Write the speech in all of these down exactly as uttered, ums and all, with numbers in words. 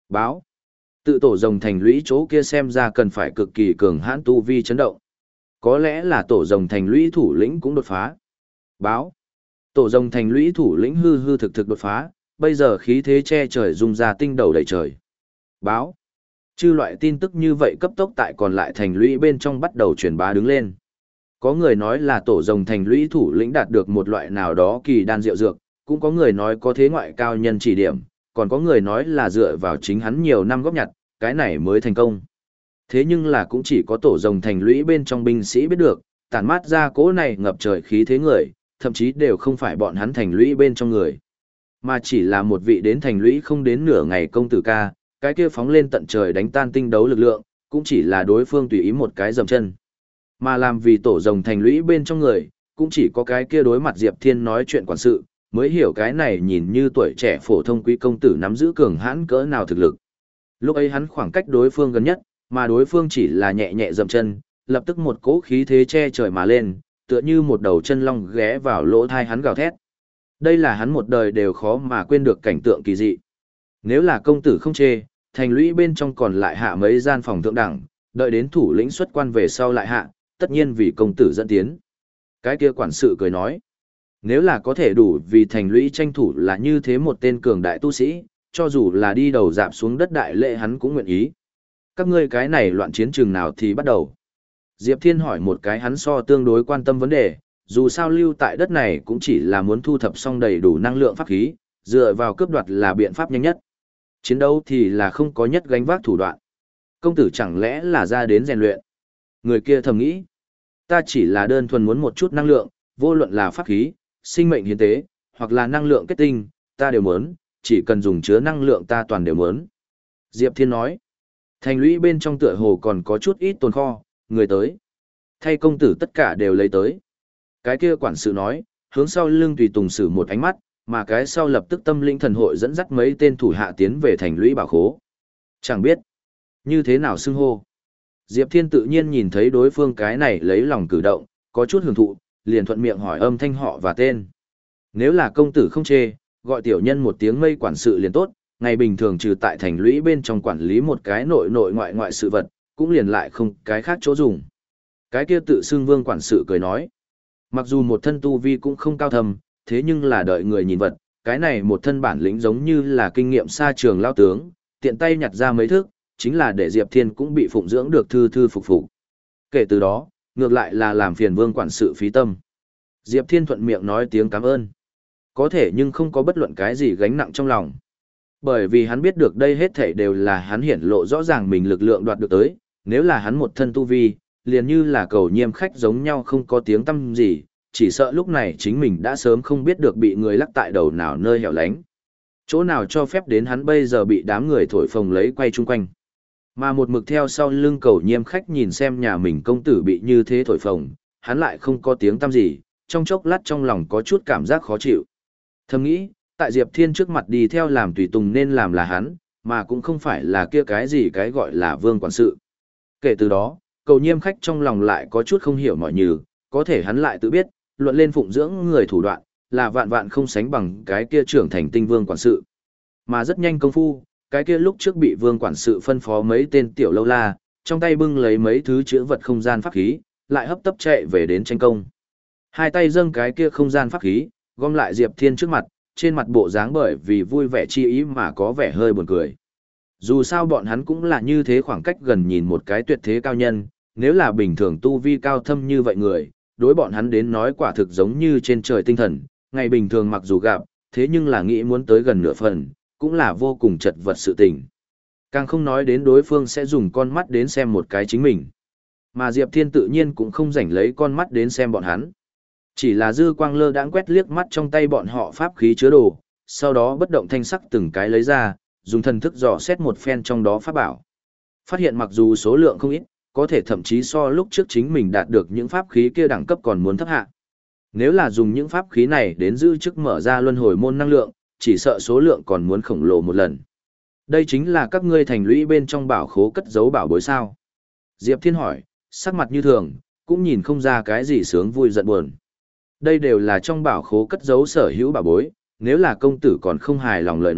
Báo. Tự tổ rồng thành lũy chỗ kia xem ra cần phải cực kỳ cường hãn tu vi chấn động. Có lẽ là tổ rồng thành lũy thủ lĩnh cũng đột phá. Báo. Tổ rồng thành lũy thủ lĩnh hư hư thực thực đột phá, bây giờ khí thế che trời rung ra tinh đầu đầy trời. Báo. Chư loại tin tức như vậy cấp tốc tại còn lại thành lũy bên trong bắt đầu truyền bá đứng lên. Có người nói là tổ rồng thành lũy thủ lĩnh đạt được một loại nào đó kỳ đan diệu dược, cũng có người nói có thế ngoại cao nhân chỉ điểm, còn có người nói là dựa vào chính hắn nhiều năm góp nhặt, cái này mới thành công. Thế nhưng là cũng chỉ có tổ rồng thành lũy bên trong binh sĩ biết được, tản mát ra cỗ này ngập trời khí thế người, thậm chí đều không phải bọn hắn thành lũy bên trong người, mà chỉ là một vị đến thành lũy không đến nửa ngày công tử ca, cái kia phóng lên tận trời đánh tan tinh đấu lực lượng, cũng chỉ là đối phương tùy ý một cái dầm chân. Mà làm vì tổ rồng thành lũy bên trong người, cũng chỉ có cái kia đối mặt Diệp Thiên nói chuyện quản sự, mới hiểu cái này nhìn như tuổi trẻ phổ thông quý công tử nắm giữ cường hãn cỡ nào thực lực. Lúc ấy hắn khoảng cách đối phương gần nhất, mà đối phương chỉ là nhẹ nhẹ dậm chân, lập tức một cỗ khí thế che trời mà lên, tựa như một đầu chân long ghé vào lỗ thai hắn gào thét. Đây là hắn một đời đều khó mà quên được cảnh tượng kỳ dị. Nếu là công tử không chê, thành lũy bên trong còn lại hạ mấy gian phòng thượng đẳng, đợi đến thủ lĩnh xuất quan về sau lại hạ, tất nhiên vì công tử dẫn tiến. Cái kia quản sự cười nói, nếu là có thể đủ vì thành lũy tranh thủ là như thế một tên cường đại tu sĩ, cho dù là đi đầu dạp xuống đất đại lễ hắn cũng nguyện ý. Các ngươi cái này loạn chiến trường nào thì bắt đầu. Diệp Thiên hỏi một cái hắn so tương đối quan tâm vấn đề, dù sao lưu tại đất này cũng chỉ là muốn thu thập xong đầy đủ năng lượng pháp khí, dựa vào cướp đoạt là biện pháp nhanh nhất. Chiến đấu thì là không có nhất gánh vác thủ đoạn. Công tử chẳng lẽ là ra đến rèn luyện. Người kia thầm nghĩ, ta chỉ là đơn thuần muốn một chút năng lượng, vô luận là pháp khí, sinh mệnh hiến tế, hoặc là năng lượng kết tinh, ta đều muốn, chỉ cần dùng chứa năng lượng ta toàn đều muốn. Diệp Thiên nói, thành lũy bên trong tựa hồ còn có chút ít tồn kho, người tới. Thay công tử tất cả đều lấy tới. Cái kia quản sự nói, hướng sau lưng tùy tùng sử một ánh mắt, mà cái sau lập tức tâm linh thần hội dẫn dắt mấy tên thủ hạ tiến về thành lũy bảo khố. Chẳng biết như thế nào xưng hô. Diệp Thiên tự nhiên nhìn thấy đối phương cái này lấy lòng cử động, có chút hưởng thụ, liền thuận miệng hỏi âm thanh họ và tên. Nếu là công tử không chê, gọi tiểu nhân một tiếng mây quản sự liền tốt, ngày bình thường trừ tại thành lũy bên trong quản lý một cái nội nội ngoại ngoại sự vật, cũng liền lại không cái khác chỗ dùng. Cái kia tự xưng vương quản sự cười nói, mặc dù một thân tu vi cũng không cao thầm, thế nhưng là đợi người nhìn vật, cái này một thân bản lĩnh giống như là kinh nghiệm xa trường lao tướng, tiện tay nhặt ra mấy thước, chính là để Diệp Thiên cũng bị phụng dưỡng được thư thư phục phục. Kể từ đó, ngược lại là làm phiền vương quản sự phí tâm. Diệp Thiên thuận miệng nói tiếng cảm ơn. Có thể nhưng không có bất luận cái gì gánh nặng trong lòng. Bởi vì hắn biết được đây hết thảy đều là hắn hiển lộ rõ ràng mình lực lượng đoạt được tới, nếu là hắn một thân tu vi, liền như là cầu nhiêm khách giống nhau không có tiếng tăm gì, chỉ sợ lúc này chính mình đã sớm không biết được bị người lắc tại đầu nào nơi hẻo lánh. Chỗ nào cho phép đến hắn bây giờ bị đám người thổi phồng lấy quay chung quanh. Mà một mực theo sau lưng cầu nhiêm khách nhìn xem nhà mình công tử bị như thế thổi phồng, hắn lại không có tiếng tăm gì, trong chốc lát trong lòng có chút cảm giác khó chịu. Thầm nghĩ, tại Diệp Thiên trước mặt đi theo làm tùy tùng nên làm là hắn, mà cũng không phải là kia cái gì cái gọi là vương quản sự. Kể từ đó, cầu nhiêm khách trong lòng lại có chút không hiểu mọi như, có thể hắn lại tự biết, luận lên phụng dưỡng người thủ đoạn, là vạn vạn không sánh bằng cái kia trưởng thành tinh vương quản sự. Mà rất nhanh công phu, cái kia lúc trước bị vương quản sự phân phó mấy tên tiểu lâu la, trong tay bưng lấy mấy thứ chữ vật không gian pháp khí, lại hấp tấp chạy về đến tranh công. Hai tay dâng cái kia không gian pháp khí, gom lại Diệp Thiên trước mặt, trên mặt bộ dáng bởi vì vui vẻ chi ý mà có vẻ hơi buồn cười. Dù sao bọn hắn cũng là như thế khoảng cách gần nhìn một cái tuyệt thế cao nhân, nếu là bình thường tu vi cao thâm như vậy người, đối bọn hắn đến nói quả thực giống như trên trời tinh thần, ngày bình thường mặc dù gặp, thế nhưng là nghĩ muốn tới gần nửa phần, cũng là vô cùng chật vật sự tình. Càng không nói đến đối phương sẽ dùng con mắt đến xem một cái chính mình. Mà Diệp Thiên tự nhiên cũng không rảnh lấy con mắt đến xem bọn hắn. Chỉ là dư quang lơ đãng quét liếc mắt trong tay bọn họ pháp khí chứa đồ, sau đó bất động thanh sắc từng cái lấy ra, dùng thần thức dò xét một phen trong đó pháp bảo. Phát hiện mặc dù số lượng không ít, có thể thậm chí so lúc trước chính mình đạt được những pháp khí kia đẳng cấp còn muốn thấp hạ. Nếu là dùng những pháp khí này đến giữ chức mở ra luân hồi môn năng lượng, chỉ sợ số lượng còn muốn khổng lồ một lần. Đây chính là các ngươi thành lũy bên trong bảo khố cất giấu bảo bối sao? Diệp Thiên hỏi, sắc mặt như thường, cũng nhìn không ra cái gì sướng vui giận buồn. Đây đều là trong bảo khố cất giấu sở hữu bảo bối, nếu là công tử còn không hài lòng lời nói,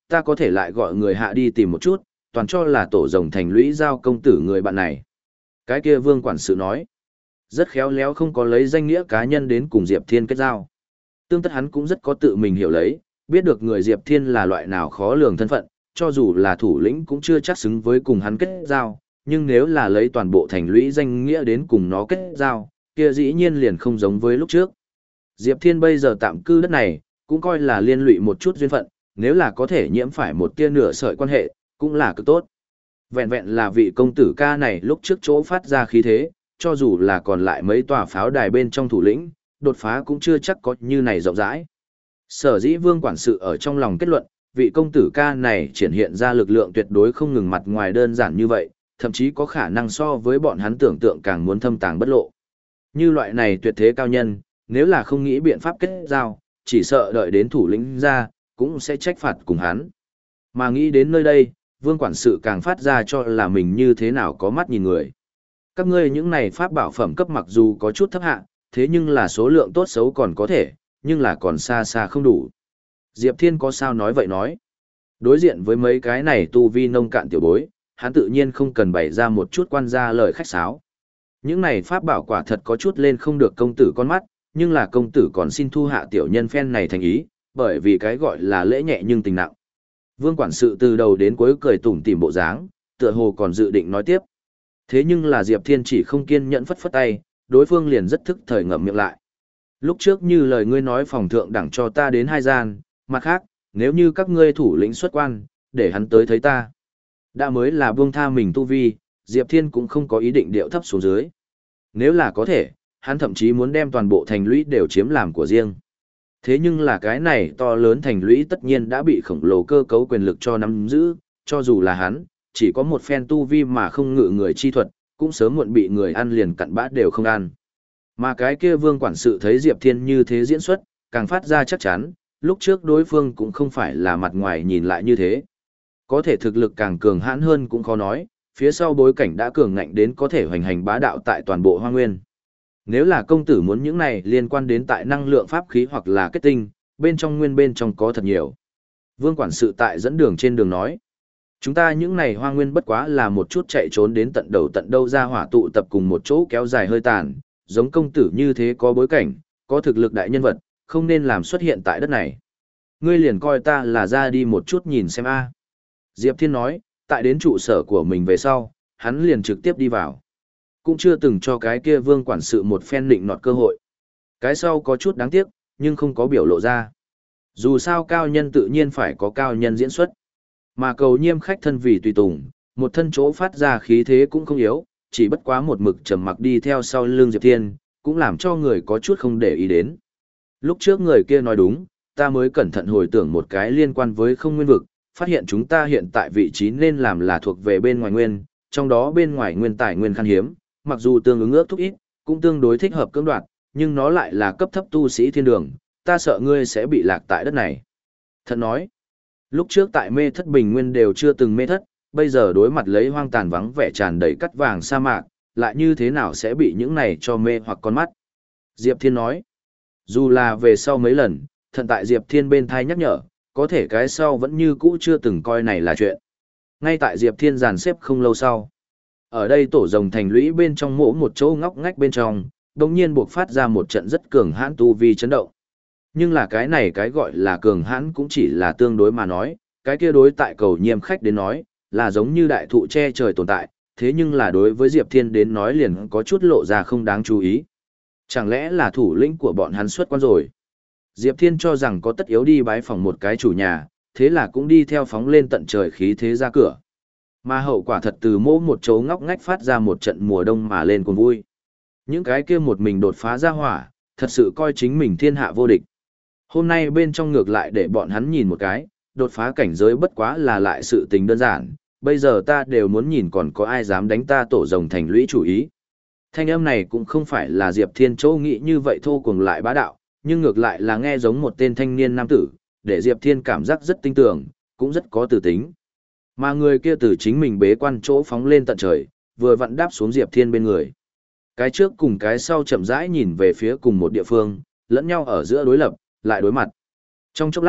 ta có thể lại gọi người hạ đi tìm một chút, toàn cho là tổ rồng thành lũy giao công tử người bạn này. Cái kia vương quản sự nói, rất khéo léo không có lấy danh nghĩa cá nhân đến cùng Diệp Thiên kết giao. Tương tất hắn cũng rất có tự mình hiểu lấy, biết được người Diệp Thiên là loại nào khó lường thân phận, cho dù là thủ lĩnh cũng chưa chắc xứng với cùng hắn kết giao, nhưng nếu là lấy toàn bộ thành lũy danh nghĩa đến cùng nó kết giao, kia dĩ nhiên liền không giống với lúc trước. Diệp Thiên bây giờ tạm cư đất này, cũng coi là liên lụy một chút duyên phận, nếu là có thể nhiễm phải một tia nửa sợi quan hệ, cũng là cực tốt. Vẹn vẹn là vị công tử ca này lúc trước chỗ phát ra khí thế, cho dù là còn lại mấy tòa pháo đài bên trong thủ lĩnh, đột phá cũng chưa chắc có như này rộng rãi. Sở dĩ vương quản sự ở trong lòng kết luận, vị công tử ca này triển hiện ra lực lượng tuyệt đối không ngừng mặt ngoài đơn giản như vậy, thậm chí có khả năng so với bọn hắn tưởng tượng càng muốn thâm tàng bất lộ. Như loại này tuyệt thế cao nhân, nếu là không nghĩ biện pháp kết giao, chỉ sợ đợi đến thủ lĩnh ra, cũng sẽ trách phạt cùng hắn. Mà nghĩ đến nơi đây, vương quản sự càng phát ra cho là mình như thế nào có mắt nhìn người. Các ngươi những này pháp bảo phẩm cấp mặc dù có chút thấp hạ, thế nhưng là số lượng tốt xấu còn có thể, nhưng là còn xa xa không đủ. Diệp Thiên có sao nói vậy nói. Đối diện với mấy cái này tu vi nông cạn tiểu bối, hắn tự nhiên không cần bày ra một chút quan gia lời khách sáo. Những này pháp bảo quả thật có chút lên không được công tử con mắt, nhưng là công tử còn xin thu hạ tiểu nhân phen này thành ý, bởi vì cái gọi là lễ nhẹ nhưng tình nặng. Vương quản sự từ đầu đến cuối cười tủm tỉm bộ dáng, tựa hồ còn dự định nói tiếp. Thế nhưng là Diệp Thiên chỉ không kiên nhẫn phất phất tay, đối phương liền rất thức thời ngậm miệng lại. Lúc trước như lời ngươi nói phòng thượng đẳng cho ta đến hai gian, mặt khác, nếu như các ngươi thủ lĩnh xuất quan, để hắn tới thấy ta. Đã mới là buông tha mình tu vi, Diệp Thiên cũng không có ý định điệu thấp xuống dưới. Nếu là có thể, hắn thậm chí muốn đem toàn bộ thành lũy đều chiếm làm của riêng. Thế nhưng là cái này to lớn thành lũy tất nhiên đã bị khổng lồ cơ cấu quyền lực cho nắm giữ, cho dù là hắn, chỉ có một phen tu vi mà không ngự người chi thuật, cũng sớm muộn bị người ăn liền cặn bã đều không ăn. Mà cái kia vương quản sự thấy Diệp Thiên như thế diễn xuất, càng phát ra chắc chắn, lúc trước đối phương cũng không phải là mặt ngoài nhìn lại như thế. Có thể thực lực càng cường hãn hơn cũng khó nói, phía sau bối cảnh đã cường ngạnh đến có thể hoành hành bá đạo tại toàn bộ Hoa Nguyên. Nếu là công tử muốn những này liên quan đến tại năng lượng pháp khí hoặc là kết tinh, bên trong nguyên bên trong có thật nhiều. Vương quản sự tại dẫn đường trên đường nói, chúng ta những này Hoa Nguyên bất quá là một chút chạy trốn đến tận đầu tận đâu ra hỏa tụ tập cùng một chỗ kéo dài hơi tàn, giống công tử như thế có bối cảnh, có thực lực đại nhân vật, không nên làm xuất hiện tại đất này. Ngươi liền coi ta là ra đi một chút nhìn xem a. Diệp Thiên nói, tại đến trụ sở của mình về sau, hắn liền trực tiếp đi vào. Cũng chưa từng cho cái kia vương quản sự một phen định nọt cơ hội. Cái sau có chút đáng tiếc, nhưng không có biểu lộ ra. Dù sao cao nhân tự nhiên phải có cao nhân diễn xuất. Mà cầu nhiêm khách thân vì tùy tùng, một thân chỗ phát ra khí thế cũng không yếu, chỉ bất quá một mực trầm mặc đi theo sau lưng Diệp Thiên, cũng làm cho người có chút không để ý đến. Lúc trước người kia nói đúng, ta mới cẩn thận hồi tưởng một cái liên quan với không nguyên vực, phát hiện chúng ta hiện tại vị trí nên làm là thuộc về bên ngoài nguyên, trong đó bên ngoài nguyên tài nguyên khan hiếm, mặc dù tương ứng ước thúc ít, cũng tương đối thích hợp cưỡng đoạt, nhưng nó lại là cấp thấp tu sĩ thiên đường, ta sợ ngươi sẽ bị lạc tại đất này. Thật nói, lúc trước tại mê thất bình nguyên đều chưa từng mê thất, bây giờ đối mặt lấy hoang tàn vắng vẻ tràn đầy cắt vàng sa mạc, lại như thế nào sẽ bị những này cho mê hoặc con mắt. Diệp Thiên nói, dù là về sau mấy lần, thận tại Diệp Thiên bên thai nhắc nhở, có thể cái sau vẫn như cũ chưa từng coi này là chuyện. Ngay tại Diệp Thiên dàn xếp không lâu sau. Ở đây tổ rồng thành lũy bên trong mỗ một chỗ ngóc ngách bên trong, đồng nhiên buộc phát ra một trận rất cường hãn tu vi chấn động. Nhưng là cái này cái gọi là cường hãn cũng chỉ là tương đối mà nói, cái kia đối tại cầu nhiêm khách đến nói, là giống như đại thụ che trời tồn tại, thế nhưng là đối với Diệp Thiên đến nói liền có chút lộ ra không đáng chú ý. Chẳng lẽ là thủ lĩnh của bọn hắn xuất quan rồi? Diệp Thiên cho rằng có tất yếu đi bái phòng một cái chủ nhà, thế là cũng đi theo phóng lên tận trời khí thế ra cửa. Mà hậu quả thật từ mỗ một chỗ ngóc ngách phát ra một trận mùa đông mà lên cùng vui. Những cái kia một mình đột phá ra hỏa, thật sự coi chính mình thiên hạ vô địch. Hôm nay bên trong ngược lại để bọn hắn nhìn một cái, đột phá cảnh giới bất quá là lại sự tình đơn giản, bây giờ ta đều muốn nhìn còn có ai dám đánh ta tổ rồng thành lũy chủ ý. Thanh âm này cũng không phải là Diệp Thiên Châu nghĩ như vậy thô cuồng lại bá đạo, nhưng ngược lại là nghe giống một tên thanh niên nam tử, để Diệp Thiên cảm giác rất tinh tường, cũng rất có tử tính. Mà người kia từ chính mình bế quan chỗ phóng lên tận trời, vừa vặn đáp xuống Diệp Thiên bên người. Cái trước cùng cái sau chậm rãi nhìn về phía cùng một địa phương, lẫn nhau ở giữa đối lập, lại đối mặt. Trong chốc lát,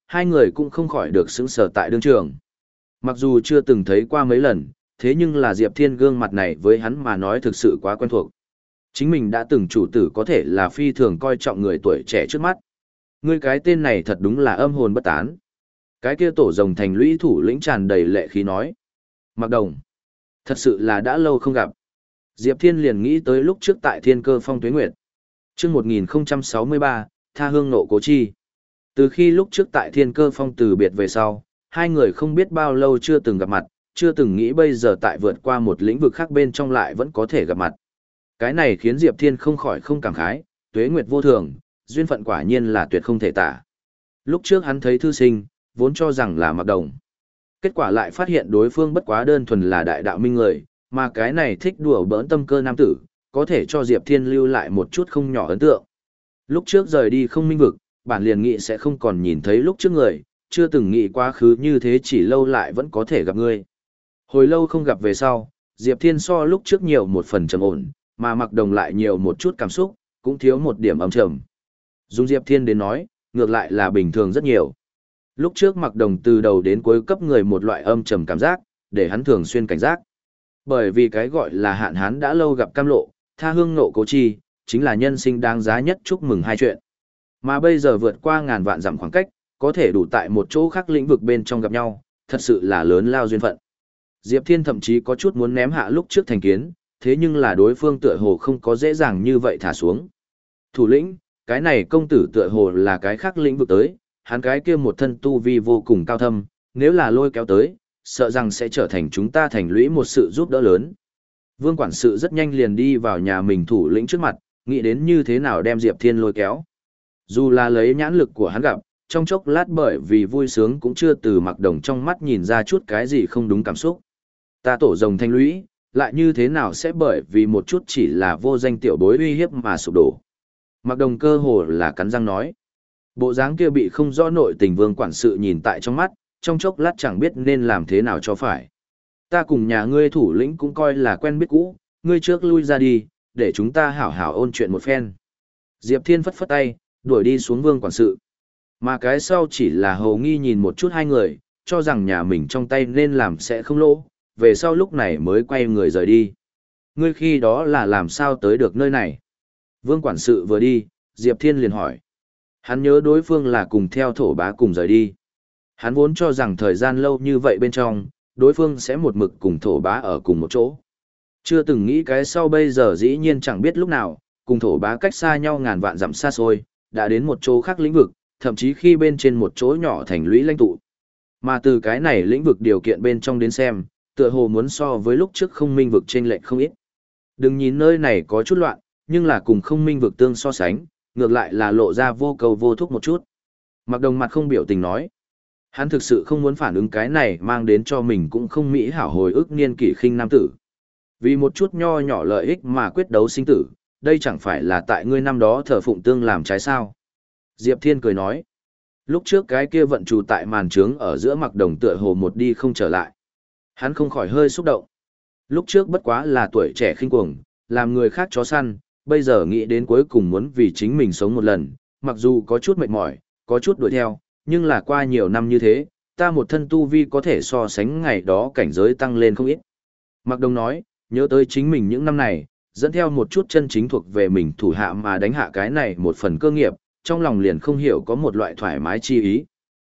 hai người cũng không khỏi được sững sờ tại đương trường. Mặc dù chưa từng thấy qua mấy lần, thế nhưng là Diệp Thiên gương mặt này với hắn mà nói thực sự quá quen thuộc. Chính mình đã từng chủ tử có thể là phi thường coi trọng người tuổi trẻ trước mắt. Ngươi cái tên này thật đúng là âm hồn bất tán. Cái kia tổ rồng thành lũy thủ lĩnh tràn đầy lệ khí nói. Mặc Đồng, thật sự là đã lâu không gặp. Diệp Thiên liền nghĩ tới lúc trước tại Thiên Cơ Phong Tuế Nguyệt. Trước một nghìn không trăm sáu mươi ba, tha hương nộ cố chi. Từ khi lúc trước tại Thiên Cơ Phong từ biệt về sau, hai người không biết bao lâu chưa từng gặp mặt, chưa từng nghĩ bây giờ tại vượt qua một lĩnh vực khác bên trong lại vẫn có thể gặp mặt. Cái này khiến Diệp Thiên không khỏi không cảm khái, Tuế Nguyệt vô thường, duyên phận quả nhiên là tuyệt không thể tả. Lúc trước hắn thấy thư sinh, vốn cho rằng là Mặc Đồng. Kết quả lại phát hiện đối phương bất quá đơn thuần là đại đạo minh người, mà cái này thích đùa bỡn tâm cơ nam tử, có thể cho Diệp Thiên lưu lại một chút không nhỏ ấn tượng. Lúc trước rời đi không minh vực, bản liền nghĩ sẽ không còn nhìn thấy lúc trước người, chưa từng nghĩ quá khứ như thế chỉ lâu lại vẫn có thể gặp ngươi. Hồi lâu không gặp về sau, Diệp Thiên so lúc trước nhiều một phần trầm ổn, mà Mặc Đồng lại nhiều một chút cảm xúc, cũng thiếu một điểm âm trầm. Dùng Diệp Thiên đến nói, ngược lại là bình thường rất nhiều. Lúc trước Mặc Đồng từ đầu đến cuối cấp người một loại âm trầm cảm giác, để hắn thường xuyên cảnh giác. Bởi vì cái gọi là hạn hán đã lâu gặp cam lộ, tha hương nộ cố chi, chính là nhân sinh đáng giá nhất chúc mừng hai chuyện. Mà bây giờ vượt qua ngàn vạn dặm khoảng cách, có thể đủ tại một chỗ khác lĩnh vực bên trong gặp nhau, thật sự là lớn lao duyên phận. Diệp Thiên thậm chí có chút muốn ném hạ lúc trước thành kiến, thế nhưng là đối phương tựa hồ không có dễ dàng như vậy thả xuống. Thủ lĩnh, cái này công tử tựa hồ là cái khác lĩnh vực tới, hắn cái kia một thân tu vi vô cùng cao thâm, nếu là lôi kéo tới, sợ rằng sẽ trở thành chúng ta thành lũy một sự giúp đỡ lớn. Vương quản sự rất nhanh liền đi vào nhà mình thủ lĩnh trước mặt, nghĩ đến như thế nào đem Diệp Thiên lôi kéo. Dù là lấy nhãn lực của hắn gặp, trong chốc lát bởi vì vui sướng cũng chưa từ Mặc Đồng trong mắt nhìn ra chút cái gì không đúng cảm xúc. Ta tổ rồng thanh lũy, lại như thế nào sẽ bởi vì một chút chỉ là vô danh tiểu bối uy hiếp mà sụp đổ. Mặc Đồng cơ hồ là cắn răng nói. Bộ dáng kia bị không rõ nội tình Vương quản sự nhìn tại trong mắt, trong chốc lát chẳng biết nên làm thế nào cho phải. Ta cùng nhà ngươi thủ lĩnh cũng coi là quen biết cũ, ngươi trước lui ra đi, để chúng ta hảo hảo ôn chuyện một phen. Diệp Thiên phất phất tay, đuổi đi xuống Vương quản sự. Mà cái sau chỉ là hầu nghi nhìn một chút hai người, cho rằng nhà mình trong tay nên làm sẽ không lỗ, về sau lúc này mới quay người rời đi. Ngươi khi đó là làm sao tới được nơi này? Vương quản sự vừa đi, Diệp Thiên liền hỏi. Hắn nhớ đối phương là cùng theo thổ bá cùng rời đi. Hắn vốn cho rằng thời gian lâu như vậy bên trong, đối phương sẽ một mực cùng thổ bá ở cùng một chỗ. Chưa từng nghĩ cái sau bây giờ dĩ nhiên chẳng biết lúc nào, cùng thổ bá cách xa nhau ngàn vạn dặm xa xôi, đã đến một chỗ khác lĩnh vực, thậm chí khi bên trên một chỗ nhỏ thành lũy lãnh tụ. Mà từ cái này lĩnh vực điều kiện bên trong đến xem, tựa hồ muốn so với lúc trước không minh vực chênh lệch không ít. Đừng nhìn nơi này có chút loạn, nhưng là cùng không minh vực tương so sánh, ngược lại là lộ ra vô cầu vô thúc một chút. Mặc Đồng mặt không biểu tình nói. Hắn thực sự không muốn phản ứng cái này mang đến cho mình cũng không mỹ hảo hồi ức niên kỷ khinh nam tử. Vì một chút nho nhỏ lợi ích mà quyết đấu sinh tử, đây chẳng phải là tại ngươi năm đó thờ phụng tương làm trái sao. Diệp Thiên cười nói. Lúc trước cái kia vận trù tại màn trướng ở giữa Mặc Đồng tựa hồ một đi không trở lại. Hắn không khỏi hơi xúc động. Lúc trước bất quá là tuổi trẻ khinh cuồng, làm người khác chó săn, bây giờ nghĩ đến cuối cùng muốn vì chính mình sống một lần, mặc dù có chút mệt mỏi, có chút đuổi theo, nhưng là qua nhiều năm như thế, ta một thân tu vi có thể so sánh ngày đó cảnh giới tăng lên không ít. Mặc Đồng nói, nhớ tới chính mình những năm này, dẫn theo một chút chân chính thuộc về mình thủ hạ mà đánh hạ cái này một phần cơ nghiệp, trong lòng liền không hiểu có một loại thoải mái chi ý.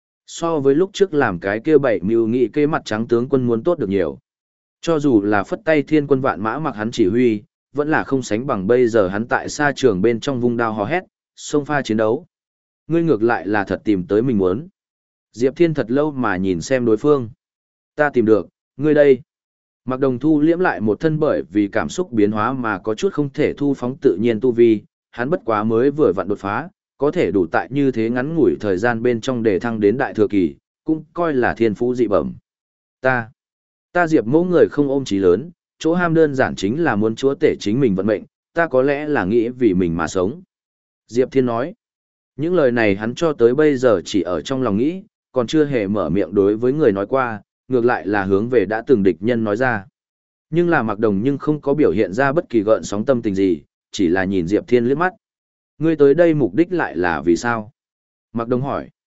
So với lúc trước làm cái kia bảy mưu nghị kê mặt trắng tướng quân muốn tốt được nhiều. Cho dù là phất tay thiên quân vạn mã mặc hắn chỉ huy, vẫn là không sánh bằng bây giờ hắn tại xa trường bên trong vung đao hò hét, xông pha chiến đấu. Ngươi ngược lại là thật tìm tới mình muốn. Diệp Thiên thật lâu mà nhìn xem đối phương. Ta tìm được, ngươi đây. Mặc Đồng thu liễm lại một thân bởi vì cảm xúc biến hóa mà có chút không thể thu phóng tự nhiên tu vi, hắn bất quá mới vừa vặn đột phá, có thể đủ tại như thế ngắn ngủi thời gian bên trong để thăng đến đại thừa kỳ, cũng coi là thiên phú dị bẩm. Ta, ta Diệp Mỗ người không ôm chí lớn, chỗ ham đơn giản chính là muốn chúa tể chính mình vận mệnh, ta có lẽ là nghĩ vì mình mà sống. Diệp Thiên nói, những lời này hắn cho tới bây giờ chỉ ở trong lòng nghĩ, còn chưa hề mở miệng đối với người nói qua, ngược lại là hướng về đã từng địch nhân nói ra. Nhưng là Mặc Đồng nhưng không có biểu hiện ra bất kỳ gợn sóng tâm tình gì, chỉ là nhìn Diệp Thiên liếc mắt. Ngươi tới đây mục đích lại là vì sao? Mặc Đồng hỏi.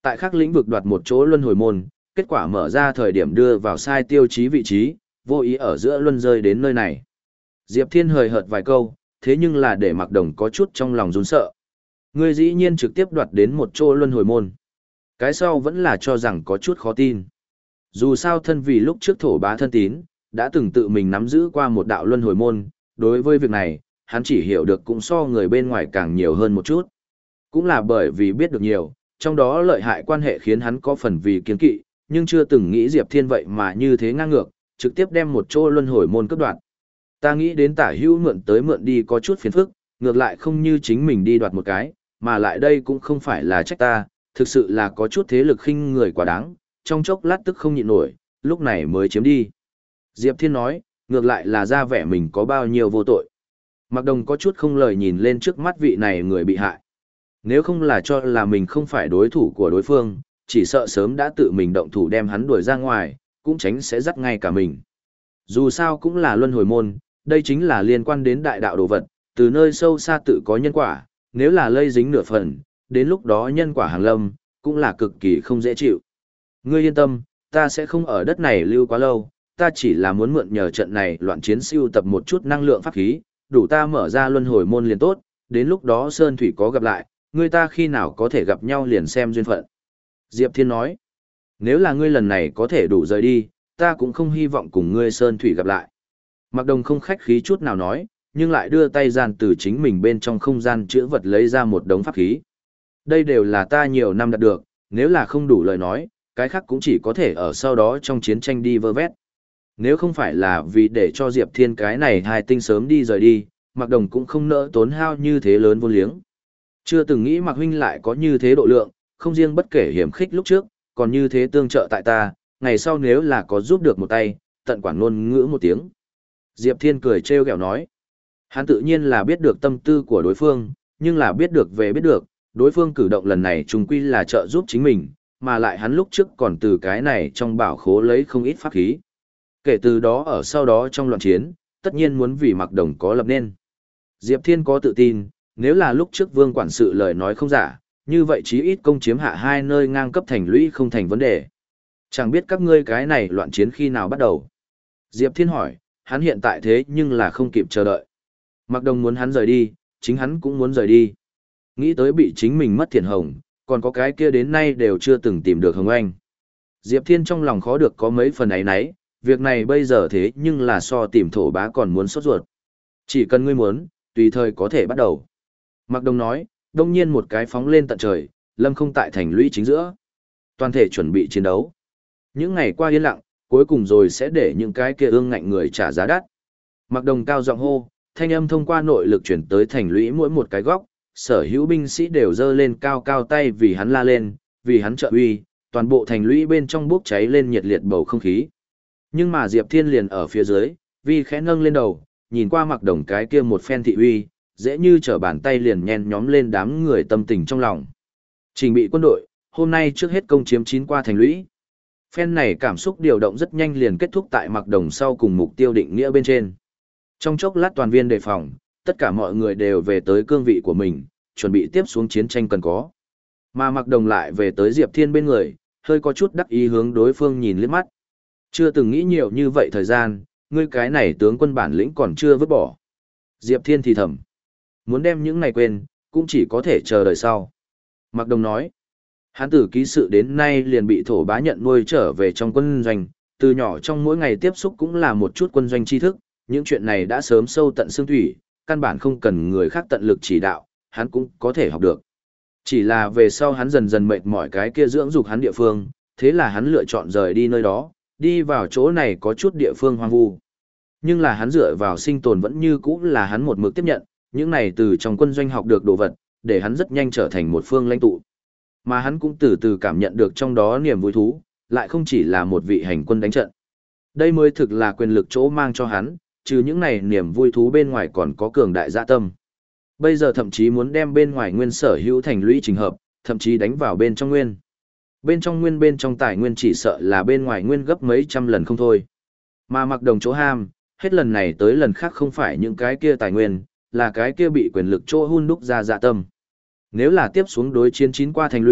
Tại khác lĩnh vực đoạt một chỗ luân hồi môn, kết quả mở ra thời điểm đưa vào sai tiêu chí vị trí, vô ý ở giữa luân rơi đến nơi này. Diệp Thiên hời hợt vài câu, thế nhưng là để Mạc Đồng có chút trong lòng run sợ. Ngươi dĩ nhiên trực tiếp đoạt đến một chỗ luân hồi môn. Cái sau vẫn là cho rằng có chút khó tin. Dù sao thân vì lúc trước thổ bá thân tín, đã từng tự mình nắm giữ qua một đạo luân hồi môn, đối với việc này, hắn chỉ hiểu được cũng so người bên ngoài càng nhiều hơn một chút. Cũng là bởi vì biết được nhiều, trong đó lợi hại quan hệ khiến hắn có phần vì kiên kỵ, nhưng chưa từng nghĩ Diệp Thiên vậy mà như thế ngang ngược, trực tiếp đem một chỗ luân hồi môn cấp đoạt. Ta nghĩ đến Tả Hữu mượn tới mượn đi có chút phiền phức, ngược lại không như chính mình đi đoạt một cái, mà lại đây cũng không phải là trách ta, thực sự là có chút thế lực khinh người quá đáng, trong chốc lát tức không nhịn nổi, lúc này mới chiếm đi. Diệp Thiên nói, ngược lại là ra vẻ mình có bao nhiêu vô tội. Mạc Đồng có chút không lời nhìn lên trước mắt vị này người bị hại. Nếu không là cho là mình không phải đối thủ của đối phương, chỉ sợ sớm đã tự mình động thủ đem hắn đuổi ra ngoài, cũng tránh sẽ dắt ngay cả mình. Dù sao cũng là luân hồi môn, đây chính là liên quan đến đại đạo đồ vật, từ nơi sâu xa tự có nhân quả, nếu là lây dính nửa phần, đến lúc đó nhân quả hàng lâm, cũng là cực kỳ không dễ chịu. Ngươi yên tâm, ta sẽ không ở đất này lưu quá lâu, ta chỉ là muốn mượn nhờ trận này loạn chiến siêu tập một chút năng lượng pháp khí, đủ ta mở ra luân hồi môn liền tốt, đến lúc đó Sơn Thủy có gặp lại, ngươi ta khi nào có thể gặp nhau liền xem duyên phận. Diệp Thiên nói, nếu là ngươi lần này có thể đủ rời đi, ta cũng không hy vọng cùng ngươi Sơn Thủy gặp lại. Mạc Đồng không khách khí chút nào nói, nhưng lại đưa tay gian từ chính mình bên trong không gian chữa vật lấy ra một đống pháp khí. Đây đều là ta nhiều năm đạt được, nếu là không đủ lời nói, cái khác cũng chỉ có thể ở sau đó trong chiến tranh đi vơ vét. Nếu không phải là vì để cho Diệp Thiên cái này hai tinh sớm đi rời đi, Mạc Đồng cũng không nỡ tốn hao như thế lớn vô liếng. Chưa từng nghĩ Mạc Huynh lại có như thế độ lượng, không riêng bất kể hiểm khích lúc trước, còn như thế tương trợ tại ta, ngày sau nếu là có giúp được một tay, tận quản ngôn ngữ một tiếng. Diệp Thiên cười trêu ghẹo nói. Hắn tự nhiên là biết được tâm tư của đối phương, nhưng là biết được về biết được, đối phương cử động lần này trùng quy là trợ giúp chính mình, mà lại hắn lúc trước còn từ cái này trong bảo khố lấy không ít pháp khí. Kể từ đó ở sau đó trong loạn chiến, tất nhiên muốn vì Mạc Đồng có lập nên. Diệp Thiên có tự tin, nếu là lúc trước Vương quản sự lời nói không giả, như vậy chí ít công chiếm hạ hai nơi ngang cấp thành lũy không thành vấn đề. Chẳng biết các ngươi cái này loạn chiến khi nào bắt đầu. Diệp Thiên hỏi, hắn hiện tại thế nhưng là không kịp chờ đợi. Mạc Đồng muốn hắn rời đi, chính hắn cũng muốn rời đi. Nghĩ tới bị chính mình mất Thiền Hồng, còn có cái kia đến nay đều chưa từng tìm được Hồng Anh. Diệp Thiên trong lòng khó được có mấy phần ấy nấy, việc này bây giờ thế nhưng là so tìm thổ bá còn muốn sốt ruột. Chỉ cần ngươi muốn, tùy thời có thể bắt đầu. Mạc Đồng nói, đông nhiên một cái phóng lên tận trời, lâm không tại thành lũy chính giữa. Toàn thể chuẩn bị chiến đấu. Những ngày qua yên lặng, cuối cùng rồi sẽ để những cái kia ương ngạnh người trả giá đắt. Mạc Đồng cao giọng hô, thanh âm thông qua nội lực chuyển tới thành lũy mỗi một cái góc, sở hữu binh sĩ đều giơ lên cao cao tay vì hắn la lên, vì hắn trợ uy, toàn bộ thành lũy bên trong bốc cháy lên nhiệt liệt bầu không khí. Nhưng mà Diệp Thiên liền ở phía dưới, vì khẽ nâng lên đầu, nhìn qua Mạc Đồng cái kia một phen thị uy, dễ như trở bàn tay liền nhen nhóm lên đám người tâm tình trong lòng. Trình bị quân đội, hôm nay trước hết công chiếm chín qua thành lũy. Phen này cảm xúc điều động rất nhanh liền kết thúc tại Mạc Đồng sau cùng mục tiêu định nghĩa bên trên. Trong chốc lát toàn viên đề phòng, tất cả mọi người đều về tới cương vị của mình, chuẩn bị tiếp xuống chiến tranh cần có. Mà Mạc Đồng lại về tới Diệp Thiên bên người, hơi có chút đắc ý hướng đối phương nhìn liếc mắt. Chưa từng nghĩ nhiều như vậy thời gian, ngươi cái này tướng quân bản lĩnh còn chưa vứt bỏ. Diệp Thiên thì thầm. Muốn đem những này quên, cũng chỉ có thể chờ đợi sau. Mạc Đồng nói. Hắn từ ký sự đến nay liền bị thổ bá nhận nuôi trở về trong quân doanh, từ nhỏ trong mỗi ngày tiếp xúc cũng là một chút quân doanh tri thức, những chuyện này đã sớm sâu tận xương thủy, căn bản không cần người khác tận lực chỉ đạo, hắn cũng có thể học được. Chỉ là về sau hắn dần dần mệt mỏi cái kia dưỡng dục hắn địa phương, thế là hắn lựa chọn rời đi nơi đó, đi vào chỗ này có chút địa phương hoang vu. Nhưng là hắn dựa vào sinh tồn vẫn như cũ là hắn một mực tiếp nhận, những này từ trong quân doanh học được đồ vật, để hắn rất nhanh trở thành một phương lãnh tụ. Mà hắn cũng từ từ cảm nhận được trong đó niềm vui thú, lại không chỉ là một vị hành quân đánh trận. Đây mới thực là quyền lực chỗ mang cho hắn, trừ những này niềm vui thú bên ngoài còn có cường đại dạ tâm. Bây giờ thậm chí muốn đem bên ngoài nguyên sở hữu thành lũy trình hợp, thậm chí đánh vào bên trong nguyên. Bên trong nguyên bên trong tài nguyên chỉ sợ là bên ngoài nguyên gấp mấy trăm lần không thôi. Mà Mạc Đồng chỗ ham, hết lần này tới lần khác không phải những cái kia tài nguyên, là cái kia bị quyền lực chỗ hun đúc ra dạ tâm. Nếu là tiếp xuống đối chiến chín qua thành lũy,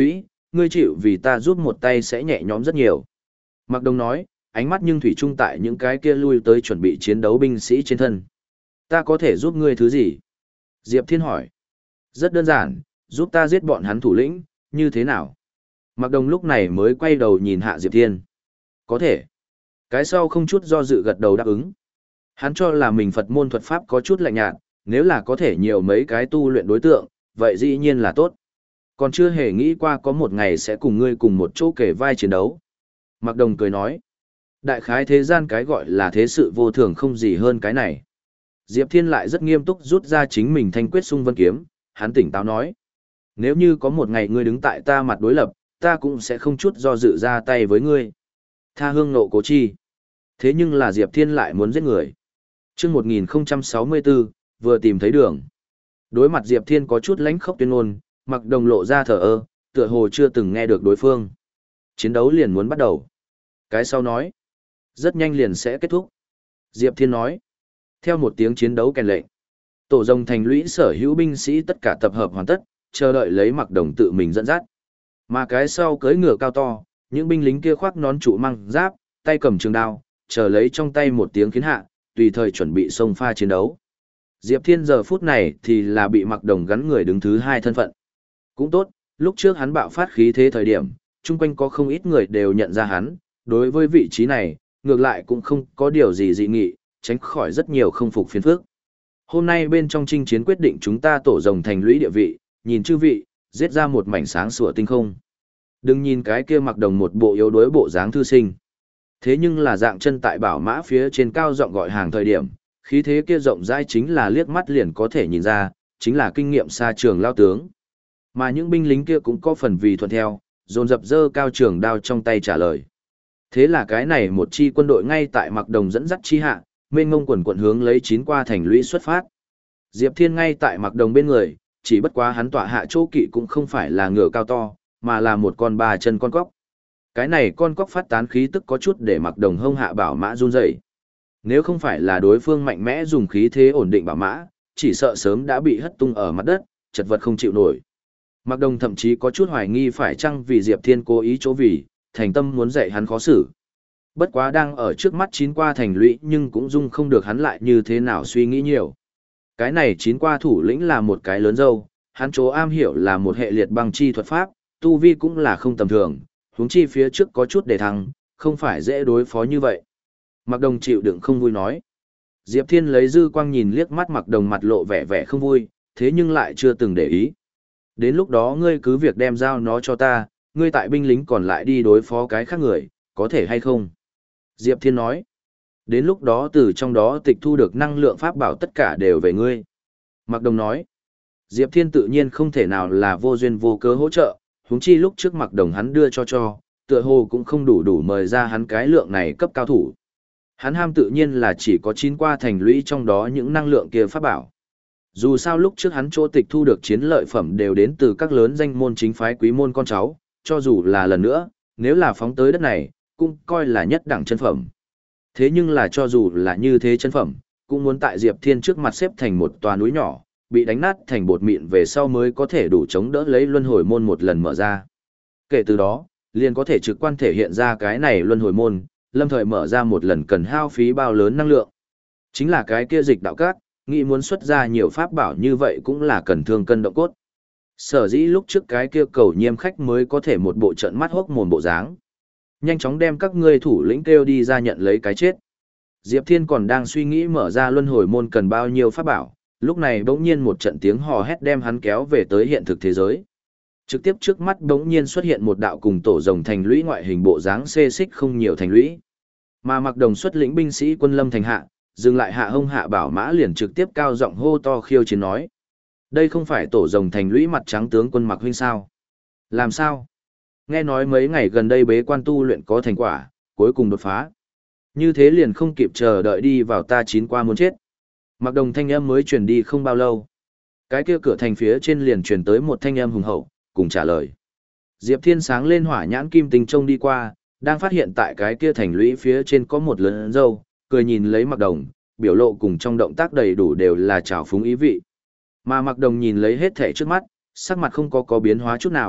ngươi chịu vì ta giúp một tay sẽ nhẹ nhõm rất nhiều. Mạc Đồng nói, ánh mắt nhưng thủy chung tại những cái kia lui tới chuẩn bị chiến đấu binh sĩ trên thân. Ta có thể giúp ngươi thứ gì? Diệp Thiên hỏi. Rất đơn giản, giúp ta giết bọn hắn thủ lĩnh, như thế nào? Mạc Đồng lúc này mới quay đầu nhìn hạ Diệp Thiên. Có thể. Cái sau không chút do dự gật đầu đáp ứng. Hắn cho là mình Phật môn thuật pháp có chút lạnh nhạt, nếu là có thể nhiều mấy cái tu luyện đối tượng, vậy dĩ nhiên là tốt. Còn chưa hề nghĩ qua có một ngày sẽ cùng ngươi cùng một chỗ kể vai chiến đấu. Mạc Đồng cười nói. Đại khái thế gian cái gọi là thế sự vô thường không gì hơn cái này. Diệp Thiên lại rất nghiêm túc rút ra chính mình thanh quyết xung vân kiếm, hắn tỉnh táo nói. Nếu như có một ngày ngươi đứng tại ta mặt đối lập, ta cũng sẽ không chút do dự ra tay với ngươi. Tha hương nộ cố chi. Thế nhưng là Diệp Thiên lại muốn giết người. Chương một nghìn sáu mươi tư, vừa tìm thấy đường. Đối mặt Diệp Thiên có chút lãnh khốc tuyên ngôn, Mạc Đồng lộ ra thờ ơ, tựa hồ chưa từng nghe được đối phương. Chiến đấu liền muốn bắt đầu. Cái sau nói, rất nhanh liền sẽ kết thúc. Diệp Thiên nói, theo một tiếng chiến đấu kèn lệnh, tổ rồng thành lũy sở hữu binh sĩ tất cả tập hợp hoàn tất, chờ đợi lấy Mạc Đồng tự mình dẫn dắt. Mà cái sau cưỡi ngựa cao to, những binh lính kia khoác nón trụ măng giáp, tay cầm trường đao, chờ lấy trong tay một tiếng kiến hạ, tùy thời chuẩn bị xông pha chiến đấu. Diệp Thiên giờ phút này thì là bị Mạc Đồng gắn người đứng thứ hai thân phận. Cũng tốt, lúc trước hắn bạo phát khí thế thời điểm, chung quanh có không ít người đều nhận ra hắn, đối với vị trí này, ngược lại cũng không có điều gì dị nghị, tránh khỏi rất nhiều không phục phiền phức. Hôm nay bên trong chinh chiến quyết định chúng ta tổ rồng thành lũy địa vị, nhìn chư vị, giết ra một mảnh sáng sủa tinh không. Đừng nhìn cái kia Mạc Đồng một bộ yếu đuối bộ dáng thư sinh. Thế nhưng là dạng chân tại bảo mã phía trên cao giọng gọi hàng thời điểm, khí thế kia rộng rãi chính là liếc mắt liền có thể nhìn ra, chính là kinh nghiệm xa trường lao tướng. Mà những binh lính kia cũng có phần vì thuận theo, dồn dập dơ cao trường đao trong tay trả lời. Thế là cái này một chi quân đội ngay tại Mạc Đồng dẫn dắt chi hạ, mênh ngông quần quận hướng lấy chín qua thành lũy xuất phát. Diệp Thiên ngay tại Mạc Đồng bên người, chỉ bất quá hắn tọa hạ chỗ kỵ cũng không phải là ngựa cao to, mà là một con ba chân con cóc. Cái này con cóc phát tán khí tức có chút để Mạc Đồng hông hạ bảo mã run rẩy. Nếu không phải là đối phương mạnh mẽ dùng khí thế ổn định bảo mã, chỉ sợ sớm đã bị hất tung ở mặt đất, chật vật không chịu nổi. Mạc Đồng thậm chí có chút hoài nghi phải chăng vì Diệp Thiên cố ý chỗ vì, thành tâm muốn dạy hắn khó xử. Bất quá đang ở trước mắt chín qua thành lũy nhưng cũng dung không được hắn lại như thế nào suy nghĩ nhiều. Cái này chín qua thủ lĩnh là một cái lớn dâu, hắn chỗ am hiểu là một hệ liệt băng chi thuật pháp, tu vi cũng là không tầm thường, huống chi phía trước có chút để thăng, không phải dễ đối phó như vậy. Mạc Đồng chịu đựng không vui nói. Diệp Thiên lấy dư quang nhìn liếc mắt Mạc Đồng mặt lộ vẻ vẻ không vui, thế nhưng lại chưa từng để ý. Đến lúc đó ngươi cứ việc đem giao nó cho ta, ngươi tại binh lính còn lại đi đối phó cái khác người, có thể hay không? Diệp Thiên nói. Đến lúc đó từ trong đó tịch thu được năng lượng pháp bảo tất cả đều về ngươi. Mạc Đồng nói. Diệp Thiên tự nhiên không thể nào là vô duyên vô cớ hỗ trợ, huống chi lúc trước Mạc Đồng hắn đưa cho cho, tựa hồ cũng không đủ đủ mời ra hắn cái lượng này cấp cao thủ. Hắn ham tự nhiên là chỉ có chín qua thành lũy trong đó những năng lượng kia pháp bảo. Dù sao lúc trước hắn chỗ tịch thu được chiến lợi phẩm đều đến từ các lớn danh môn chính phái quý môn con cháu, cho dù là lần nữa, nếu là phóng tới đất này, cũng coi là nhất đẳng chân phẩm. Thế nhưng là cho dù là như thế chân phẩm, cũng muốn tại Diệp Thiên trước mặt xếp thành một tòa núi nhỏ, bị đánh nát thành bột mịn về sau mới có thể đủ chống đỡ lấy luân hồi môn một lần mở ra. Kể từ đó, liền có thể trực quan thể hiện ra cái này luân hồi môn, lâm thời mở ra một lần cần hao phí bao lớn năng lượng. Chính là cái kia dịch đạo cát, nghĩ muốn xuất ra nhiều pháp bảo như vậy cũng là cần thương cân động cốt. Sở dĩ lúc trước cái kia cầu nhiêm khách mới có thể một bộ trận mắt hốc mồm bộ dáng. Nhanh chóng đem các ngươi thủ lĩnh kêu đi ra nhận lấy cái chết. Diệp Thiên còn đang suy nghĩ mở ra luân hồi môn cần bao nhiêu pháp bảo, lúc này bỗng nhiên một trận tiếng hò hét đem hắn kéo về tới hiện thực thế giới. Trực tiếp trước mắt bỗng nhiên xuất hiện một đạo cùng tổ rồng thành lũy ngoại hình bộ dáng xê xích không nhiều thành lũy. Mà Mạc Đồng xuất lĩnh binh sĩ quân lâm thành hạ, dừng lại hạ hông hạ bảo mã liền trực tiếp cao giọng hô to khiêu chiến nói. Đây không phải tổ rồng thành lũy mặt trắng tướng quân Mạc huynh sao? Làm sao? Nghe nói mấy ngày gần đây bế quan tu luyện có thành quả, cuối cùng đột phá. Như thế liền không kịp chờ đợi đi vào ta chín qua muốn chết. Mạc Đồng thanh âm mới truyền đi không bao lâu. Cái kia cửa thành phía trên liền truyền tới một thanh âm hùng hậu, cùng trả lời. Diệp Thiên sáng lên hỏa nhãn kim tinh trông đi qua, đang phát hiện tại cái kia thành lũy phía trên có một lớn dâu, cười nhìn lấy Mạc Đồng, biểu lộ cùng trong động tác đầy đủ đều là trào phúng ý vị. Mà Mạc Đồng nhìn lấy hết thể trước mắt, sắc mặt không có có biến hóa chút nào,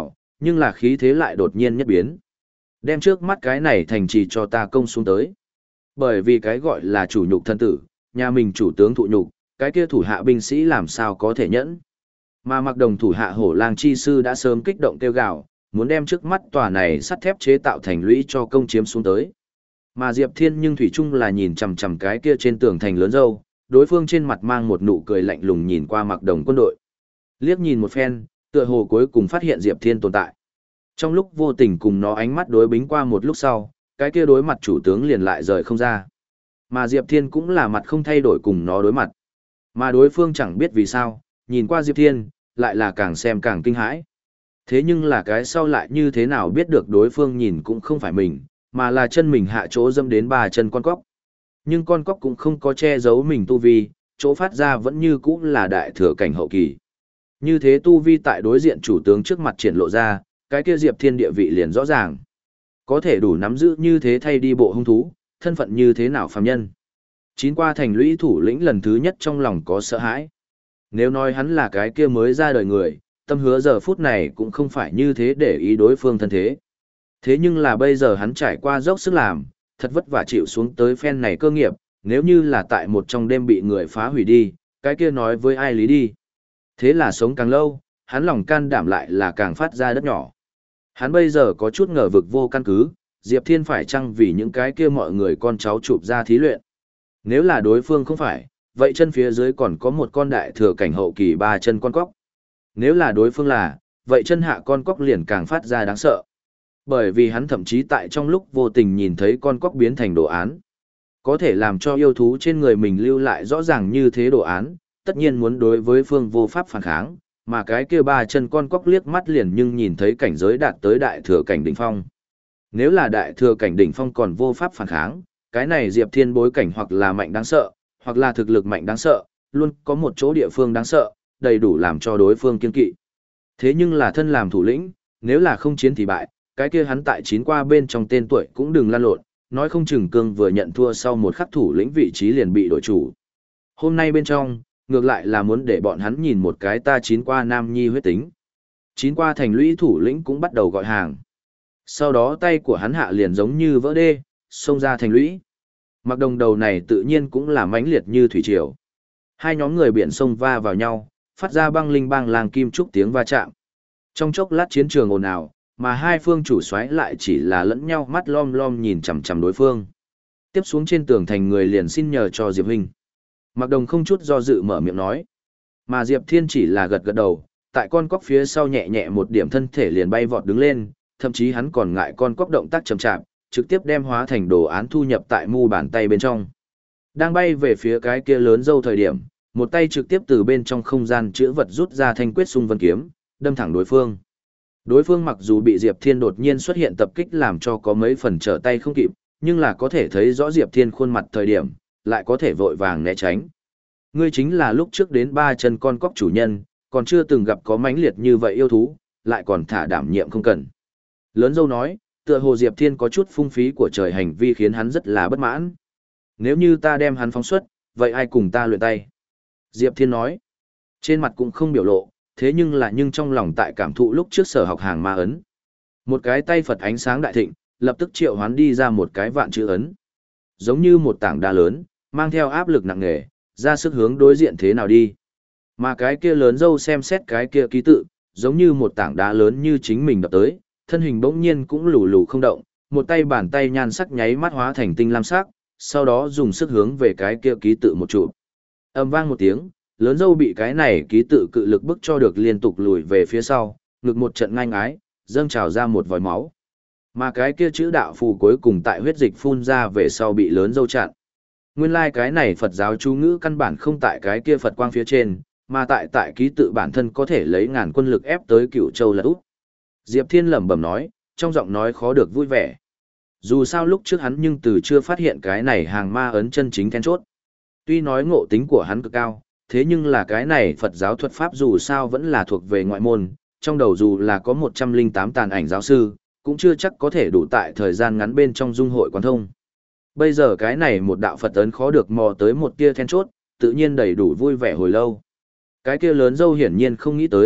nhưng là khí thế lại đột nhiên nhất biến. Đem trước mắt cái này thành trì cho ta công xuống tới. Bởi vì cái gọi là chủ nhục thân tử, nhà mình chủ tướng thụ nhục, cái kia thủ hạ binh sĩ làm sao có thể nhẫn. Mà Mặc Đồng thủ hạ Hổ Lang chi sư đã sớm kích động kêu gào, muốn đem trước mắt tòa này sắt thép chế tạo thành lũy cho công chiếm xuống tới. Mà Diệp Thiên nhưng thủy chung là nhìn chằm chằm cái kia trên tường thành lớn dâu, đối phương trên mặt mang một nụ cười lạnh lùng nhìn qua Mặc Đồng quân đội. Liếc nhìn một phen, tựa hồ cuối cùng phát hiện Diệp Thiên tồn tại. Trong lúc vô tình cùng nó ánh mắt đối bính qua một lúc sau, cái kia đối mặt chủ tướng liền lại rời không ra. Mà Diệp Thiên cũng là mặt không thay đổi cùng nó đối mặt. Mà đối phương chẳng biết vì sao, nhìn qua Diệp Thiên, lại là càng xem càng kinh hãi. Thế nhưng là cái sau lại như thế nào biết được đối phương nhìn cũng không phải mình, mà là chân mình hạ chỗ dâm đến ba chân con cóc. Nhưng con cóc cũng không có che giấu mình tu vi, chỗ phát ra vẫn như cũ là đại thừa cảnh hậu kỳ. Như thế tu vi tại đối diện chủ tướng trước mặt triển lộ ra, cái kia Diệp Thiên địa vị liền rõ ràng. Có thể đủ nắm giữ như thế thay đi bộ hung thú, thân phận như thế nào phàm nhân. Chín qua thành lũy thủ lĩnh lần thứ nhất trong lòng có sợ hãi. Nếu nói hắn là cái kia mới ra đời người, tâm hứa giờ phút này cũng không phải như thế để ý đối phương thân thế. Thế nhưng là bây giờ hắn trải qua dốc sức làm, thật vất vả chịu xuống tới phen này cơ nghiệp, nếu như là tại một trong đêm bị người phá hủy đi, cái kia nói với ai lý đi. Thế là sống càng lâu, hắn lòng can đảm lại là càng phát ra đất nhỏ. Hắn bây giờ có chút ngờ vực vô căn cứ, Diệp Thiên phải chăng vì những cái kia mọi người con cháu chụp ra thí luyện. Nếu là đối phương không phải, vậy chân phía dưới còn có một con đại thừa cảnh hậu kỳ ba chân con cóc. Nếu là đối phương là, vậy chân hạ con cóc liền càng phát ra đáng sợ. Bởi vì hắn thậm chí tại trong lúc vô tình nhìn thấy con cóc biến thành đồ án. Có thể làm cho yêu thú trên người mình lưu lại rõ ràng như thế đồ án, tất nhiên muốn đối với phương vô pháp phản kháng, mà cái kia ba chân con cóc liếc mắt liền nhưng nhìn thấy cảnh giới đạt tới đại thừa cảnh đỉnh phong. Nếu là đại thừa cảnh đỉnh phong còn vô pháp phản kháng, cái này Diệp Thiên bối cảnh hoặc là mạnh đáng sợ, hoặc là thực lực mạnh đáng sợ, luôn có một chỗ địa phương đáng sợ, đầy đủ làm cho đối phương kiên kỵ. Thế nhưng là thân làm thủ lĩnh, nếu là không chiến thì bại, cái kia hắn tại chín qua bên trong tên tuổi cũng đừng lan lộn, nói không chừng cương vừa nhận thua sau một khắc thủ lĩnh vị trí liền bị đổi chủ. Hôm nay bên trong, ngược lại là muốn để bọn hắn nhìn một cái ta chín qua nam nhi huyết tính. Chín qua thành lũy thủ lĩnh cũng bắt đầu gọi hàng. Sau đó tay của hắn hạ liền giống như vỡ đê, xông ra thành lũy. Mặc Đồng đầu này tự nhiên cũng là mãnh liệt như thủy triều. Hai nhóm người biển sông va vào nhau, phát ra băng linh bang làng kim trúc tiếng va chạm. Trong chốc lát chiến trường ồn ào, mà hai phương chủ soái lại chỉ là lẫn nhau mắt lom lom nhìn chằm chằm đối phương. Tiếp xuống trên tường thành người liền xin nhờ cho Diệp huynh. Mặc Đồng không chút do dự mở miệng nói. Mà Diệp Thiên chỉ là gật gật đầu, tại con cóc phía sau nhẹ nhẹ một điểm thân thể liền bay vọt đứng lên, thậm chí hắn còn ngại con cóc động tác chậm chạp, trực tiếp đem hóa thành đồ án thu nhập tại mu bàn tay bên trong. Đang bay về phía cái kia lớn dâu thời điểm, một tay trực tiếp từ bên trong không gian chữ vật rút ra thanh quyết xung vân kiếm, đâm thẳng đối phương. Đối phương mặc dù bị Diệp Thiên đột nhiên xuất hiện tập kích làm cho có mấy phần trở tay không kịp, nhưng là có thể thấy rõ Diệp Thiên khuôn mặt thời điểm, lại có thể vội vàng né tránh. Ngươi chính là lúc trước đến ba chân con cóc chủ nhân, còn chưa từng gặp có mãnh liệt như vậy yêu thú, lại còn thả đảm nhiệm không cần. Lớn dâu nói, tựa hồ Diệp Thiên có chút phung phí của trời hành vi khiến hắn rất là bất mãn. Nếu như ta đem hắn phóng xuất, vậy ai cùng ta luyện tay? Diệp Thiên nói, trên mặt cũng không biểu lộ, thế nhưng là nhưng trong lòng tại cảm thụ lúc trước sở học hàng ma ấn. Một cái tay Phật ánh sáng đại thịnh, lập tức triệu hoán đi ra một cái vạn chữ ấn. Giống như một tảng đá lớn, mang theo áp lực nặng nề, ra sức hướng đối diện thế nào đi. Mà cái kia lớn dâu xem xét cái kia ký tự, giống như một tảng đá lớn như chính mình đập tới, thân hình bỗng nhiên cũng lù lù không động, một tay bàn tay nhan sắc nháy mắt hóa thành tinh lam sắc, sau đó dùng sức hướng về cái kia ký tự một trụ. Âm vang một tiếng, lớn dâu bị cái này ký tự cự lực bức cho được liên tục lùi về phía sau, ngực một trận ngang ái, dâng trào ra một vòi máu. Mà cái kia chữ đạo phù cuối cùng tại huyết dịch phun ra về sau bị lớn dâu chặn. Nguyên lai like cái này Phật giáo chú ngữ căn bản không tại cái kia Phật quang phía trên, mà tại tại ký tự bản thân có thể lấy ngàn quân lực ép tới Cửu Châu là út. Diệp Thiên lẩm bẩm nói, trong giọng nói khó được vui vẻ. Dù sao lúc trước hắn nhưng từ chưa phát hiện cái này hàng ma ấn chân chính then chốt. Tuy nói ngộ tính của hắn cực cao, thế nhưng là cái này Phật giáo thuật pháp dù sao vẫn là thuộc về ngoại môn, trong đầu dù là có một trăm linh tám tàn ảnh giáo sư, cũng chưa chắc có thể đủ tại thời gian ngắn bên trong dung hội quán thông. Bây giờ cái này một đạo Phật ấn khó được mò tới một tia then chốt, tự nhiên đầy đủ vui vẻ hồi lâu. Cái kia lớn dâu hiển nhiên không nghĩ tới,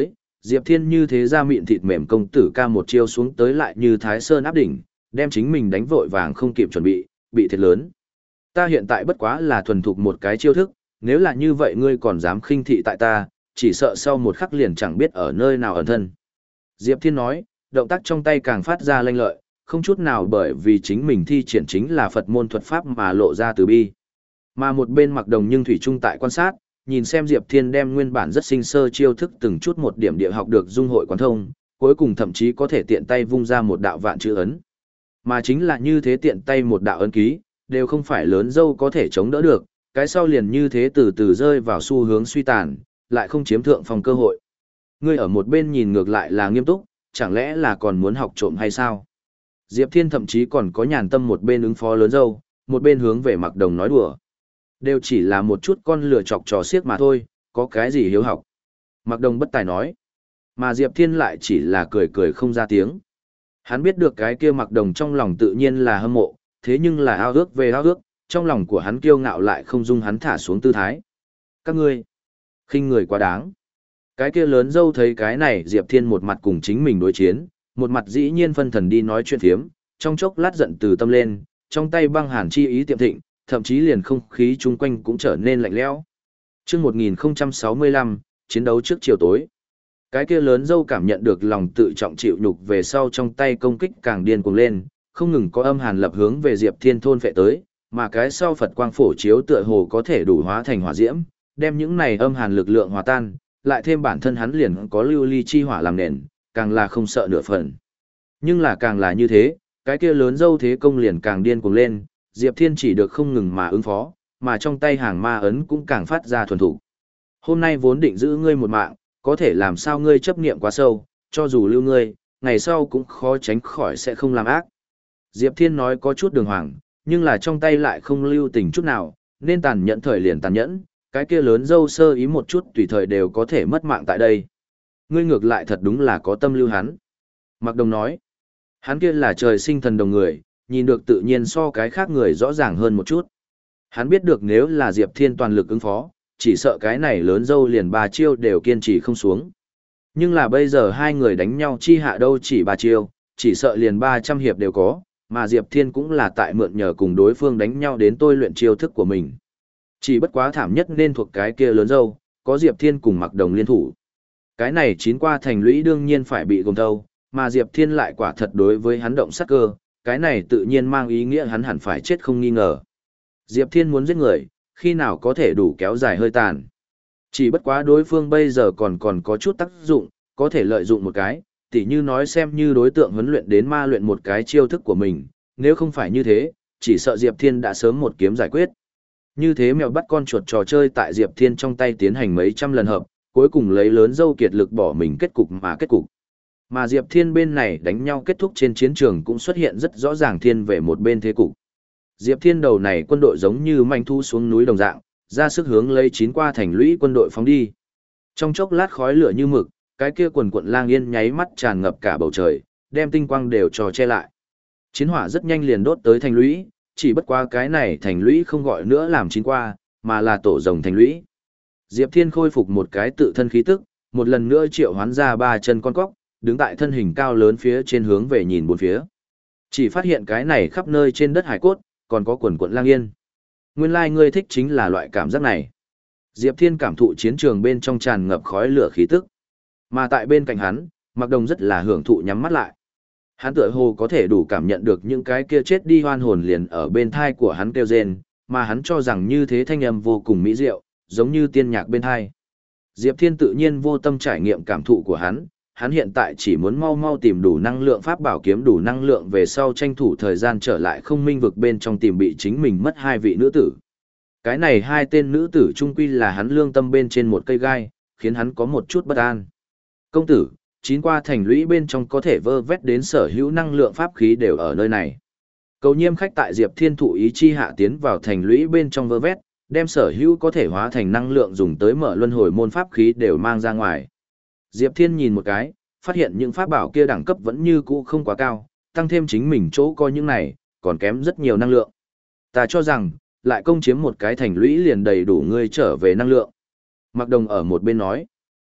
Diệp Thiên như thế ra mịn thịt mềm công tử ca một chiêu xuống tới lại như Thái Sơn áp đỉnh, đem chính mình đánh vội vàng không kịp chuẩn bị, bị thiệt lớn. Ta hiện tại bất quá là thuần thục một cái chiêu thức, nếu là như vậy ngươi còn dám khinh thị tại ta, chỉ sợ sau một khắc liền chẳng biết ở nơi nào ẩn thân. Diệp Thiên nói, động tác trong tay càng phát ra lanh lợi, không chút nào bởi vì chính mình thi triển chính là Phật môn thuật pháp mà lộ ra từ bi. Mà một bên Mặc Đồng nhưng thủy chung tại quan sát, nhìn xem Diệp Thiên đem nguyên bản rất sinh sơ chiêu thức từng chút một điểm địa học được dung hội quán thông, cuối cùng thậm chí có thể tiện tay vung ra một đạo vạn chữ ấn. Mà chính là như thế tiện tay một đạo ấn ký, đều không phải lớn dâu có thể chống đỡ được, cái sau liền như thế từ từ rơi vào xu hướng suy tàn, lại không chiếm thượng phòng cơ hội. Ngươi ở một bên nhìn ngược lại là nghiêm túc, chẳng lẽ là còn muốn học trộm hay sao? Diệp Thiên thậm chí còn có nhàn tâm một bên ứng phó lớn dâu, một bên hướng về Mặc Đồng nói đùa. Đều chỉ là một chút con lừa chọc trò xiếc mà thôi, có cái gì hiếu học. Mặc Đồng bất tài nói. Mà Diệp Thiên lại chỉ là cười cười không ra tiếng. Hắn biết được cái kia Mặc Đồng trong lòng tự nhiên là hâm mộ, thế nhưng là ao ước về ao ước, trong lòng của hắn kiêu ngạo lại không dung hắn thả xuống tư thái. Các ngươi, khinh người quá đáng. Cái kia lớn dâu thấy cái này Diệp Thiên một mặt cùng chính mình đối chiến, một mặt dĩ nhiên phân thần đi nói chuyện phiếm, trong chốc lát giận từ tâm lên, trong tay băng hàn chi ý tiệm thịnh, thậm chí liền không khí chung quanh cũng trở nên lạnh lẽo. Chương một nghìn không trăm sáu mươi lăm, chiến đấu trước chiều tối. Cái kia lớn dâu cảm nhận được lòng tự trọng chịu nhục về sau trong tay công kích càng điên cuồng lên, không ngừng có âm hàn lập hướng về Diệp Thiên thôn phệ tới, mà cái sau Phật quang phổ chiếu tựa hồ có thể đủ hóa thành hỏa diễm, đem những này âm hàn lực lượng hòa tan, lại thêm bản thân hắn liền có lưu ly chi hỏa làm nền, càng là không sợ nửa phần. Nhưng là càng là như thế, cái kia lớn dâu thế công liền càng điên cuồng lên, Diệp Thiên chỉ được không ngừng mà ứng phó, mà trong tay hàng ma ấn cũng càng phát ra thuần thủ. Hôm nay vốn định giữ ngươi một mạng, có thể làm sao ngươi chấp niệm quá sâu, cho dù lưu ngươi, ngày sau cũng khó tránh khỏi sẽ không làm ác. Diệp Thiên nói có chút đường hoàng, nhưng là trong tay lại không lưu tình chút nào, nên tàn nhẫn thời liền tàn nhẫn, cái kia lớn dâu sơ ý một chút tùy thời đều có thể mất mạng tại đây. Ngươi ngược lại thật đúng là có tâm lưu hắn. Mặc Đồng nói, hắn kia là trời sinh thần đồng người, nhìn được tự nhiên so cái khác người rõ ràng hơn một chút. Hắn biết được nếu là Diệp Thiên toàn lực ứng phó, chỉ sợ cái này lớn dâu liền ba chiêu đều kiên trì không xuống. Nhưng là bây giờ hai người đánh nhau chi hạ đâu chỉ ba chiêu, chỉ sợ liền ba trăm hiệp đều có, mà Diệp Thiên cũng là tại mượn nhờ cùng đối phương đánh nhau đến tôi luyện chiêu thức của mình. Chỉ bất quá thảm nhất nên thuộc cái kia lớn dâu, có Diệp Thiên cùng Mặc Đồng liên thủ. Cái này chín qua thành lũy đương nhiên phải bị gồm thâu, mà Diệp Thiên lại quả thật đối với hắn động sát cơ, cái này tự nhiên mang ý nghĩa hắn hẳn phải chết không nghi ngờ. Diệp Thiên muốn giết người, khi nào có thể đủ kéo dài hơi tàn. Chỉ bất quá đối phương bây giờ còn còn có chút tác dụng, có thể lợi dụng một cái, tỉ như nói xem như đối tượng huấn luyện đến ma luyện một cái chiêu thức của mình, nếu không phải như thế, chỉ sợ Diệp Thiên đã sớm một kiếm giải quyết. Như thế mèo bắt con chuột trò chơi tại Diệp Thiên trong tay tiến hành mấy trăm lần hợp, cuối cùng lấy lớn dâu kiệt lực bỏ mình kết cục mà kết cục. Mà Diệp Thiên bên này đánh nhau kết thúc trên chiến trường cũng xuất hiện rất rõ ràng thiên về một bên thế cục. Diệp Thiên đầu này quân đội giống như manh thu xuống núi đồng dạng, ra sức hướng lấy chín qua thành lũy quân đội phóng đi. Trong chốc lát khói lửa như mực, cái kia quần quận lang yên nháy mắt tràn ngập cả bầu trời, đem tinh quang đều trò che lại. Chiến hỏa rất nhanh liền đốt tới thành lũy, chỉ bất qua cái này thành lũy không gọi nữa làm chín qua, mà là tổ rồng thành lũy. Diệp Thiên khôi phục một cái tự thân khí tức, một lần nữa triệu hoán ra ba chân con cóc, đứng tại thân hình cao lớn phía trên hướng về nhìn bốn phía. Chỉ phát hiện cái này khắp nơi trên đất hải cốt, còn có quần quận lang yên. Nguyên lai like ngươi thích chính là loại cảm giác này. Diệp Thiên cảm thụ chiến trường bên trong tràn ngập khói lửa khí tức. Mà tại bên cạnh hắn, Mặc Đồng rất là hưởng thụ nhắm mắt lại. Hắn tựa hồ có thể đủ cảm nhận được những cái kia chết đi hoan hồn liền ở bên thai của hắn kêu rên, mà hắn cho rằng như thế thanh âm vô cùng mỹ diệu, giống như tiên nhạc bên thai. Diệp Thiên tự nhiên vô tâm trải nghiệm cảm thụ của hắn, hắn hiện tại chỉ muốn mau mau tìm đủ năng lượng pháp bảo kiếm đủ năng lượng về sau tranh thủ thời gian trở lại không minh vực bên trong tìm bị chính mình mất hai vị nữ tử. Cái này hai tên nữ tử trung quy là hắn lương tâm bên trên một cây gai, khiến hắn có một chút bất an. Công tử, chín qua thành lũy bên trong có thể vơ vét đến sở hữu năng lượng pháp khí đều ở nơi này. Cầu nhiêm khách tại Diệp Thiên thụ ý chi hạ tiến vào thành lũy bên trong vơ vét, đem sở hữu có thể hóa thành năng lượng dùng tới mở luân hồi môn pháp khí đều mang ra ngoài. Diệp Thiên nhìn một cái, phát hiện những pháp bảo kia đẳng cấp vẫn như cũ không quá cao, tăng thêm chính mình chỗ coi những này, còn kém rất nhiều năng lượng. Ta cho rằng, lại công chiếm một cái thành lũy liền đầy đủ ngươi trở về năng lượng. Mặc Đồng ở một bên nói.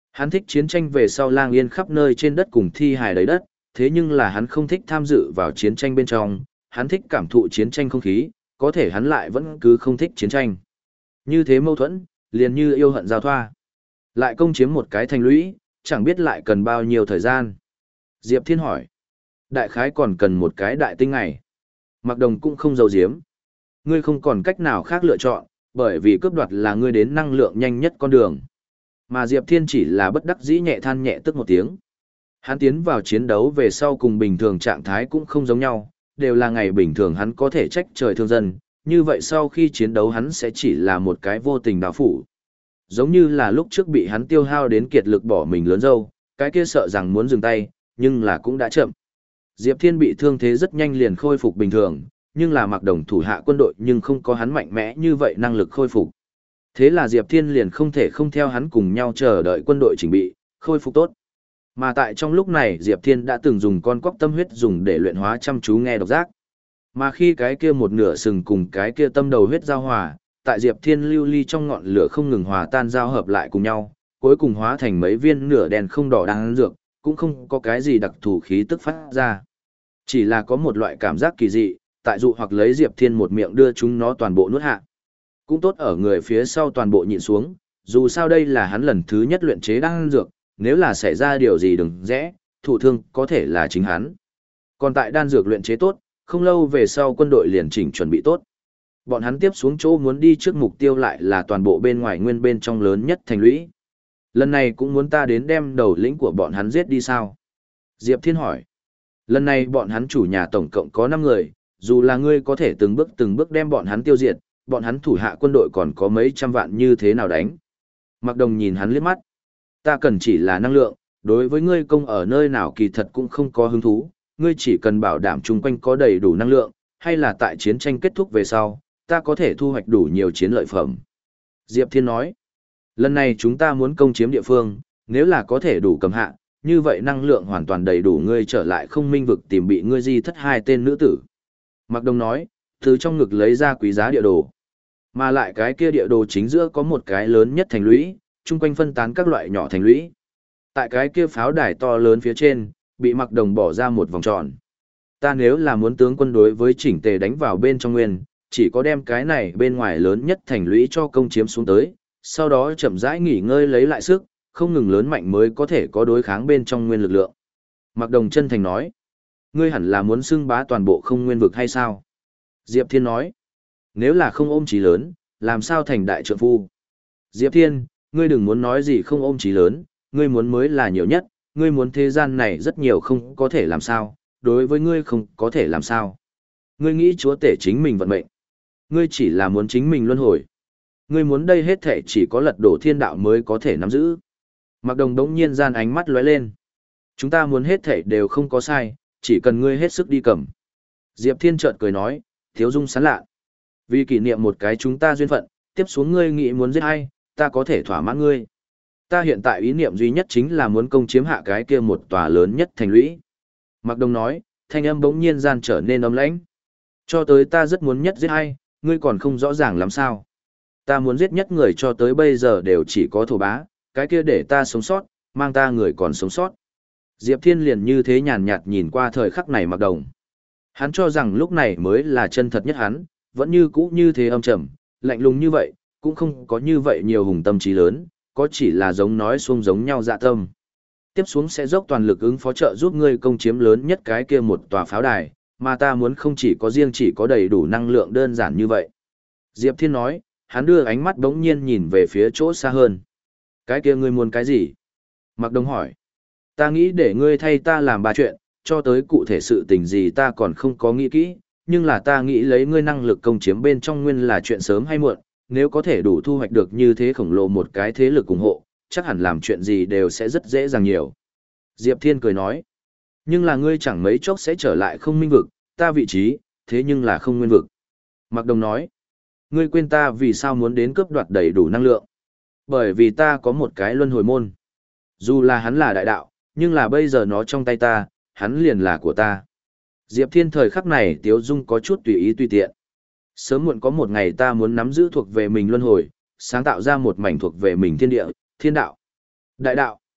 Hắn thích chiến tranh về sau lang yên khắp nơi trên đất cùng thi hài đầy đất, thế nhưng là hắn không thích tham dự vào chiến tranh bên trong, hắn thích cảm thụ chiến tranh không khí, có thể hắn lại vẫn cứ không thích chiến tranh. Như thế mâu thuẫn, liền như yêu hận giao thoa. Lại công chiếm một cái thành lũy, chẳng biết lại cần bao nhiêu thời gian. Diệp Thiên hỏi. Đại khái còn cần một cái đại tinh ngày. Mạc Đồng cũng không giấu giếm. Ngươi không còn cách nào khác lựa chọn, bởi vì cướp đoạt là ngươi đến năng lượng nhanh nhất con đường. Mà Diệp Thiên chỉ là bất đắc dĩ nhẹ than nhẹ tức một tiếng. Hắn tiến vào chiến đấu về sau cùng bình thường trạng thái cũng không giống nhau, đều là ngày bình thường hắn có thể trách trời thương dân, như vậy sau khi chiến đấu hắn sẽ chỉ là một cái vô tình đào phủ. Giống như là lúc trước bị hắn tiêu hao đến kiệt lực bỏ mình lớn dâu, cái kia sợ rằng muốn dừng tay, nhưng là cũng đã chậm. Diệp Thiên bị thương thế rất nhanh liền khôi phục bình thường, nhưng là Mạc Đồng thủ hạ quân đội nhưng không có hắn mạnh mẽ như vậy năng lực khôi phục. Thế là Diệp Thiên liền không thể không theo hắn cùng nhau chờ đợi quân đội chỉnh bị, khôi phục tốt. Mà tại trong lúc này Diệp Thiên đã từng dùng con cóc tâm huyết dùng để luyện hóa chăm chú nghe độc giác. Mà khi cái kia một nửa sừng cùng cái kia tâm đầu huyết giao hòa, tại Diệp Thiên lưu ly trong ngọn lửa không ngừng hòa tan giao hợp lại cùng nhau, cuối cùng hóa thành mấy viên nửa đèn không đỏ đang dược, cũng không có cái gì đặc thù khí tức phát ra. Chỉ là có một loại cảm giác kỳ dị, tại dụ hoặc lấy Diệp Thiên một miệng đưa chúng nó toàn bộ nuốt hạ. Cũng tốt ở người phía sau toàn bộ nhịn xuống, dù sao đây là hắn lần thứ nhất luyện chế đan dược, nếu là xảy ra điều gì đừng rẽ, thụ thương có thể là chính hắn. Còn tại đan dược luyện chế tốt, không lâu về sau quân đội liền chỉnh chuẩn bị tốt. Bọn hắn tiếp xuống chỗ muốn đi trước mục tiêu lại là toàn bộ bên ngoài nguyên bên trong lớn nhất thành lũy. Lần này cũng muốn ta đến đem đầu lĩnh của bọn hắn giết đi sao? Diệp Thiên hỏi. Lần này bọn hắn chủ nhà tổng cộng có năm người, dù là ngươi có thể từng bước từng bước đem bọn hắn tiêu diệt, bọn hắn thủ hạ quân đội còn có mấy trăm vạn như thế nào đánh. Mạc Đồng nhìn hắn liếc mắt. Ta cần chỉ là năng lượng, đối với ngươi công ở nơi nào kỳ thật cũng không có hứng thú, ngươi chỉ cần bảo đảm chung quanh có đầy đủ năng lượng, hay là tại chiến tranh kết thúc về sau, ta có thể thu hoạch đủ nhiều chiến lợi phẩm. Diệp Thiên nói, lần này chúng ta muốn công chiếm địa phương, nếu là có thể đủ cầm hạ, như vậy năng lượng hoàn toàn đầy đủ ngươi trở lại không minh vực tìm bị ngươi di thất hai tên nữ tử. Mạc Đông nói, từ trong ngực lấy ra quý giá địa đồ. Mà lại cái kia địa đồ chính giữa có một cái lớn nhất thành lũy, chung quanh phân tán các loại nhỏ thành lũy. Tại cái kia pháo đài to lớn phía trên, bị Mạc Đồng bỏ ra một vòng tròn. Ta nếu là muốn tướng quân đối với chỉnh tề đánh vào bên trong nguyên, chỉ có đem cái này bên ngoài lớn nhất thành lũy cho công chiếm xuống tới, sau đó chậm rãi nghỉ ngơi lấy lại sức, không ngừng lớn mạnh mới có thể có đối kháng bên trong nguyên lực lượng. Mạc Đồng chân thành nói, ngươi hẳn là muốn xưng bá toàn bộ không nguyên vực hay sao? Diệp Thiên nói, nếu là không ôm chí lớn, làm sao thành đại trượng phu? Diệp Thiên, ngươi đừng muốn nói gì không ôm chí lớn, ngươi muốn mới là nhiều nhất, ngươi muốn thế gian này rất nhiều không có thể làm sao, đối với ngươi không có thể làm sao. Ngươi nghĩ chúa tể chính mình vận mệnh. Ngươi chỉ là muốn chính mình luân hồi. Ngươi muốn đây hết thể chỉ có lật đổ thiên đạo mới có thể nắm giữ. Mạc Đồng đống nhiên gian ánh mắt lóe lên. Chúng ta muốn hết thể đều không có sai, chỉ cần ngươi hết sức đi cầm. Diệp Thiên chợt cười nói, thiếu dung sán lạ. Vì kỷ niệm một cái chúng ta duyên phận, tiếp xuống ngươi nghĩ muốn giết ai, ta có thể thỏa mãn ngươi. Ta hiện tại ý niệm duy nhất chính là muốn công chiếm hạ cái kia một tòa lớn nhất thành lũy. Mạc Đông nói, thanh âm bỗng nhiên gian trở nên ấm lãnh. Cho tới ta rất muốn nhất giết ai, ngươi còn không rõ ràng làm sao. Ta muốn giết nhất người cho tới bây giờ đều chỉ có thổ bá, cái kia để ta sống sót, mang ta người còn sống sót. Diệp Thiên liền như thế nhàn nhạt nhìn qua thời khắc này Mạc Đồng. Hắn cho rằng lúc này mới là chân thật nhất hắn, vẫn như cũ như thế âm trầm, lạnh lùng như vậy, cũng không có như vậy nhiều hùng tâm trí lớn, có chỉ là giống nói xuông giống nhau dạ tâm. Tiếp xuống sẽ dốc toàn lực ứng phó trợ giúp ngươi công chiếm lớn nhất cái kia một tòa pháo đài, mà ta muốn không chỉ có riêng chỉ có đầy đủ năng lượng đơn giản như vậy. Diệp Thiên nói, hắn đưa ánh mắt bỗng nhiên nhìn về phía chỗ xa hơn. Cái kia ngươi muốn cái gì? Mạc Đông hỏi. Ta nghĩ để ngươi thay ta làm ba chuyện, cho tới cụ thể sự tình gì ta còn không có nghĩ kỹ, nhưng là ta nghĩ lấy ngươi năng lực công chiếm bên trong nguyên là chuyện sớm hay muộn, nếu có thể đủ thu hoạch được như thế khổng lồ một cái thế lực ủng hộ, chắc hẳn làm chuyện gì đều sẽ rất dễ dàng nhiều. Diệp Thiên cười nói, nhưng là ngươi chẳng mấy chốc sẽ trở lại không minh vực, ta vị trí, thế nhưng là không nguyên vực. Mạc Đồng nói, ngươi quên ta vì sao muốn đến cướp đoạt đầy đủ năng lượng. Bởi vì ta có một cái luân hồi môn. Dù là hắn là đại đạo, nhưng là bây giờ nó trong tay ta, hắn liền là của ta. Diệp Thiên thời khắc này Tiếu Dung có chút tùy ý tùy tiện. Sớm muộn có một ngày ta muốn nắm giữ thuộc về mình luân hồi, sáng tạo ra một mảnh thuộc về mình thiên địa, thiên đạo, đại đạo.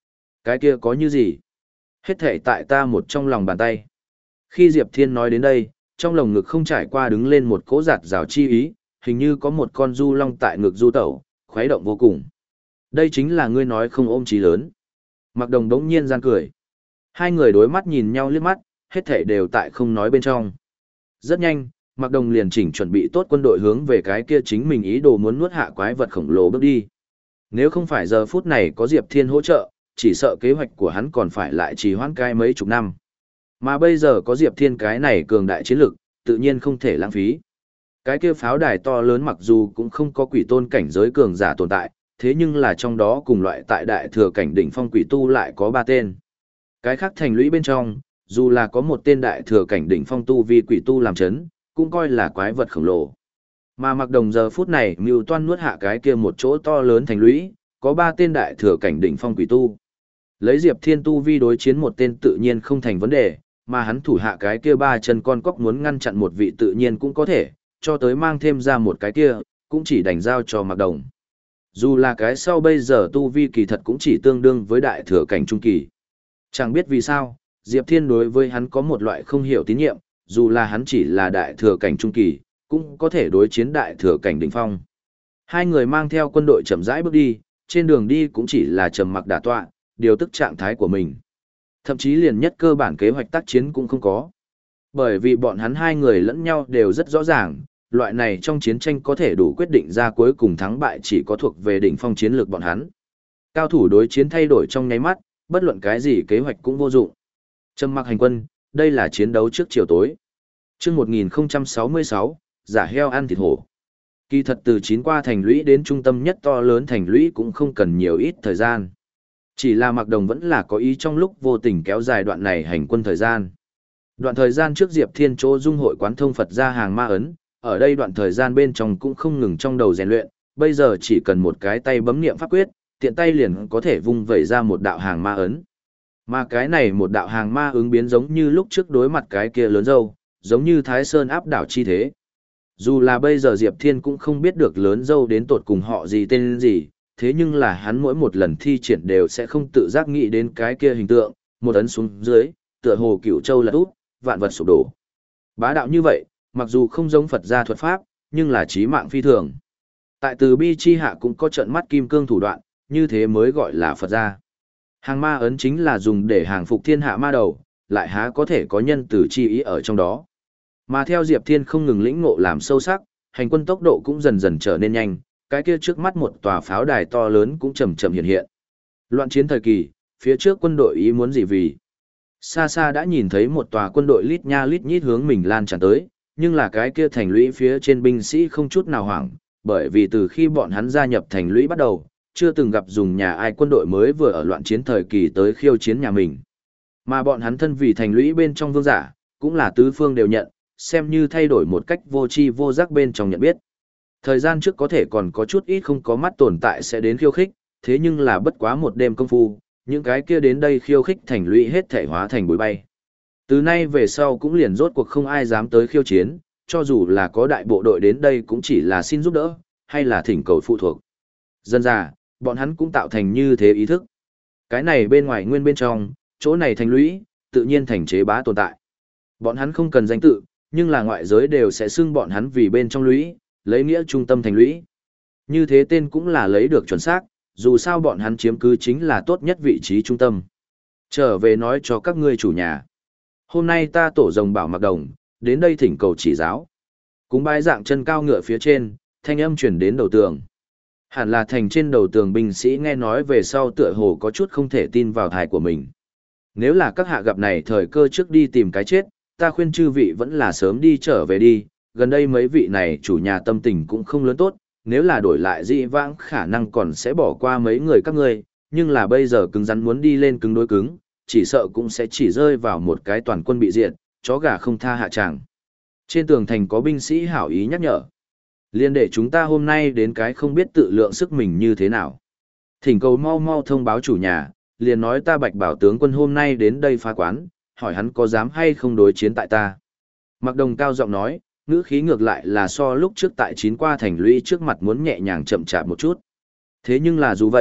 Cái kia có như gì? Hết thể tại ta một trong lòng bàn tay. Khi Diệp Thiên nói đến đây, trong lồng ngực không trải qua đứng lên một cỗ giạt rào chi ý, hình như có một con du long tại ngực du tẩu, khuấy động vô cùng. Đây chính là ngươi nói không ôm chí lớn. Mặc Đồng đống nhiên gian cười. Hai người đối mắt nhìn nhau liếc mắt, hết thể đều tại không nói bên trong. Rất nhanh, Mặc Đồng liền chỉnh chuẩn bị tốt quân đội hướng về cái kia chính mình ý đồ muốn nuốt hạ quái vật khổng lồ bước đi. Nếu không phải giờ phút này có Diệp Thiên hỗ trợ, chỉ sợ kế hoạch của hắn còn phải lại trì hoãn cái mấy chục năm. Mà bây giờ có Diệp Thiên cái này cường đại chiến lực, tự nhiên không thể lãng phí. Cái kia pháo đài to lớn mặc dù cũng không có quỷ tôn cảnh giới cường giả tồn tại, thế nhưng là trong đó cùng loại tại đại thừa cảnh đỉnh phong quỷ tu lại có ba tên. Cái khác thành lũy bên trong, dù là có một tên đại thừa cảnh đỉnh phong tu vi quỷ tu làm chấn, cũng coi là quái vật khổng lồ. Mà Mặc Đồng giờ phút này mưu toan nuốt hạ cái kia một chỗ to lớn thành lũy, có ba tên đại thừa cảnh đỉnh phong quỷ tu. Lấy Diệp Thiên tu vi đối chiến một tên tự nhiên không thành vấn đề, mà hắn thủ hạ cái kia ba chân con cóc muốn ngăn chặn một vị tự nhiên cũng có thể, cho tới mang thêm ra một cái kia, cũng chỉ đành giao cho Mặc Đồng. Dù là cái sau bây giờ tu vi kỳ thật cũng chỉ tương đương với đại thừa cảnh trung kỳ. Chẳng biết vì sao, Diệp Thiên đối với hắn có một loại không hiểu tín nhiệm, dù là hắn chỉ là đại thừa cảnh trung kỳ, cũng có thể đối chiến đại thừa cảnh đỉnh phong. Hai người mang theo quân đội chậm rãi bước đi, trên đường đi cũng chỉ là trầm mặc đả tọa, điều tức trạng thái của mình. Thậm chí liền nhất cơ bản kế hoạch tác chiến cũng không có. Bởi vì bọn hắn hai người lẫn nhau đều rất rõ ràng, loại này trong chiến tranh có thể đủ quyết định ra cuối cùng thắng bại chỉ có thuộc về đỉnh phong chiến lược bọn hắn. Cao thủ đối chiến thay đổi trong nháy mắt, bất luận cái gì kế hoạch cũng vô dụng. Trầm mặc hành quân, đây là chiến đấu trước chiều tối. Chương một nghìn không trăm sáu mươi sáu, giả heo ăn thịt hổ. Kỳ thật từ chín qua thành lũy đến trung tâm nhất to lớn thành lũy cũng không cần nhiều ít thời gian. Chỉ là Mặc Đồng vẫn là có ý trong lúc vô tình kéo dài đoạn này hành quân thời gian. Đoạn thời gian trước Diệp Thiên chỗ dung hội quán thông Phật ra hàng ma ấn, ở đây đoạn thời gian bên trong cũng không ngừng trong đầu rèn luyện, bây giờ chỉ cần một cái tay bấm niệm pháp quyết, tiện tay liền có thể vung vẩy ra một đạo hàng ma ấn. Mà cái này một đạo hàng ma ứng biến giống như lúc trước đối mặt cái kia lớn dâu, giống như Thái Sơn áp đảo chi thế. Dù là bây giờ Diệp Thiên cũng không biết được lớn dâu đến tột cùng họ gì tên gì, thế nhưng là hắn mỗi một lần thi triển đều sẽ không tự giác nghĩ đến cái kia hình tượng, một ấn xuống dưới, tựa hồ cửu châu lật úp, vạn vật sụp đổ. Bá đạo như vậy, mặc dù không giống Phật gia thuật pháp, nhưng là chí mạng phi thường. Tại từ bi chi hạ cũng có trận mắt kim cương thủ đoạn, như thế mới gọi là Phật gia. Hàng ma ấn chính là dùng để hàng phục thiên hạ ma đầu, lại há có thể có nhân từ chi ý ở trong đó. Mà theo Diệp Thiên không ngừng lĩnh ngộ làm sâu sắc, hành quân tốc độ cũng dần dần trở nên nhanh, cái kia trước mắt một tòa pháo đài to lớn cũng chậm chậm hiện hiện. Loạn chiến thời kỳ, phía trước quân đội ý muốn gì vì? Xa xa đã nhìn thấy một tòa quân đội lít nha lít nhít hướng mình lan tràn tới, nhưng là cái kia thành lũy phía trên binh sĩ không chút nào hoảng, bởi vì từ khi bọn hắn gia nhập thành lũy bắt đầu, chưa từng gặp dùng nhà ai quân đội mới vừa ở loạn chiến thời kỳ tới khiêu chiến nhà mình. Mà bọn hắn thân vì thành lũy bên trong vương giả, cũng là tứ phương đều nhận, xem như thay đổi một cách vô tri vô giác bên trong nhận biết. Thời gian trước có thể còn có chút ít không có mắt tồn tại sẽ đến khiêu khích, thế nhưng là bất quá một đêm công phu, những cái kia đến đây khiêu khích thành lũy hết thể hóa thành bụi bay. Từ nay về sau cũng liền rốt cuộc không ai dám tới khiêu chiến, cho dù là có đại bộ đội đến đây cũng chỉ là xin giúp đỡ, hay là thỉnh cầu phụ thuộc. Dân ra, bọn hắn cũng tạo thành như thế ý thức. Cái này bên ngoài nguyên bên trong, chỗ này thành lũy, tự nhiên thành chế bá tồn tại. Bọn hắn không cần danh tự, nhưng là ngoại giới đều sẽ xưng bọn hắn vì bên trong lũy, lấy nghĩa trung tâm thành lũy. Như thế tên cũng là lấy được chuẩn xác, dù sao bọn hắn chiếm cứ chính là tốt nhất vị trí trung tâm. Trở về nói cho các ngươi chủ nhà. Hôm nay ta tổ rồng bảo Mặc Đồng, đến đây thỉnh cầu chỉ giáo. Cúng bái dạng chân cao ngựa phía trên, thanh âm truyền đến đầu tường. Hẳn là thành trên đầu tường binh sĩ nghe nói về sau tựa hồ có chút không thể tin vào thai của mình. Nếu là các hạ gặp này thời cơ trước đi tìm cái chết, ta khuyên chư vị vẫn là sớm đi trở về đi, gần đây mấy vị này chủ nhà tâm tình cũng không lớn tốt, nếu là đổi lại dị vãng khả năng còn sẽ bỏ qua mấy người các ngươi, nhưng là bây giờ cứng rắn muốn đi lên cứng đối cứng, chỉ sợ cũng sẽ chỉ rơi vào một cái toàn quân bị diệt, chó gà không tha hạ tràng. Trên tường thành có binh sĩ hảo ý nhắc nhở. Liên để chúng ta hôm nay đến cái không biết tự lượng sức mình như thế nào. Thỉnh cầu mau mau thông báo chủ nhà, liền nói ta Bạch Bảo tướng quân hôm nay đến đây phá quán, hỏi hắn có dám hay không đối chiến tại ta. Mặc Đồng cao giọng nói, ngữ khí ngược lại là so lúc trước tại chín qua thành lũy trước mặt muốn nhẹ nhàng chậm chạp một chút. Thế nhưng là dù vậy,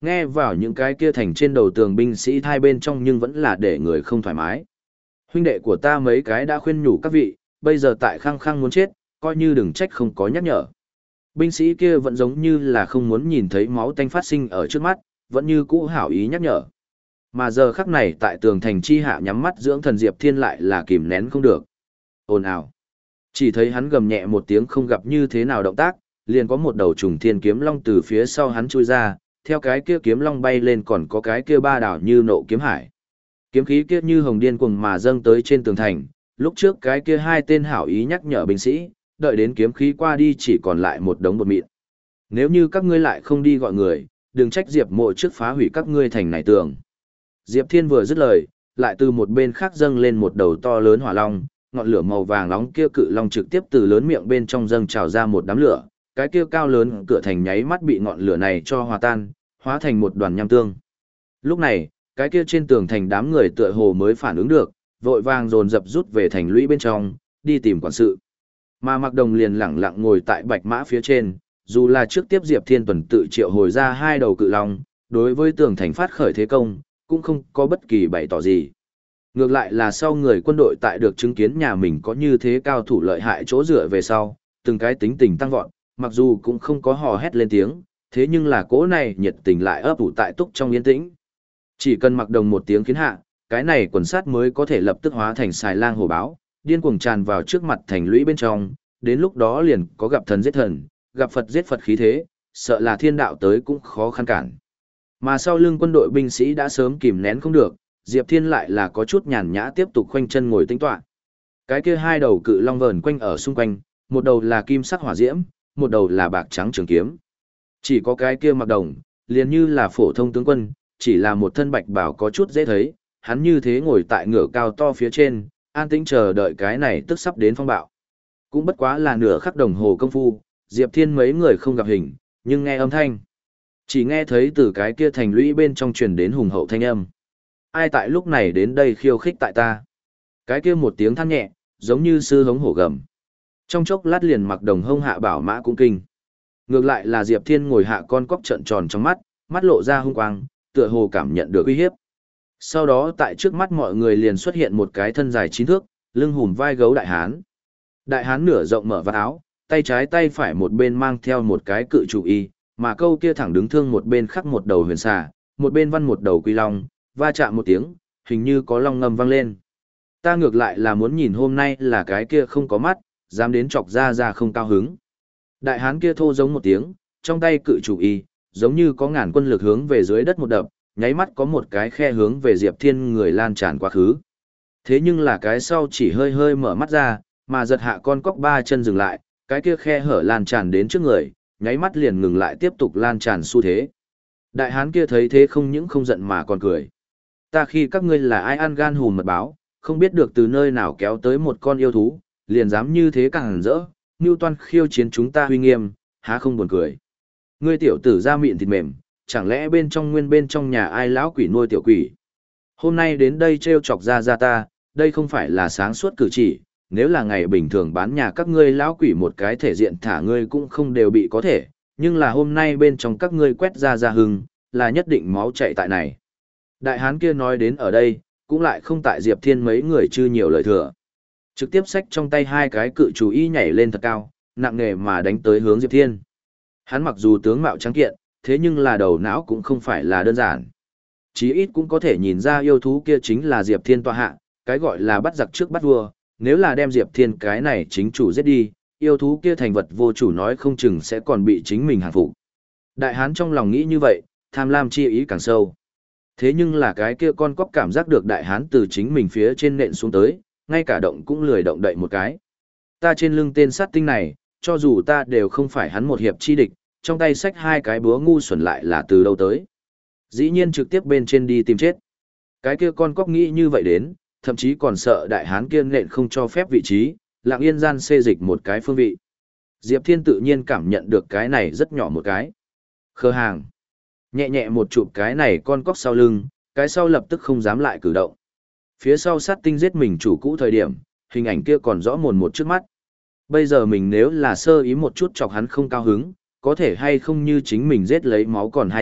Nghe vào những cái kia thành trên đầu tường binh sĩ hai bên trong nhưng vẫn là để người không thoải mái. Huynh đệ của ta mấy cái đã khuyên nhủ các vị, bây giờ tại khăng khăng muốn chết, coi như đừng trách không có nhắc nhở. Binh sĩ kia vẫn giống như là không muốn nhìn thấy máu tanh phát sinh ở trước mắt, vẫn như cũ hảo ý nhắc nhở. Mà giờ khắc này tại tường thành chi hạ nhắm mắt dưỡng thần Diệp Thiên lại là kìm nén không được. Ồn ào. Chỉ thấy hắn gầm nhẹ một tiếng không gặp như thế nào động tác, liền có một đầu trùng thiên kiếm long từ phía sau hắn chui ra, theo cái kia kiếm long bay lên còn có cái kia ba đảo như nộ kiếm hải. Kiếm khí kia như hồng điên cuồng mà dâng tới trên tường thành, lúc trước cái kia hai tên hảo ý nhắc nhở binh sĩ, đợi đến kiếm khí qua đi chỉ còn lại một đống bột mịn. Nếu như các ngươi lại không đi gọi người, đừng trách Diệp Mộ trước phá hủy các ngươi thành này tường. Diệp Thiên vừa dứt lời, lại từ một bên khác dâng lên một đầu to lớn hỏa long, ngọn lửa màu vàng nóng kia cự long trực tiếp từ lớn miệng bên trong dâng trào ra một đám lửa, cái kia cao lớn cửa thành nháy mắt bị ngọn lửa này cho hòa tan, hóa thành một đoàn nham tương. Lúc này, cái kia trên tường thành đám người tựa hồ mới phản ứng được, vội vàng dồn dập rút về thành lũy bên trong, đi tìm quản sự. Mà Mạc Đồng liền lẳng lặng ngồi tại bạch mã phía trên, dù là trước tiếp Diệp Thiên Tuần tự triệu hồi ra hai đầu cự long, đối với tường thành phát khởi thế công, cũng không có bất kỳ bày tỏ gì. Ngược lại là sau người quân đội tại được chứng kiến nhà mình có như thế cao thủ lợi hại chỗ dựa về sau, từng cái tính tình tăng vọt, mặc dù cũng không có hò hét lên tiếng, thế nhưng là cỗ này nhiệt tình lại ấp ủ tại túc trong yên tĩnh. Chỉ cần Mạc Đồng một tiếng khiến hạ, cái này quần sát mới có thể lập tức hóa thành xài lang hổ báo, điên cuồng tràn vào trước mặt thành lũy bên trong, đến lúc đó liền có gặp thần giết thần, gặp Phật giết Phật khí thế, sợ là thiên đạo tới cũng khó khăn cản. Mà sau lưng quân đội binh sĩ đã sớm kìm nén không được, Diệp Thiên lại là có chút nhàn nhã tiếp tục khoanh chân ngồi tĩnh tọa. Cái kia hai đầu cự long vờn quanh ở xung quanh, một đầu là kim sắc hỏa diễm, một đầu là bạc trắng trường kiếm. Chỉ có cái kia Mạc Đồng, liền như là phổ thông tướng quân, chỉ là một thân bạch bào có chút dễ thấy, hắn như thế ngồi tại ngựa cao to phía trên, an tĩnh chờ đợi cái này tức sắp đến phong bạo. Cũng bất quá là nửa khắc đồng hồ công phu, Diệp Thiên mấy người không gặp hình, nhưng nghe âm thanh. Chỉ nghe thấy từ cái kia thành lũy bên trong truyền đến hùng hậu thanh âm. Ai tại lúc này đến đây khiêu khích tại ta? Cái kia một tiếng than nhẹ, giống như sư hống hổ gầm. Trong chốc lát liền Mạc Đồng hông hạ bảo mã cũng kinh. Ngược lại là Diệp Thiên ngồi hạ con cóc trợn tròn trong mắt, mắt lộ ra hung quang, tựa hồ cảm nhận được uy hiếp. Sau đó tại trước mắt mọi người liền xuất hiện một cái thân dài chín thước, lưng hùm vai gấu đại hán. Đại hán nửa rộng mở vạt áo, tay trái tay phải một bên mang theo một cái cự trụ y, mà câu kia thẳng đứng thương một bên khắc một đầu huyền xà, một bên văn một đầu quy long, va chạm một tiếng, hình như có long ngâm vang lên. Ta ngược lại là muốn nhìn hôm nay là cái kia không có mắt, dám đến chọc ra ra không cao hứng. Đại hán kia thô giống một tiếng, trong tay cự trụ y, giống như có ngàn quân lực hướng về dưới đất một đập, nháy mắt có một cái khe hướng về Diệp Thiên người lan tràn quá khứ. Thế nhưng là cái sau chỉ hơi hơi mở mắt ra, mà giật hạ con cóc ba chân dừng lại, cái kia khe hở lan tràn đến trước người, nháy mắt liền ngừng lại tiếp tục lan tràn xu thế. Đại hán kia thấy thế không những không giận mà còn cười. Ta khi các ngươi là ai ăn gan hùm mật báo, không biết được từ nơi nào kéo tới một con yêu thú, liền dám như thế càng hẳn rỡ, Ngưu Toan khiêu chiến chúng ta huy nghiêm, há không buồn cười. Ngươi tiểu tử da mịn thịt mềm, chẳng lẽ bên trong nguyên bên trong nhà ai lão quỷ nuôi tiểu quỷ. Hôm nay đến đây trêu chọc ra ra ta, đây không phải là sáng suốt cử chỉ, nếu là ngày bình thường bán nhà các ngươi lão quỷ một cái thể diện thả ngươi cũng không đều bị có thể, nhưng là hôm nay bên trong các ngươi quét ra ra hưng, là nhất định máu chạy tại này. Đại hán kia nói đến ở đây, cũng lại không tại Diệp Thiên mấy người chưa nhiều lời thừa. Trực tiếp xách trong tay hai cái cự chú y nhảy lên thật cao, nặng nề mà đánh tới hướng Diệp Thiên. Hắn mặc dù tướng mạo trắng kiện, thế nhưng là đầu não cũng không phải là đơn giản. Chí ít cũng có thể nhìn ra yêu thú kia chính là Diệp Thiên tọa hạ, cái gọi là bắt giặc trước bắt vua, nếu là đem Diệp Thiên cái này chính chủ giết đi, yêu thú kia thành vật vô chủ nói không chừng sẽ còn bị chính mình hàng phục. Đại hán trong lòng nghĩ như vậy, tham lam chi ý càng sâu. Thế nhưng là cái kia con cóc cảm giác được đại hán từ chính mình phía trên nện xuống tới, ngay cả động cũng lười động đậy một cái. Ta trên lưng tên sát tinh này, cho dù ta đều không phải hắn một hiệp chi địch, trong tay xách hai cái búa ngu xuẩn lại là từ đâu tới. Dĩ nhiên trực tiếp bên trên đi tìm chết. Cái kia con cóc nghĩ như vậy đến, thậm chí còn sợ đại hán kia nện không cho phép vị trí, lặng yên gian xê dịch một cái phương vị. Diệp Thiên tự nhiên cảm nhận được cái này rất nhỏ một cái. Khơ hàng. Nhẹ nhẹ một chụp cái này con cóc sau lưng, cái sau lập tức không dám lại cử động. Phía sau sát tinh giết mình chủ cũ thời điểm, hình ảnh kia còn rõ mồn một trước mắt. Bây giờ mình nếu là sơ ý một chút chọc hắn không cao hứng, có thể hay không như chính mình giết lấy máu còn hai chuyện,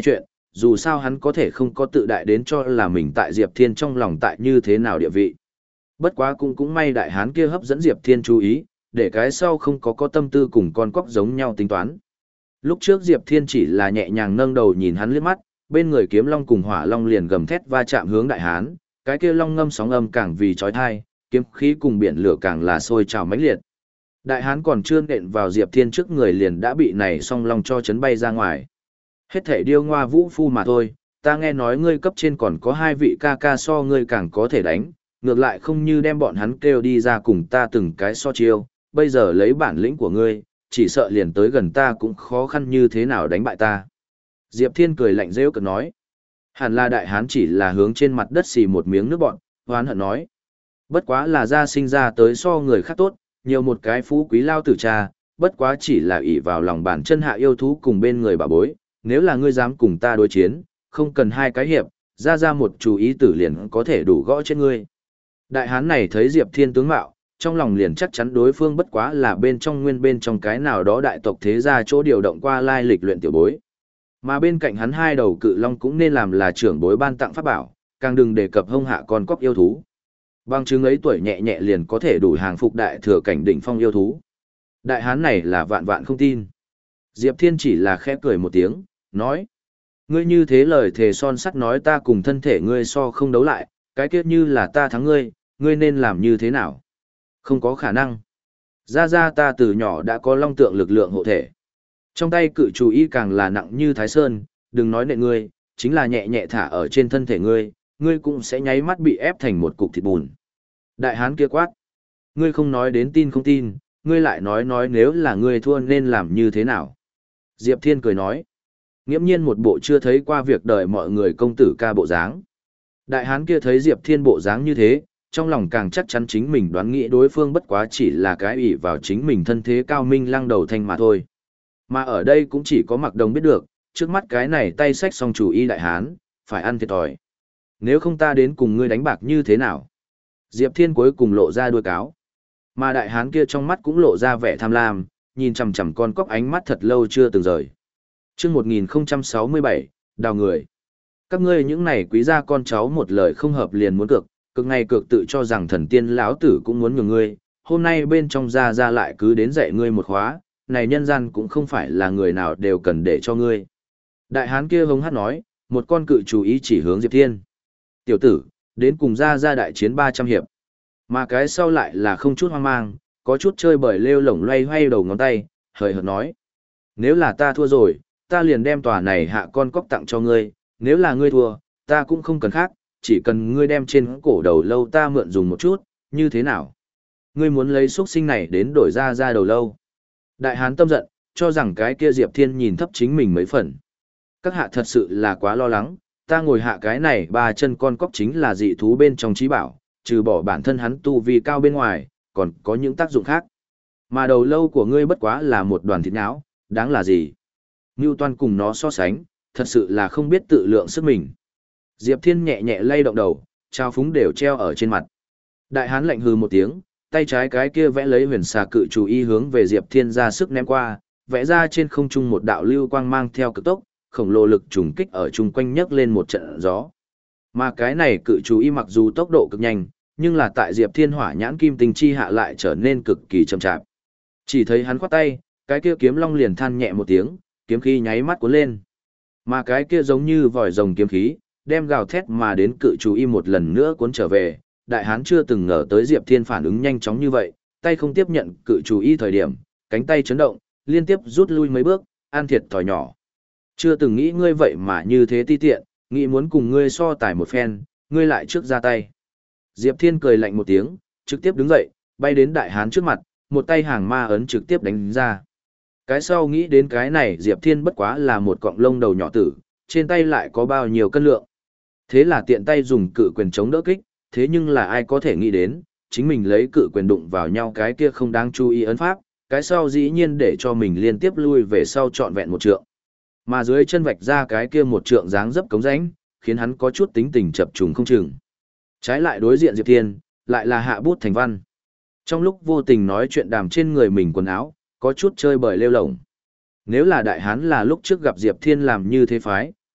dù sao hắn có thể không có tự đại đến cho là mình tại Diệp Thiên trong lòng tại như thế nào địa vị. Bất quá cũng cũng may đại hán kia hấp dẫn Diệp Thiên chú ý, để cái sau không có có tâm tư cùng con cóc giống nhau tính toán. Lúc trước Diệp Thiên chỉ là nhẹ nhàng nâng đầu nhìn hắn liếc mắt, bên người kiếm long cùng hỏa long liền gầm thét va chạm hướng đại hán, cái kia long ngâm sóng âm càng vì chói tai, kiếm khí cùng biển lửa càng là sôi trào mãnh liệt. Đại hán còn chưa nện vào Diệp Thiên trước người liền đã bị này song long cho chấn bay ra ngoài. Hết thể điêu ngoa vũ phu mà thôi, ta nghe nói ngươi cấp trên còn có hai vị ca ca so ngươi càng có thể đánh, ngược lại không như đem bọn hắn kêu đi ra cùng ta từng cái so chiêu, bây giờ lấy bản lĩnh của ngươi, chỉ sợ liền tới gần ta cũng khó khăn như thế nào đánh bại ta. Diệp Thiên cười lạnh rêu cực nói. Hẳn là đại hán chỉ là hướng trên mặt đất xì một miếng nước bọn, hoán hận nói. Bất quá là ra sinh ra tới so người khác tốt, nhiều một cái phú quý lao tử cha, bất quá chỉ là ỷ vào lòng bàn chân hạ yêu thú cùng bên người bà bối, nếu là ngươi dám cùng ta đối chiến, không cần hai cái hiệp, ra ra một chú ý tử liền có thể đủ gõ trên ngươi. Đại hán này thấy Diệp Thiên tướng mạo, trong lòng liền chắc chắn đối phương bất quá là bên trong nguyên bên trong cái nào đó đại tộc thế gia chỗ điều động qua lai lịch luyện tiểu bối. Mà bên cạnh hắn hai đầu cự long cũng nên làm là trưởng bối ban tặng pháp bảo, càng đừng đề cập hông hạ con cóc yêu thú. Bằng chứng ấy tuổi nhẹ nhẹ liền có thể đủ hàng phục đại thừa cảnh đỉnh phong yêu thú. Đại hán này là vạn vạn không tin. Diệp Thiên chỉ là khẽ cười một tiếng, nói. Ngươi như thế lời thề son sắt nói ta cùng thân thể ngươi so không đấu lại, cái kết như là ta thắng ngươi, ngươi nên làm như thế nào? Không có khả năng. Ra ra ta từ nhỏ đã có long tượng lực lượng hộ thể. Trong tay cự chủ y càng là nặng như thái sơn, đừng nói nệ ngươi, chính là nhẹ nhẹ thả ở trên thân thể ngươi, ngươi cũng sẽ nháy mắt bị ép thành một cục thịt bùn. Đại hán kia quát. Ngươi không nói đến tin không tin, ngươi lại nói nói nếu là ngươi thua nên làm như thế nào? Diệp Thiên cười nói. Nghiễm nhiên một bộ chưa thấy qua việc đời mọi người công tử ca bộ dáng. Đại hán kia thấy Diệp Thiên bộ dáng như thế, trong lòng càng chắc chắn chính mình đoán nghĩ đối phương bất quá chỉ là cái ỷ vào chính mình thân thế cao minh lăng đầu thanh mà thôi. Mà ở đây cũng chỉ có Mặc Đồng biết được, trước mắt cái này tay xách song chủ y đại hán, phải ăn thiệt thòi. Nếu không ta đến cùng ngươi đánh bạc như thế nào? Diệp Thiên cuối cùng lộ ra đuôi cáo. Mà đại hán kia trong mắt cũng lộ ra vẻ tham lam, nhìn chằm chằm con cóc ánh mắt thật lâu chưa từng rời. Chương một nghìn không trăm sáu mươi bảy, đào người. Các ngươi những này quý gia con cháu một lời không hợp liền muốn cược, cực ngày cược tự cho rằng thần tiên lão tử cũng muốn nhường ngươi, hôm nay bên trong gia gia lại cứ đến dạy ngươi một khóa, này nhân gian cũng không phải là người nào đều cần để cho ngươi. Đại hán kia hống hát nói, một con cự chú ý chỉ hướng Diệp Thiên. Tiểu tử, đến cùng gia gia đại chiến ba trăm hiệp. Mà cái sau lại là không chút hoang mang, có chút chơi bời lêu lổng loay hoay đầu ngón tay, hời hợt nói. Nếu là ta thua rồi, ta liền đem tòa này hạ con cóc tặng cho ngươi, nếu là ngươi thua, ta cũng không cần khác, chỉ cần ngươi đem trên cổ đầu lâu ta mượn dùng một chút, như thế nào? Ngươi muốn lấy xuất sinh này đến đổi ra ra đầu lâu. Đại hán tâm giận, cho rằng cái kia Diệp Thiên nhìn thấp chính mình mấy phần. Các hạ thật sự là quá lo lắng, ta ngồi hạ cái này ba chân con cóc chính là dị thú bên trong trí bảo, trừ bỏ bản thân hắn tu vi cao bên ngoài, còn có những tác dụng khác. Mà đầu lâu của ngươi bất quá là một đoàn thịt não, đáng là gì? Ngưu Toan cùng nó so sánh, thật sự là không biết tự lượng sức mình. Diệp Thiên nhẹ nhẹ lay động đầu, trao phúng đều treo ở trên mặt. Đại hán lạnh hừ một tiếng, tay trái cái kia vẽ lấy huyền xà cự chủ y hướng về Diệp Thiên ra sức ném qua, vẽ ra trên không trung một đạo lưu quang mang theo cực tốc, khổng lồ lực trùng kích ở chung quanh nhấc lên một trận gió. Mà cái này cự chủ y mặc dù tốc độ cực nhanh, nhưng là tại Diệp Thiên hỏa nhãn kim tinh chi hạ lại trở nên cực kỳ chậm chạp. Chỉ thấy hắn khoát tay, cái kia kiếm long liền than nhẹ một tiếng, kiếm khí nháy mắt cuốn lên. Mà cái kia giống như vòi rồng kiếm khí, đem gào thét mà đến cự chú y một lần nữa cuốn trở về. Đại hán chưa từng ngờ tới Diệp Thiên phản ứng nhanh chóng như vậy, tay không tiếp nhận cự chú y thời điểm, cánh tay chấn động, liên tiếp rút lui mấy bước, ăn thiệt thòi nhỏ. Chưa từng nghĩ ngươi vậy mà như thế ti tiện, nghĩ muốn cùng ngươi so tài một phen, ngươi lại trước ra tay. Diệp Thiên cười lạnh một tiếng, trực tiếp đứng dậy, bay đến đại hán trước mặt, một tay hàng ma ấn trực tiếp đánh ra. Cái sau nghĩ đến cái này Diệp Thiên bất quá là một cọng lông đầu nhỏ tử, trên tay lại có bao nhiêu cân lượng. Thế là tiện tay dùng cự quyền chống đỡ kích, thế nhưng là ai có thể nghĩ đến, chính mình lấy cự quyền đụng vào nhau cái kia không đáng chú ý ấn pháp, cái sau dĩ nhiên để cho mình liên tiếp lui về sau trọn vẹn một trượng. Mà dưới chân vạch ra cái kia một trượng dáng dấp cống rãnh, khiến hắn có chút tính tình chập trùng không chừng. Trái lại đối diện Diệp Thiên, lại là hạ bút thành văn. Trong lúc vô tình nói chuyện đàm trên người mình quần áo, có chút chơi bời lêu lổng. Nếu là đại hán là lúc trước gặp Diệp Thiên làm như thế phái,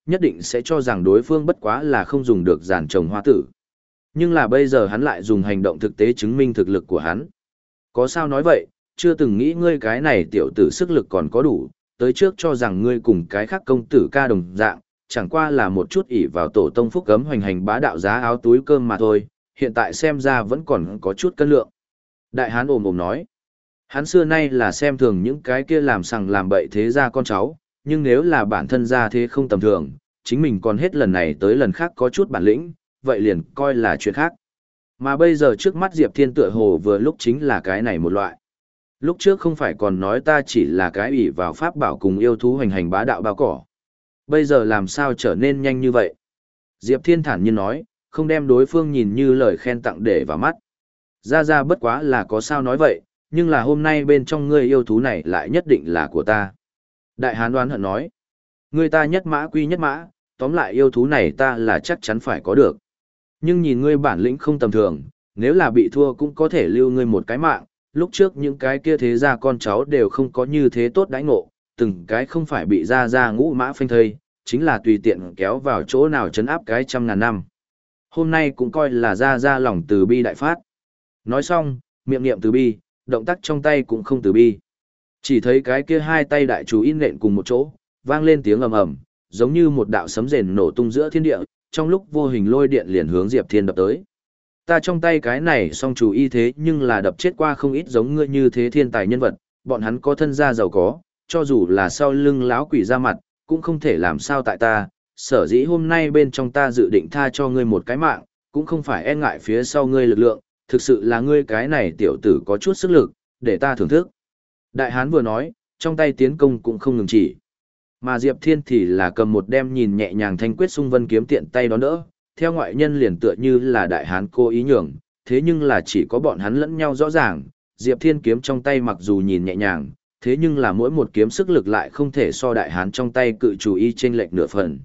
nhất định sẽ cho rằng đối phương bất quá là không dùng được giàn trồng hoa tử. Nhưng là bây giờ hắn lại dùng hành động thực tế chứng minh thực lực của hắn. Có sao nói vậy, chưa từng nghĩ ngươi cái này tiểu tử sức lực còn có đủ, tới trước cho rằng ngươi cùng cái khác công tử ca đồng dạng, chẳng qua là một chút ỷ vào tổ tông phúc cấm hoành hành bá đạo giá áo túi cơm mà thôi, hiện tại xem ra vẫn còn có chút cân lượng. Đại hán ồm ồm nói, hắn xưa nay là xem thường những cái kia làm sằng làm bậy thế ra con cháu, nhưng nếu là bản thân ra thế không tầm thường, chính mình còn hết lần này tới lần khác có chút bản lĩnh, vậy liền coi là chuyện khác. Mà bây giờ trước mắt Diệp Thiên tựa hồ vừa lúc chính là cái này một loại. Lúc trước không phải còn nói ta chỉ là cái ỷ vào pháp bảo cùng yêu thú hoành hành bá đạo bao cỏ. Bây giờ làm sao trở nên nhanh như vậy? Diệp Thiên thản nhiên nói, không đem đối phương nhìn như lời khen tặng để vào mắt. Ra ra bất quá là có sao nói vậy, nhưng là hôm nay bên trong ngươi yêu thú này lại nhất định là của ta. Đại hán đoán hận nói, ngươi ta nhất mã quy nhất mã, tóm lại yêu thú này ta là chắc chắn phải có được. Nhưng nhìn ngươi bản lĩnh không tầm thường, nếu là bị thua cũng có thể lưu ngươi một cái mạng, lúc trước những cái kia thế gia con cháu đều không có như thế tốt đãi ngộ, từng cái không phải bị ra ra ngũ mã phanh thây, chính là tùy tiện kéo vào chỗ nào chấn áp cái trăm ngàn năm. Hôm nay cũng coi là ra ra lòng từ bi đại phát. Nói xong, miệng niệm từ bi, động tác trong tay cũng không từ bi. Chỉ thấy cái kia hai tay đại chú in nện cùng một chỗ, vang lên tiếng ầm ầm, giống như một đạo sấm rền nổ tung giữa thiên địa, trong lúc vô hình lôi điện liền hướng Diệp Thiên đập tới. Ta trong tay cái này song chủ y thế nhưng là đập chết qua không ít giống ngươi như thế thiên tài nhân vật, bọn hắn có thân gia giàu có, cho dù là sau lưng lão quỷ ra mặt, cũng không thể làm sao tại ta, sở dĩ hôm nay bên trong ta dự định tha cho ngươi một cái mạng, cũng không phải e ngại phía sau ngươi lực lượng, thực sự là ngươi cái này tiểu tử có chút sức lực, để ta thưởng thức. Đại hán vừa nói, trong tay tiến công cũng không ngừng chỉ. Mà Diệp Thiên thì là cầm một đem nhìn nhẹ nhàng thanh quyết xung vân kiếm tiện tay đón đỡ, theo ngoại nhân liền tựa như là đại hán cố ý nhường, thế nhưng là chỉ có bọn hắn lẫn nhau rõ ràng, Diệp Thiên kiếm trong tay mặc dù nhìn nhẹ nhàng, thế nhưng là mỗi một kiếm sức lực lại không thể so đại hán trong tay cự chủ y chênh lệch nửa phần.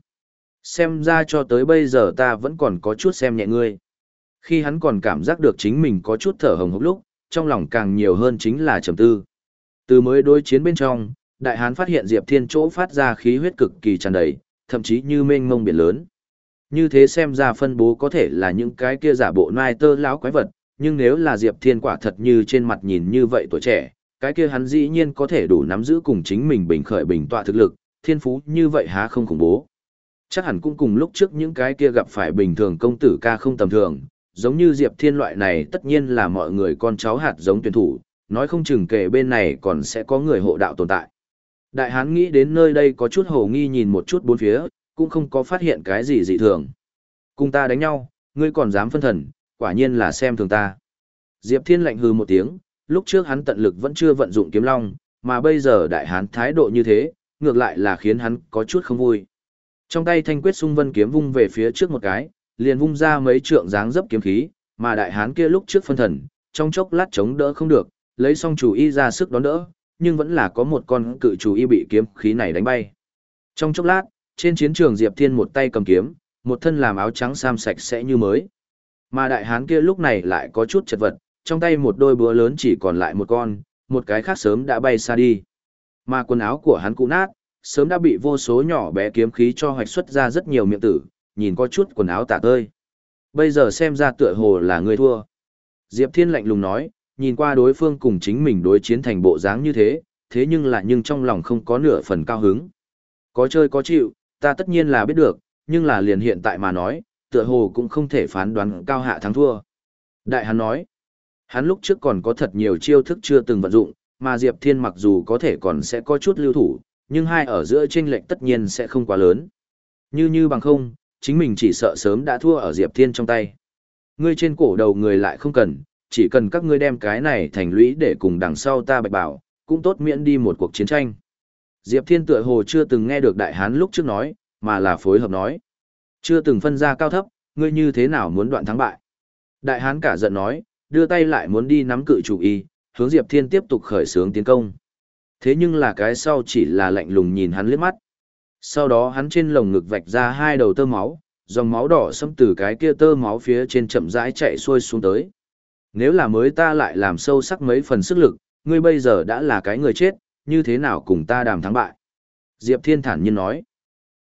Xem ra cho tới bây giờ ta vẫn còn có chút xem nhẹ ngươi. Khi hắn còn cảm giác được chính mình có chút thở hồng hộc lúc, trong lòng càng nhiều hơn chính là trầm tư. Từ mới đối chiến bên trong, đại hán phát hiện Diệp Thiên chỗ phát ra khí huyết cực kỳ tràn đầy, thậm chí như mênh mông biển lớn. Như thế xem ra phân bố có thể là những cái kia giả bộ nai tơ lão quái vật, nhưng nếu là Diệp Thiên quả thật như trên mặt nhìn như vậy tuổi trẻ, cái kia hắn dĩ nhiên có thể đủ nắm giữ cùng chính mình bình khởi bình tọa thực lực, thiên phú như vậy há không khủng bố. Chắc hẳn cũng cùng lúc trước những cái kia gặp phải bình thường công tử ca không tầm thường, giống như Diệp Thiên loại này tất nhiên là mọi người con cháu hạt giống tuyển thủ, nói không chừng kể bên này còn sẽ có người hộ đạo tồn tại. Đại hán nghĩ đến nơi đây có chút hồ nghi nhìn một chút bốn phía, cũng không có phát hiện cái gì dị thường. Cùng ta đánh nhau, ngươi còn dám phân thần, quả nhiên là xem thường ta. Diệp Thiên lạnh hừ một tiếng, lúc trước hắn tận lực vẫn chưa vận dụng kiếm long, mà bây giờ đại hán thái độ như thế, ngược lại là khiến hắn có chút không vui. Trong tay thanh quyết xung vân kiếm vung về phía trước một cái, liền vung ra mấy trượng dáng dấp kiếm khí, mà đại hán kia lúc trước phân thần, trong chốc lát chống đỡ không được, lấy xong chủ y ra sức đón đỡ, nhưng vẫn là có một con cự chủ y bị kiếm khí này đánh bay. Trong chốc lát, trên chiến trường Diệp Thiên một tay cầm kiếm, một thân làm áo trắng sam sạch sẽ như mới. Mà đại hán kia lúc này lại có chút chật vật, trong tay một đôi búa lớn chỉ còn lại một con, một cái khác sớm đã bay xa đi. Mà quần áo của hắn cũ nát, sớm đã bị vô số nhỏ bé kiếm khí cho hoạch xuất ra rất nhiều miệng tử, nhìn có chút quần áo tả tơi. Bây giờ xem ra tựa hồ là người thua. Diệp Thiên lạnh lùng nói, nhìn qua đối phương cùng chính mình đối chiến thành bộ dáng như thế, thế nhưng là nhưng trong lòng không có nửa phần cao hứng. Có chơi có chịu, ta tất nhiên là biết được, nhưng là liền hiện tại mà nói, tựa hồ cũng không thể phán đoán cao hạ thắng thua. Đại hắn nói, hắn lúc trước còn có thật nhiều chiêu thức chưa từng vận dụng, mà Diệp Thiên mặc dù có thể còn sẽ có chút lưu thủ, nhưng hai ở giữa chênh lệch tất nhiên sẽ không quá lớn. Như như bằng không, chính mình chỉ sợ sớm đã thua ở Diệp Thiên trong tay. Ngươi trên cổ đầu người lại không cần, chỉ cần các ngươi đem cái này thành lũy để cùng đằng sau ta bạch bảo, cũng tốt miễn đi một cuộc chiến tranh. Diệp Thiên tựa hồ chưa từng nghe được đại hán lúc trước nói, mà là phối hợp nói. Chưa từng phân ra cao thấp, ngươi như thế nào muốn đoạn thắng bại. Đại hán cả giận nói, đưa tay lại muốn đi nắm cự chủ y, hướng Diệp Thiên tiếp tục khởi xướng tiến công. Thế nhưng là cái sau chỉ là lạnh lùng nhìn hắn liếc mắt. Sau đó hắn trên lồng ngực vạch ra hai đầu tơ máu, dòng máu đỏ xâm từ cái kia tơ máu phía trên chậm rãi chạy xuôi xuống tới. Nếu là mới ta lại làm sâu sắc mấy phần sức lực, ngươi bây giờ đã là cái người chết, như thế nào cùng ta đàm thắng bại. Diệp Thiên thản nhiên nói.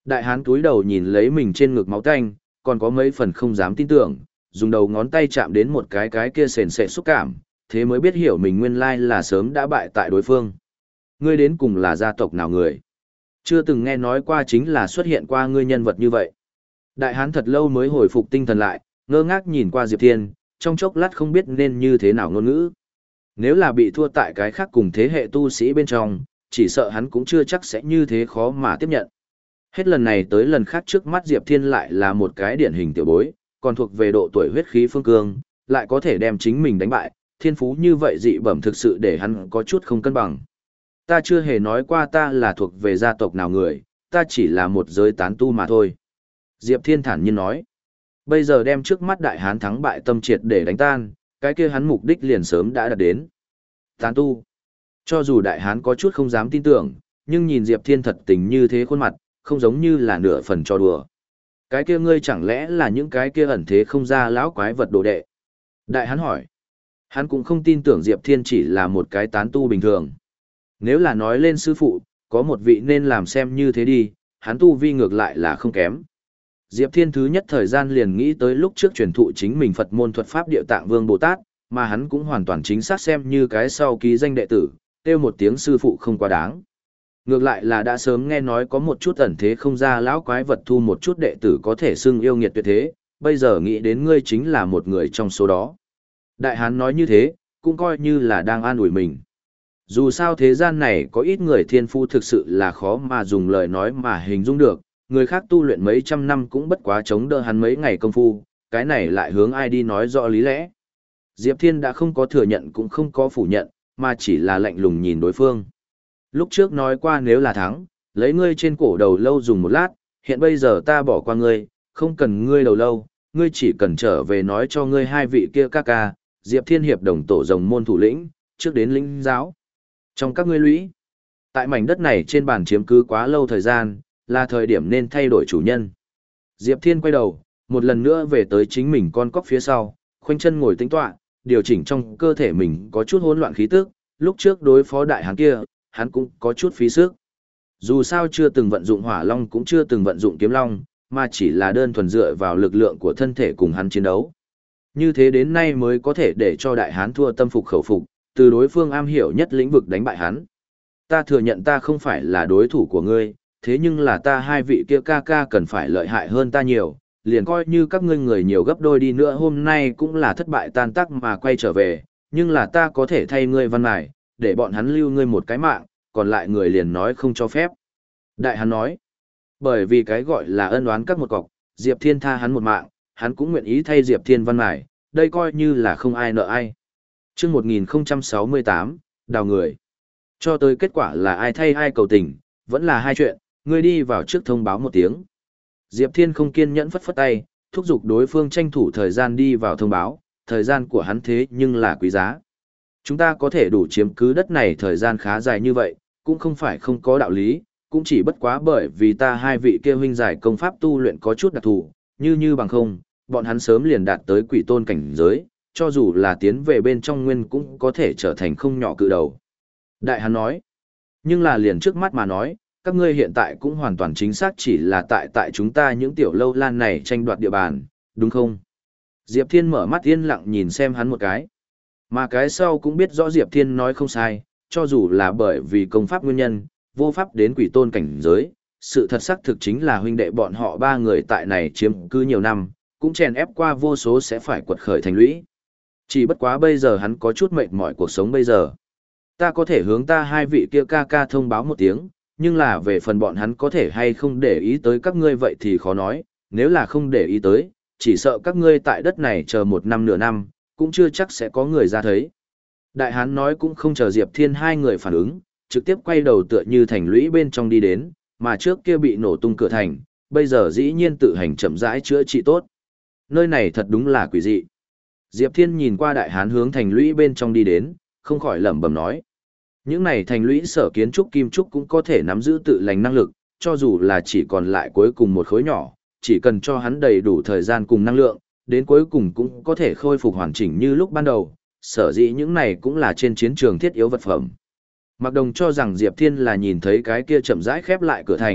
Đại hán túi đầu nhìn lấy mình trên ngực máu tanh, còn có mấy phần không dám tin tưởng, dùng đầu ngón tay chạm đến một cái cái kia sền sệt xúc cảm, thế mới biết hiểu mình nguyên lai là sớm đã bại tại đối phương. Ngươi đến cùng là gia tộc nào người? Chưa từng nghe nói qua chính là xuất hiện qua ngươi nhân vật như vậy. Đại hán thật lâu mới hồi phục tinh thần lại, ngơ ngác nhìn qua Diệp Thiên, trong chốc lát không biết nên như thế nào ngôn ngữ. Nếu là bị thua tại cái khác cùng thế hệ tu sĩ bên trong, chỉ sợ hắn cũng chưa chắc sẽ như thế khó mà tiếp nhận. Hết lần này tới lần khác trước mắt Diệp Thiên lại là một cái điển hình tiểu bối, còn thuộc về độ tuổi huyết khí phương cương, lại có thể đem chính mình đánh bại, thiên phú như vậy dị bẩm thực sự để hắn có chút không cân bằng. Ta chưa hề nói qua ta là thuộc về gia tộc nào người, ta chỉ là một giới tán tu mà thôi. Diệp Thiên thản nhiên nói, bây giờ đem trước mắt đại hán thắng bại tâm triệt để đánh tan, cái kia hắn mục đích liền sớm đã đạt đến. Tán tu. Cho dù đại hán có chút không dám tin tưởng, nhưng nhìn Diệp Thiên thật tình như thế khuôn mặt, không giống như là nửa phần cho đùa. Cái kia ngươi chẳng lẽ là những cái kia ẩn thế không ra lão quái vật đồ đệ? Đại hán hỏi. Hắn cũng không tin tưởng Diệp Thiên chỉ là một cái tán tu bình thường. Nếu là nói lên sư phụ, có một vị nên làm xem như thế đi, hắn tu vi ngược lại là không kém. Diệp Thiên thứ nhất thời gian liền nghĩ tới lúc trước truyền thụ chính mình Phật môn thuật pháp Địa Tạng Vương Bồ Tát, mà hắn cũng hoàn toàn chính xác xem như cái sau ký danh đệ tử, kêu một tiếng sư phụ không quá đáng. Ngược lại là đã sớm nghe nói có một chút ẩn thế không ra lão quái vật thu một chút đệ tử có thể xưng yêu nghiệt tuyệt thế, bây giờ nghĩ đến ngươi chính là một người trong số đó. Đại hán nói như thế, cũng coi như là đang an ủi mình. Dù sao thế gian này có ít người thiên phu thực sự là khó mà dùng lời nói mà hình dung được, người khác tu luyện mấy trăm năm cũng bất quá chống đỡ hắn mấy ngày công phu, cái này lại hướng ai đi nói rõ lý lẽ. Diệp Thiên đã không có thừa nhận cũng không có phủ nhận, mà chỉ là lạnh lùng nhìn đối phương. Lúc trước nói qua nếu là thắng, lấy ngươi trên cổ đầu lâu dùng một lát, hiện bây giờ ta bỏ qua ngươi, không cần ngươi đầu lâu, ngươi chỉ cần trở về nói cho ngươi hai vị kia ca ca, Diệp Thiên hiệp đồng tổ rồng môn thủ lĩnh, trước đến lĩnh giáo. Trong các ngươi lũy, tại mảnh đất này trên bàn chiếm cứ quá lâu thời gian, là thời điểm nên thay đổi chủ nhân. Diệp Thiên quay đầu, một lần nữa về tới chính mình con cóc phía sau, khoanh chân ngồi tĩnh tọa, điều chỉnh trong cơ thể mình có chút hỗn loạn khí tức, lúc trước đối phó đại hán kia, hắn cũng có chút phí sức. Dù sao chưa từng vận dụng hỏa long cũng chưa từng vận dụng kiếm long, mà chỉ là đơn thuần dựa vào lực lượng của thân thể cùng hắn chiến đấu. Như thế đến nay mới có thể để cho đại hán thua tâm phục khẩu phục, từ đối phương am hiểu nhất lĩnh vực đánh bại hắn. Ta thừa nhận ta không phải là đối thủ của ngươi, thế nhưng là ta hai vị kia ca ca cần phải lợi hại hơn ta nhiều, liền coi như các ngươi người nhiều gấp đôi đi nữa hôm nay cũng là thất bại tan tác mà quay trở về, nhưng là ta có thể thay ngươi văn mài, để bọn hắn lưu ngươi một cái mạng, còn lại người liền nói không cho phép. Đại hắn nói, bởi vì cái gọi là ân oán các một cọc, Diệp Thiên tha hắn một mạng, hắn cũng nguyện ý thay Diệp Thiên văn mài, đây coi như là không ai nợ ai. Chương một nghìn không trăm sáu mươi tám, đào người. Cho tới kết quả là ai thay ai cầu tình, vẫn là hai chuyện, ngươi đi vào trước thông báo một tiếng. Diệp Thiên không kiên nhẫn phất phất tay, thúc giục đối phương tranh thủ thời gian đi vào thông báo, thời gian của hắn thế nhưng là quý giá. Chúng ta có thể đủ chiếm cứ đất này thời gian khá dài như vậy, cũng không phải không có đạo lý, cũng chỉ bất quá bởi vì ta hai vị kia huynh giải công pháp tu luyện có chút đặc thù, như như bằng không, bọn hắn sớm liền đạt tới quỷ tôn cảnh giới, cho dù là tiến về bên trong nguyên cũng có thể trở thành không nhỏ cự đầu. Đại hắn nói, nhưng là liền trước mắt mà nói, các ngươi hiện tại cũng hoàn toàn chính xác chỉ là tại tại chúng ta những tiểu lâu lan này tranh đoạt địa bàn, đúng không? Diệp Thiên mở mắt yên lặng nhìn xem hắn một cái. Mà cái sau cũng biết rõ Diệp Thiên nói không sai, cho dù là bởi vì công pháp nguyên nhân, vô pháp đến quỷ tôn cảnh giới, sự thật xác thực chính là huynh đệ bọn họ ba người tại này chiếm cứ nhiều năm, cũng chèn ép qua vô số sẽ phải quật khởi thành lũy. Chỉ bất quá bây giờ hắn có chút mệt mỏi cuộc sống bây giờ. Ta có thể hướng ta hai vị kia ca ca thông báo một tiếng, nhưng là về phần bọn hắn có thể hay không để ý tới các ngươi vậy thì khó nói, nếu là không để ý tới, chỉ sợ các ngươi tại đất này chờ một năm nửa năm, cũng chưa chắc sẽ có người ra thấy. Đại hán nói cũng không chờ Diệp Thiên hai người phản ứng, trực tiếp quay đầu tựa như thành lũy bên trong đi đến, mà trước kia bị nổ tung cửa thành, bây giờ dĩ nhiên tự hành chậm rãi chữa trị tốt. Nơi này thật đúng là quỷ dị. Diệp Thiên nhìn qua đại hán hướng thành lũy bên trong đi đến, không khỏi lẩm bẩm nói. Những này thành lũy sở kiến trúc kim trúc cũng có thể nắm giữ tự lành năng lực, cho dù là chỉ còn lại cuối cùng một khối nhỏ, chỉ cần cho hắn đầy đủ thời gian cùng năng lượng, đến cuối cùng cũng có thể khôi phục hoàn chỉnh như lúc ban đầu, sở dĩ những này cũng là trên chiến trường thiết yếu vật phẩm. Mạc Đồng cho rằng Diệp Thiên là nhìn thấy cái kia chậm rãi khép lại cửa thành,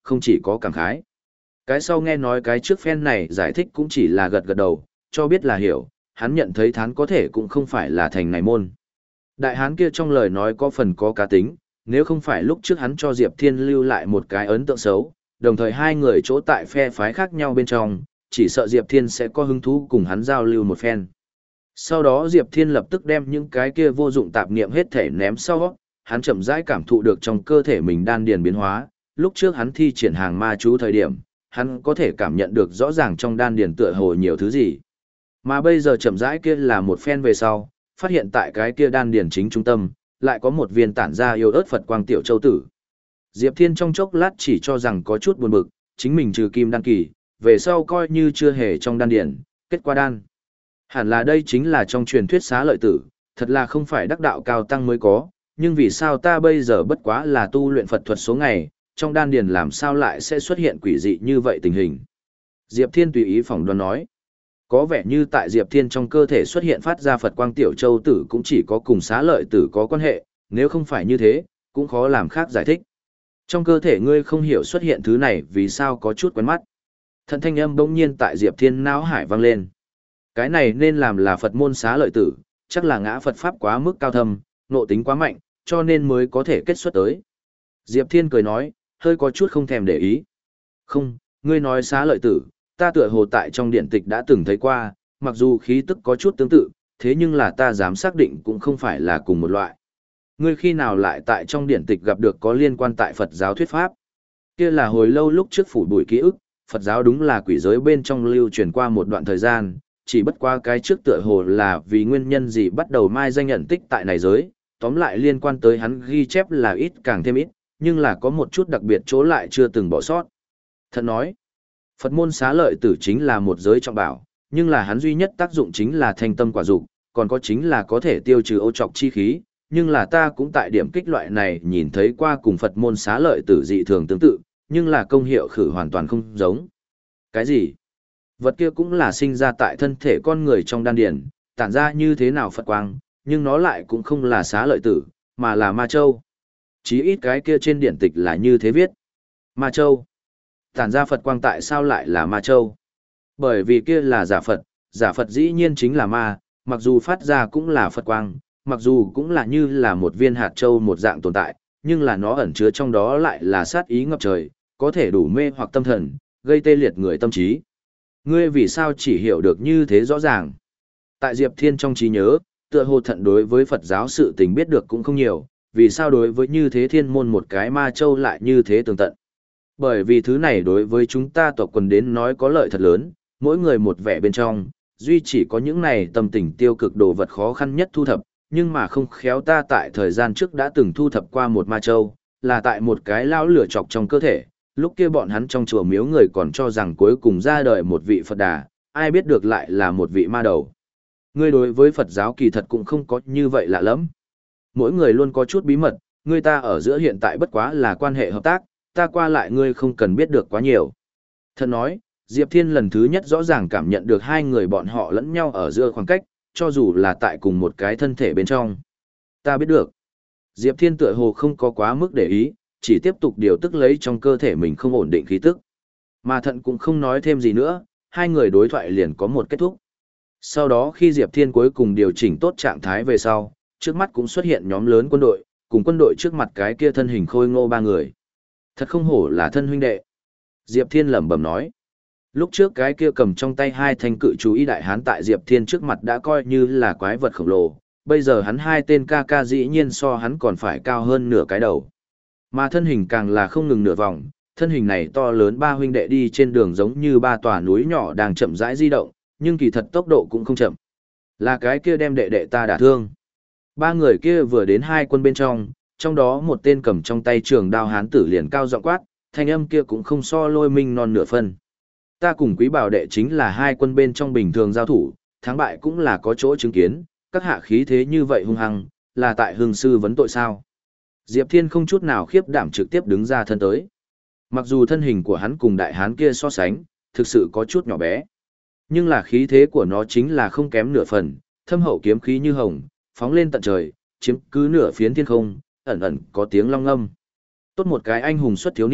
không chỉ có cảm khái. Cái sau nghe nói cái trước phen này giải thích cũng chỉ là gật gật đầu, cho biết là hiểu, hắn nhận thấy thán có thể cũng không phải là thành này môn. Đại hán kia trong lời nói có phần có cá tính, nếu không phải lúc trước hắn cho Diệp Thiên lưu lại một cái ấn tượng xấu, đồng thời hai người chỗ tại phe phái khác nhau bên trong, chỉ sợ Diệp Thiên sẽ có hứng thú cùng hắn giao lưu một phen. Sau đó Diệp Thiên lập tức đem những cái kia vô dụng tạp niệm hết thể ném sau, hắn chậm rãi cảm thụ được trong cơ thể mình đan điền biến hóa, lúc trước hắn thi triển hàng ma chú thời điểm, hắn có thể cảm nhận được rõ ràng trong đan điền tựa hồ nhiều thứ gì. Mà bây giờ chậm rãi kia là một phen về sau, phát hiện tại cái kia đan điền chính trung tâm, lại có một viên tản ra yêu ớt Phật quang tiểu châu tử. Diệp Thiên trong chốc lát chỉ cho rằng có chút buồn bực, chính mình trừ kim đan kỳ, về sau coi như chưa hề trong đan điền, kết quả đan. Hẳn là đây chính là trong truyền thuyết xá lợi tử, thật là không phải đắc đạo cao tăng mới có, nhưng vì sao ta bây giờ bất quá là tu luyện Phật thuật số ngày, trong đan điền làm sao lại sẽ xuất hiện quỷ dị như vậy tình hình. Diệp Thiên tùy ý phỏng đoán nói. Có vẻ như tại Diệp Thiên trong cơ thể xuất hiện phát ra Phật quang tiểu châu tử cũng chỉ có cùng xá lợi tử có quan hệ, nếu không phải như thế, cũng khó làm khác giải thích. Trong cơ thể ngươi không hiểu xuất hiện thứ này vì sao có chút quen mắt. Thần thanh âm bỗng nhiên tại Diệp Thiên não hải vang lên. Cái này nên làm là Phật môn xá lợi tử, chắc là ngã Phật Pháp quá mức cao thâm, nộ tính quá mạnh, cho nên mới có thể kết xuất tới. Diệp Thiên cười nói, hơi có chút không thèm để ý. Không, ngươi nói xá lợi tử, ta tựa hồ tại trong điện tịch đã từng thấy qua, mặc dù khí tức có chút tương tự, thế nhưng là ta dám xác định cũng không phải là cùng một loại. Ngươi khi nào lại tại trong điện tịch gặp được có liên quan tại Phật giáo thuyết pháp? Kia là hồi lâu lúc trước phủ bụi ký ức, Phật giáo đúng là quỷ giới bên trong lưu truyền qua một đoạn thời gian, chỉ bất qua cái trước tựa hồ là vì nguyên nhân gì bắt đầu mai danh nhận tích tại này giới, tóm lại liên quan tới hắn ghi chép là ít càng thêm ít, nhưng là có một chút đặc biệt chỗ lại chưa từng bỏ sót. Thật nói, Phật môn xá lợi tử chính là một giới trọng bảo, nhưng là hắn duy nhất tác dụng chính là thanh tâm quả dục, còn có chính là có thể tiêu trừ ô trọc chi khí, nhưng là ta cũng tại điểm kích loại này nhìn thấy qua cùng Phật môn xá lợi tử dị thường tương tự, nhưng là công hiệu khử hoàn toàn không giống. Cái gì? Vật kia cũng là sinh ra tại thân thể con người trong đan điền, tản ra như thế nào Phật quang, nhưng nó lại cũng không là xá lợi tử, mà là ma châu. Chí ít cái kia trên điển tịch là như thế viết. Ma châu. Tản ra Phật quang tại sao lại là ma châu? Bởi vì kia là giả Phật, giả Phật dĩ nhiên chính là ma, mặc dù phát ra cũng là Phật quang, mặc dù cũng là như là một viên hạt châu một dạng tồn tại, nhưng là nó ẩn chứa trong đó lại là sát ý ngập trời, có thể đủ mê hoặc tâm thần, gây tê liệt người tâm trí. Ngươi vì sao chỉ hiểu được như thế rõ ràng? Tại Diệp Thiên trong trí nhớ, tựa hồ thận đối với Phật giáo sự tình biết được cũng không nhiều, vì sao đối với như thế thiên môn một cái ma châu lại như thế tường tận? Bởi vì thứ này đối với chúng ta tộc quần đến nói có lợi thật lớn, mỗi người một vẻ bên trong, duy chỉ có những này tâm tình tiêu cực đồ vật khó khăn nhất thu thập, nhưng mà không khéo ta tại thời gian trước đã từng thu thập qua một ma châu, là tại một cái lao lửa chọc trong cơ thể, lúc kia bọn hắn trong chùa miếu người còn cho rằng cuối cùng ra đời một vị Phật đà, ai biết được lại là một vị ma đầu. Ngươi đối với Phật giáo kỳ thật cũng không có như vậy lạ lắm. Mỗi người luôn có chút bí mật, người ta ở giữa hiện tại bất quá là quan hệ hợp tác, ta qua lại ngươi không cần biết được quá nhiều. Thật nói, Diệp Thiên lần thứ nhất rõ ràng cảm nhận được hai người bọn họ lẫn nhau ở giữa khoảng cách, cho dù là tại cùng một cái thân thể bên trong. Ta biết được. Diệp Thiên tựa hồ không có quá mức để ý, chỉ tiếp tục điều tức lấy trong cơ thể mình không ổn định khí tức. Mà thận cũng không nói thêm gì nữa, hai người đối thoại liền có một kết thúc. Sau đó khi Diệp Thiên cuối cùng điều chỉnh tốt trạng thái về sau, trước mắt cũng xuất hiện nhóm lớn quân đội, cùng quân đội trước mặt cái kia thân hình khôi ngô ba người. Thật không hổ là thân huynh đệ. Diệp Thiên lẩm bẩm nói. Lúc trước cái kia cầm trong tay hai thanh cự chú ý đại hán tại Diệp Thiên trước mặt đã coi như là quái vật khổng lồ, bây giờ hắn hai tên ca ca dĩ nhiên so hắn còn phải cao hơn nửa cái đầu. Mà thân hình càng là không ngừng nửa vòng, thân hình này to lớn ba huynh đệ đi trên đường giống như ba tòa núi nhỏ đang chậm rãi di động, nhưng kỳ thật tốc độ cũng không chậm. Là cái kia đem đệ đệ ta đả thương. Ba người kia vừa đến hai quân bên trong, trong đó một tên cầm trong tay trường đao hán tử liền cao giọng quát, thanh âm kia cũng không so Lôi Minh non nửa phân. Ta cùng Quý Bảo đệ chính là hai quân bên trong bình thường giao thủ, thắng bại cũng là có chỗ chứng kiến, các hạ khí thế như vậy hung hăng, là tại hương sư vấn tội sao? Diệp Thiên không chút nào khiếp đảm trực tiếp đứng ra thân tới. Mặc dù thân hình của hắn cùng đại hán kia so sánh, thực sự có chút nhỏ bé. Nhưng là khí thế của nó chính là không kém nửa phần, thâm hậu kiếm khí như hồng, phóng lên tận trời, chiếm cứ nửa phiến thiên không, ẩn ẩn có tiếng long ngâm. Tốt một cái anh hùng xuất thiếu niên,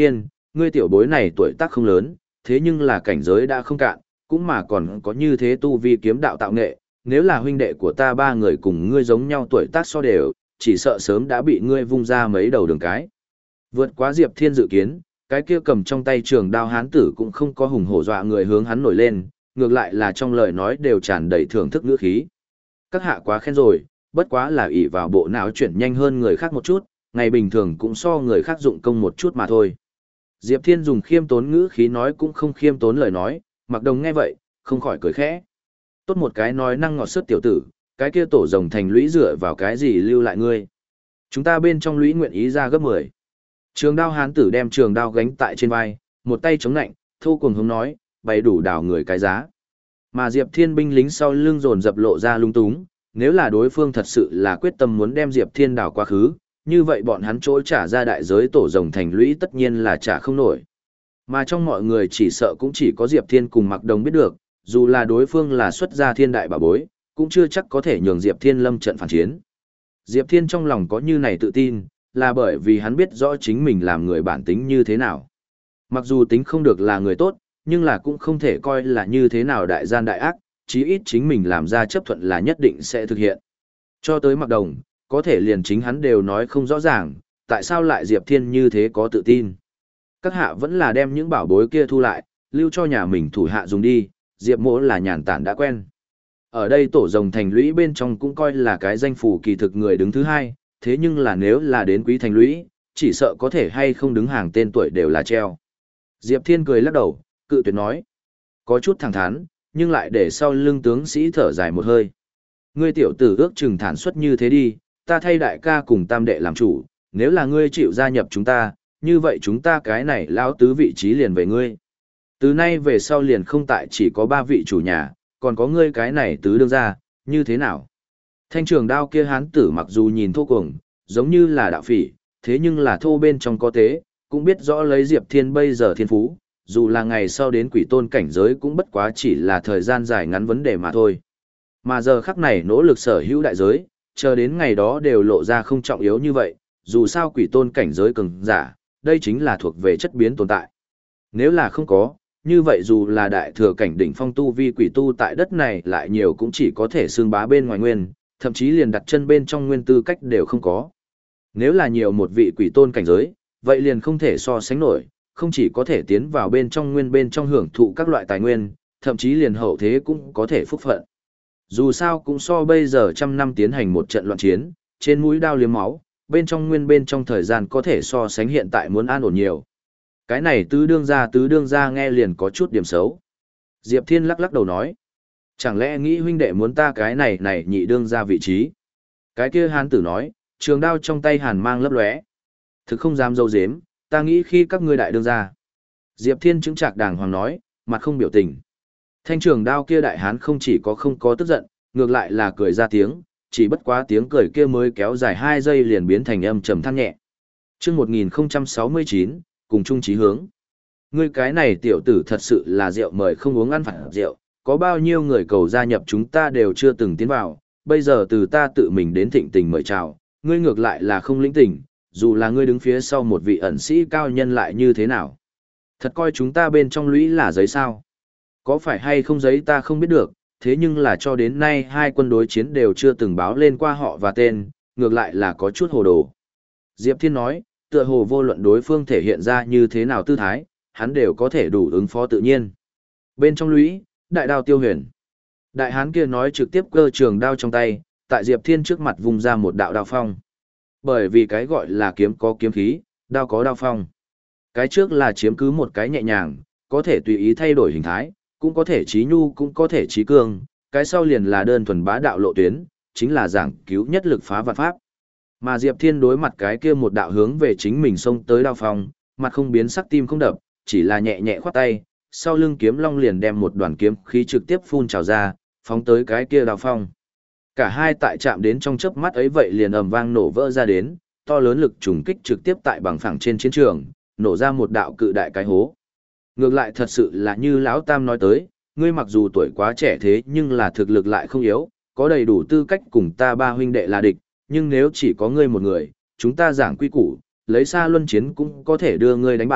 Ngươi tiểu bối này tuổi tác không lớn, thế nhưng là cảnh giới đã không cạn, cũng mà còn có như thế tu vi kiếm đạo tạo nghệ, nếu là huynh đệ của ta ba người cùng ngươi giống nhau tuổi tác so đều, chỉ sợ sớm đã bị ngươi vung ra mấy đầu đường cái. Vượt quá Diệp Thiên dự kiến, cái kia cầm trong tay trường đao hán tử cũng không có hùng hổ dọa người hướng hắn nổi lên, ngược lại là trong lời nói đều tràn đầy thưởng thức ngữ khí. Các hạ quá khen rồi, bất quá là ỷ vào bộ não chuyển nhanh hơn người khác một chút, ngày bình thường cũng so người khác dụng công một chút mà thôi. Diệp Thiên dùng khiêm tốn ngữ khí nói cũng không khiêm tốn lời nói, Mặc Đồng nghe vậy, không khỏi cười khẽ. Tốt một cái nói năng ngọt sớt tiểu tử, cái kia tổ rồng thành lũy dựa vào cái gì lưu lại ngươi. Chúng ta bên trong lũy nguyện ý ra gấp mười. Trường đao hán tử đem trường đao gánh tại trên vai, một tay chống nạnh, thô cuồng hống nói, bày đủ đảo người cái giá. Mà Diệp Thiên binh lính sau lưng dồn dập lộ ra lung túng, nếu là đối phương thật sự là quyết tâm muốn đem Diệp Thiên đảo quá khứ, như vậy bọn hắn trỗi trả ra đại giới tổ rồng thành lũy tất nhiên là trả không nổi. Mà trong mọi người chỉ sợ cũng chỉ có Diệp Thiên cùng Mặc Đồng biết được, dù là đối phương là xuất gia thiên đại bảo bối, cũng chưa chắc có thể nhường Diệp Thiên lâm trận phản chiến. Diệp Thiên trong lòng có như này tự tin, là bởi vì hắn biết rõ chính mình làm người bản tính như thế nào. Mặc dù tính không được là người tốt, nhưng là cũng không thể coi là như thế nào đại gian đại ác, chí ít chính mình làm ra chấp thuận là nhất định sẽ thực hiện. Cho tới Mặc Đồng, có thể liền chính hắn đều nói không rõ ràng, tại sao lại Diệp Thiên như thế có tự tin. Các hạ vẫn là đem những bảo bối kia thu lại, lưu cho nhà mình thủ hạ dùng đi, Diệp mỗ là nhàn tản đã quen. Ở đây tổ rồng thành lũy bên trong cũng coi là cái danh phủ kỳ thực người đứng thứ hai, thế nhưng là nếu là đến quý thành lũy, chỉ sợ có thể hay không đứng hàng tên tuổi đều là treo. Diệp Thiên cười lắc đầu, cự tuyệt nói. Có chút thẳng thắn, nhưng lại để sau lưng tướng sĩ thở dài một hơi. Ngươi tiểu tử ước chừng thản xuất như thế đi, ta thay đại ca cùng tam đệ làm chủ, nếu là ngươi chịu gia nhập chúng ta, như vậy chúng ta cái này lão tứ vị trí liền về ngươi. Từ nay về sau liền không tại chỉ có ba vị chủ nhà, còn có ngươi cái này tứ đương ra, như thế nào? Thanh trường đao kia hán tử mặc dù nhìn thô cuồng, giống như là đạo phỉ, thế nhưng là thô bên trong có tế, cũng biết rõ lấy Diệp Thiên bây giờ thiên phú, dù là ngày sau đến quỷ tôn cảnh giới cũng bất quá chỉ là thời gian dài ngắn vấn đề mà thôi. Mà giờ khắc này nỗ lực sở hữu đại giới, chờ đến ngày đó đều lộ ra không trọng yếu như vậy, dù sao quỷ tôn cảnh giới cường giả, đây chính là thuộc về chất biến tồn tại. Nếu là không có, như vậy dù là đại thừa cảnh đỉnh phong tu vi quỷ tu tại đất này lại nhiều cũng chỉ có thể xương bá bên ngoài nguyên, thậm chí liền đặt chân bên trong nguyên tư cách đều không có. Nếu là nhiều một vị quỷ tôn cảnh giới, vậy liền không thể so sánh nổi, không chỉ có thể tiến vào bên trong nguyên bên trong hưởng thụ các loại tài nguyên, thậm chí liền hậu thế cũng có thể phúc phận. Dù sao cũng so bây giờ trăm năm tiến hành một trận loạn chiến, trên mũi đao liếm máu, bên trong nguyên bên trong thời gian có thể so sánh hiện tại muốn an ổn nhiều. Cái này tứ đương gia tứ đương gia nghe liền có chút điểm xấu. Diệp Thiên lắc lắc đầu nói. Chẳng lẽ nghĩ huynh đệ muốn ta cái này này nhị đương gia vị trí? Cái kia hán tử nói, trường đao trong tay hàn mang lấp lóe. Thực không dám dâu dếm, ta nghĩ khi các ngươi đại đương gia. Diệp Thiên chứng trạc đàng hoàng nói, mặt không biểu tình. Thanh trường đao kia đại hán không chỉ có không có tức giận, ngược lại là cười ra tiếng, chỉ bất quá tiếng cười kia mới kéo dài hai giây liền biến thành âm trầm than nhẹ. Chương một nghìn không trăm sáu mươi chín, cùng chung chí hướng. Ngươi cái này tiểu tử thật sự là rượu mời không uống ăn phản rượu, có bao nhiêu người cầu gia nhập chúng ta đều chưa từng tiến vào, bây giờ từ ta tự mình đến thịnh tình mời chào, ngươi ngược lại là không lĩnh tình, dù là ngươi đứng phía sau một vị ẩn sĩ cao nhân lại như thế nào. Thật coi chúng ta bên trong lũy là giấy sao? Có phải hay không giấy ta không biết được, thế nhưng là cho đến nay hai quân đối chiến đều chưa từng báo lên qua họ và tên, ngược lại là có chút hồ đồ. Diệp Thiên nói, tựa hồ vô luận đối phương thể hiện ra như thế nào tư thái, hắn đều có thể đủ ứng phó tự nhiên. Bên trong lũy, đại đao tiêu huyền. Đại hán kia nói trực tiếp cơ trường đao trong tay, tại Diệp Thiên trước mặt vùng ra một đạo đao phong. Bởi vì cái gọi là kiếm có kiếm khí, đao có đao phong. Cái trước là chiếm cứ một cái nhẹ nhàng, có thể tùy ý thay đổi hình thái, cũng có thể trí nhu cũng có thể trí cương, cái sau liền là đơn thuần bá đạo lộ tuyến, chính là giảng cứu nhất lực phá vạn pháp. Mà Diệp Thiên đối mặt cái kia một đạo hướng về chính mình xông tới đao phong, mặt không biến sắc tim không đập, chỉ là nhẹ nhẹ khoát tay, sau lưng kiếm long liền đem một đoàn kiếm khí trực tiếp phun trào ra, phóng tới cái kia đao phong. Cả hai tại chạm đến trong chớp mắt ấy vậy liền ầm vang nổ vỡ ra đến, to lớn lực trùng kích trực tiếp tại bằng phẳng trên chiến trường, nổ ra một đạo cự đại cái hố. Ngược lại thật sự là như lão Tam nói tới, ngươi mặc dù tuổi quá trẻ thế nhưng là thực lực lại không yếu, có đầy đủ tư cách cùng ta ba huynh đệ là địch, nhưng nếu chỉ có ngươi một người, chúng ta giảng quy củ, lấy xa luân chiến cũng có thể đưa ngươi đánh bại,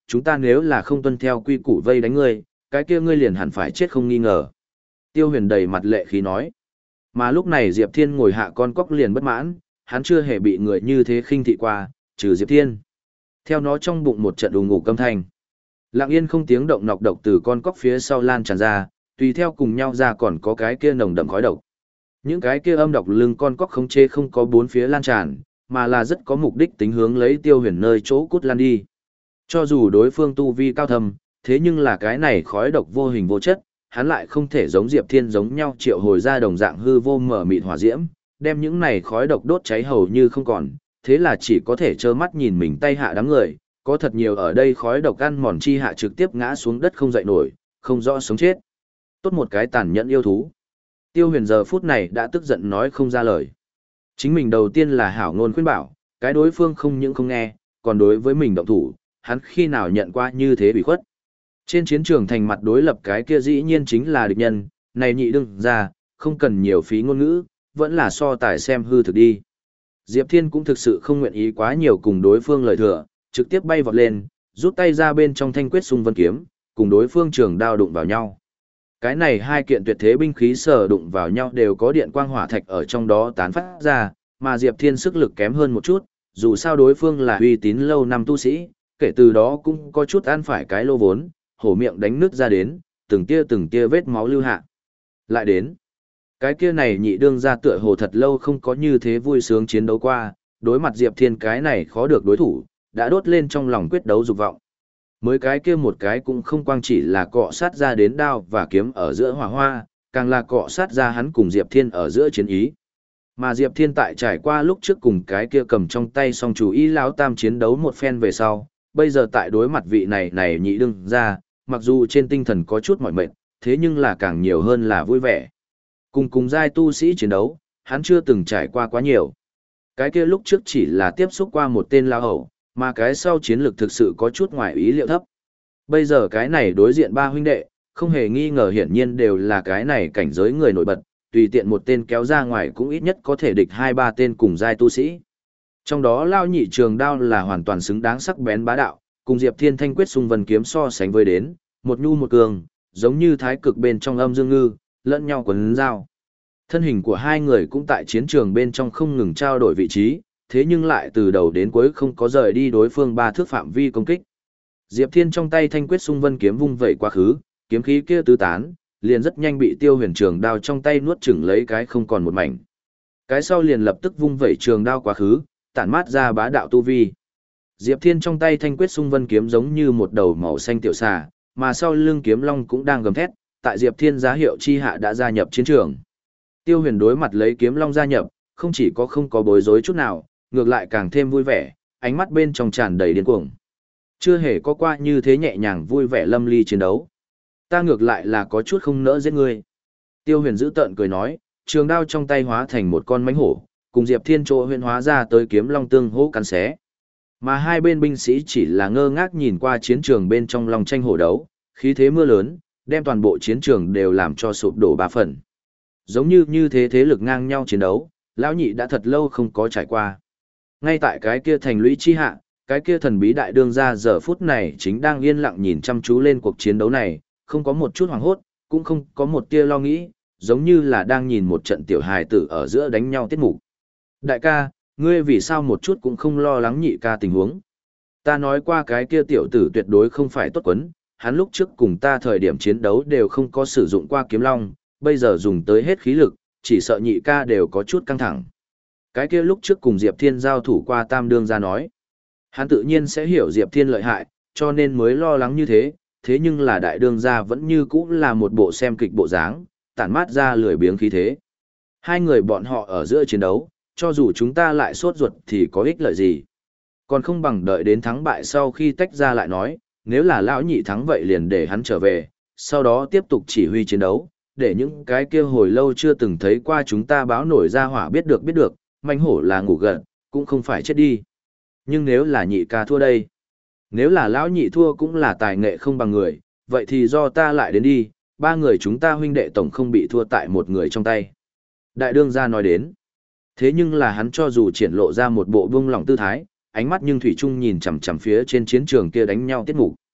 chúng ta nếu là không tuân theo quy củ vây đánh ngươi, cái kia ngươi liền hẳn phải chết không nghi ngờ. Tiêu Huyền đầy mặt lệ khí nói. Mà lúc này Diệp Thiên ngồi hạ con cóc liền bất mãn, hắn chưa hề bị người như thế khinh thị qua, trừ Diệp Thiên. Theo nó trong bụng một trận đùng ngủ câm thanh. Lặng yên không tiếng động nọc độc từ con cóc phía sau lan tràn ra, tùy theo cùng nhau ra còn có cái kia nồng đậm khói độc. Những cái kia âm độc lưng con cóc không chê không có bốn phía lan tràn, mà là rất có mục đích tính hướng lấy Tiêu Huyền nơi chỗ cút lan đi. Cho dù đối phương tu vi cao thâm, thế nhưng là cái này khói độc vô hình vô chất, hắn lại không thể giống Diệp Thiên giống nhau triệu hồi ra đồng dạng hư vô mở mịt hỏa diễm, đem những này khói độc đốt cháy hầu như không còn, thế là chỉ có thể trơ mắt nhìn mình tay hạ đám người, có thật nhiều ở đây khói độc ăn mòn chi hạ trực tiếp ngã xuống đất không dậy nổi, không rõ sống chết. Tốt một cái tàn nhẫn yêu thú. Tiêu Huyền giờ phút này đã tức giận nói không ra lời. Chính mình đầu tiên là hảo ngôn khuyên bảo, cái đối phương không những không nghe, còn đối với mình động thủ, hắn khi nào nhận qua như thế bị khuất. Trên chiến trường thành mặt đối lập cái kia dĩ nhiên chính là địch nhân, này nhị đương ra, không cần nhiều phí ngôn ngữ, vẫn là so tài xem hư thực đi. Diệp Thiên cũng thực sự không nguyện ý quá nhiều cùng đối phương lời thừa, trực tiếp bay vọt lên, rút tay ra bên trong thanh quyết xung vân kiếm, cùng đối phương trường đao đụng vào nhau. Cái này hai kiện tuyệt thế binh khí sở đụng vào nhau đều có điện quang hỏa thạch ở trong đó tán phát ra, mà Diệp Thiên sức lực kém hơn một chút, dù sao đối phương là uy tín lâu năm tu sĩ, kể từ đó cũng có chút ăn phải cái lô vốn, hổ miệng đánh nước ra đến, từng tia từng tia vết máu lưu hạ. Lại đến, cái kia này nhị đương ra tựa hồ thật lâu không có như thế vui sướng chiến đấu qua, đối mặt Diệp Thiên cái này khó được đối thủ, đã đốt lên trong lòng quyết đấu dục vọng. Mới cái kia một cái cũng không quang chỉ là cọ sát ra đến đao và kiếm ở giữa hỏa hoa, càng là cọ sát ra hắn cùng Diệp Thiên ở giữa chiến ý. Mà Diệp Thiên tại trải qua lúc trước cùng cái kia cầm trong tay song chủ ý lão tam chiến đấu một phen về sau, bây giờ tại đối mặt vị này này nhị đương ra, mặc dù trên tinh thần có chút mỏi mệt, thế nhưng là càng nhiều hơn là vui vẻ. Cùng cùng giai tu sĩ chiến đấu, hắn chưa từng trải qua quá nhiều. Cái kia lúc trước chỉ là tiếp xúc qua một tên lao hầu, mà cái sau chiến lược thực sự có chút ngoài ý liệu thấp. Bây giờ cái này đối diện ba huynh đệ, không hề nghi ngờ hiển nhiên đều là cái này cảnh giới người nổi bật, tùy tiện một tên kéo ra ngoài cũng ít nhất có thể địch hai ba tên cùng giai tu sĩ. Trong đó lao nhị trường đao là hoàn toàn xứng đáng sắc bén bá đạo, cùng Diệp Thiên thanh quyết xung vân kiếm so sánh với đến, một nhu một cường, giống như thái cực bên trong âm dương ngư, lẫn nhau quấn dao. Thân hình của hai người cũng tại chiến trường bên trong không ngừng trao đổi vị trí, thế nhưng lại từ đầu đến cuối không có rời đi đối phương ba thước phạm vi công kích. Diệp Thiên trong tay thanh quyết xung vân kiếm vung vẩy quá khứ, kiếm khí kia tứ tán, liền rất nhanh bị Tiêu Huyền trường đao trong tay nuốt chửng lấy cái không còn một mảnh. Cái sau liền lập tức vung vẩy trường đao quá khứ, tản mát ra bá đạo tu vi. Diệp Thiên trong tay thanh quyết xung vân kiếm giống như một đầu màu xanh tiểu xà, mà sau lưng kiếm long cũng đang gầm thét, tại Diệp Thiên giá hiệu chi hạ đã gia nhập chiến trường. Tiêu Huyền đối mặt lấy kiếm long gia nhập, không chỉ có không có bối rối chút nào, ngược lại càng thêm vui vẻ, ánh mắt bên trong tràn đầy điên cuồng. Chưa hề có qua như thế nhẹ nhàng vui vẻ lâm ly chiến đấu. Ta ngược lại là có chút không nỡ giết ngươi. Tiêu Huyền giữ tợn cười nói, trường đao trong tay hóa thành một con mãnh hổ, cùng Diệp Thiên chỗ huyền hóa ra tới kiếm long tương hỗ cắn xé. Mà hai bên binh sĩ chỉ là ngơ ngác nhìn qua chiến trường bên trong long tranh hổ đấu, khí thế mưa lớn, đem toàn bộ chiến trường đều làm cho sụp đổ ba phần. Giống như như thế thế lực ngang nhau chiến đấu, lão nhị đã thật lâu không có trải qua. Ngay tại cái kia thành lũy chi hạ, cái kia thần bí đại đương gia giờ phút này chính đang yên lặng nhìn chăm chú lên cuộc chiến đấu này, không có một chút hoảng hốt, cũng không có một tia lo nghĩ, giống như là đang nhìn một trận tiểu hài tử ở giữa đánh nhau tiết mục. Đại ca, ngươi vì sao một chút cũng không lo lắng nhị ca tình huống? Ta nói qua cái kia tiểu tử tuyệt đối không phải tốt quấn, hắn lúc trước cùng ta thời điểm chiến đấu đều không có sử dụng qua kiếm long, bây giờ dùng tới hết khí lực, chỉ sợ nhị ca đều có chút căng thẳng. Cái kia lúc trước cùng Diệp Thiên giao thủ qua tam đương ra nói. Hắn tự nhiên sẽ hiểu Diệp Thiên lợi hại, cho nên mới lo lắng như thế, thế nhưng là đại đương gia vẫn như cũ là một bộ xem kịch bộ dáng, tản mát ra lười biếng khí thế. Hai người bọn họ ở giữa chiến đấu, cho dù chúng ta lại sốt ruột thì có ích lợi gì. Còn không bằng đợi đến thắng bại sau khi tách ra lại nói, nếu là lão nhị thắng vậy liền để hắn trở về, sau đó tiếp tục chỉ huy chiến đấu, để những cái kia hồi lâu chưa từng thấy qua chúng ta báo nổi ra hỏa biết được biết được, manh hổ là ngủ gật, cũng không phải chết đi. Nhưng nếu là nhị ca thua đây, nếu là lão nhị thua cũng là tài nghệ không bằng người, vậy thì do ta lại đến đi, ba người chúng ta huynh đệ tổng không bị thua tại một người trong tay. Đại đương gia nói đến, thế nhưng là hắn cho dù triển lộ ra một bộ buông lỏng tư thái, ánh mắt nhưng thủy chung nhìn chằm chằm phía trên chiến trường kia đánh nhau tiết mục.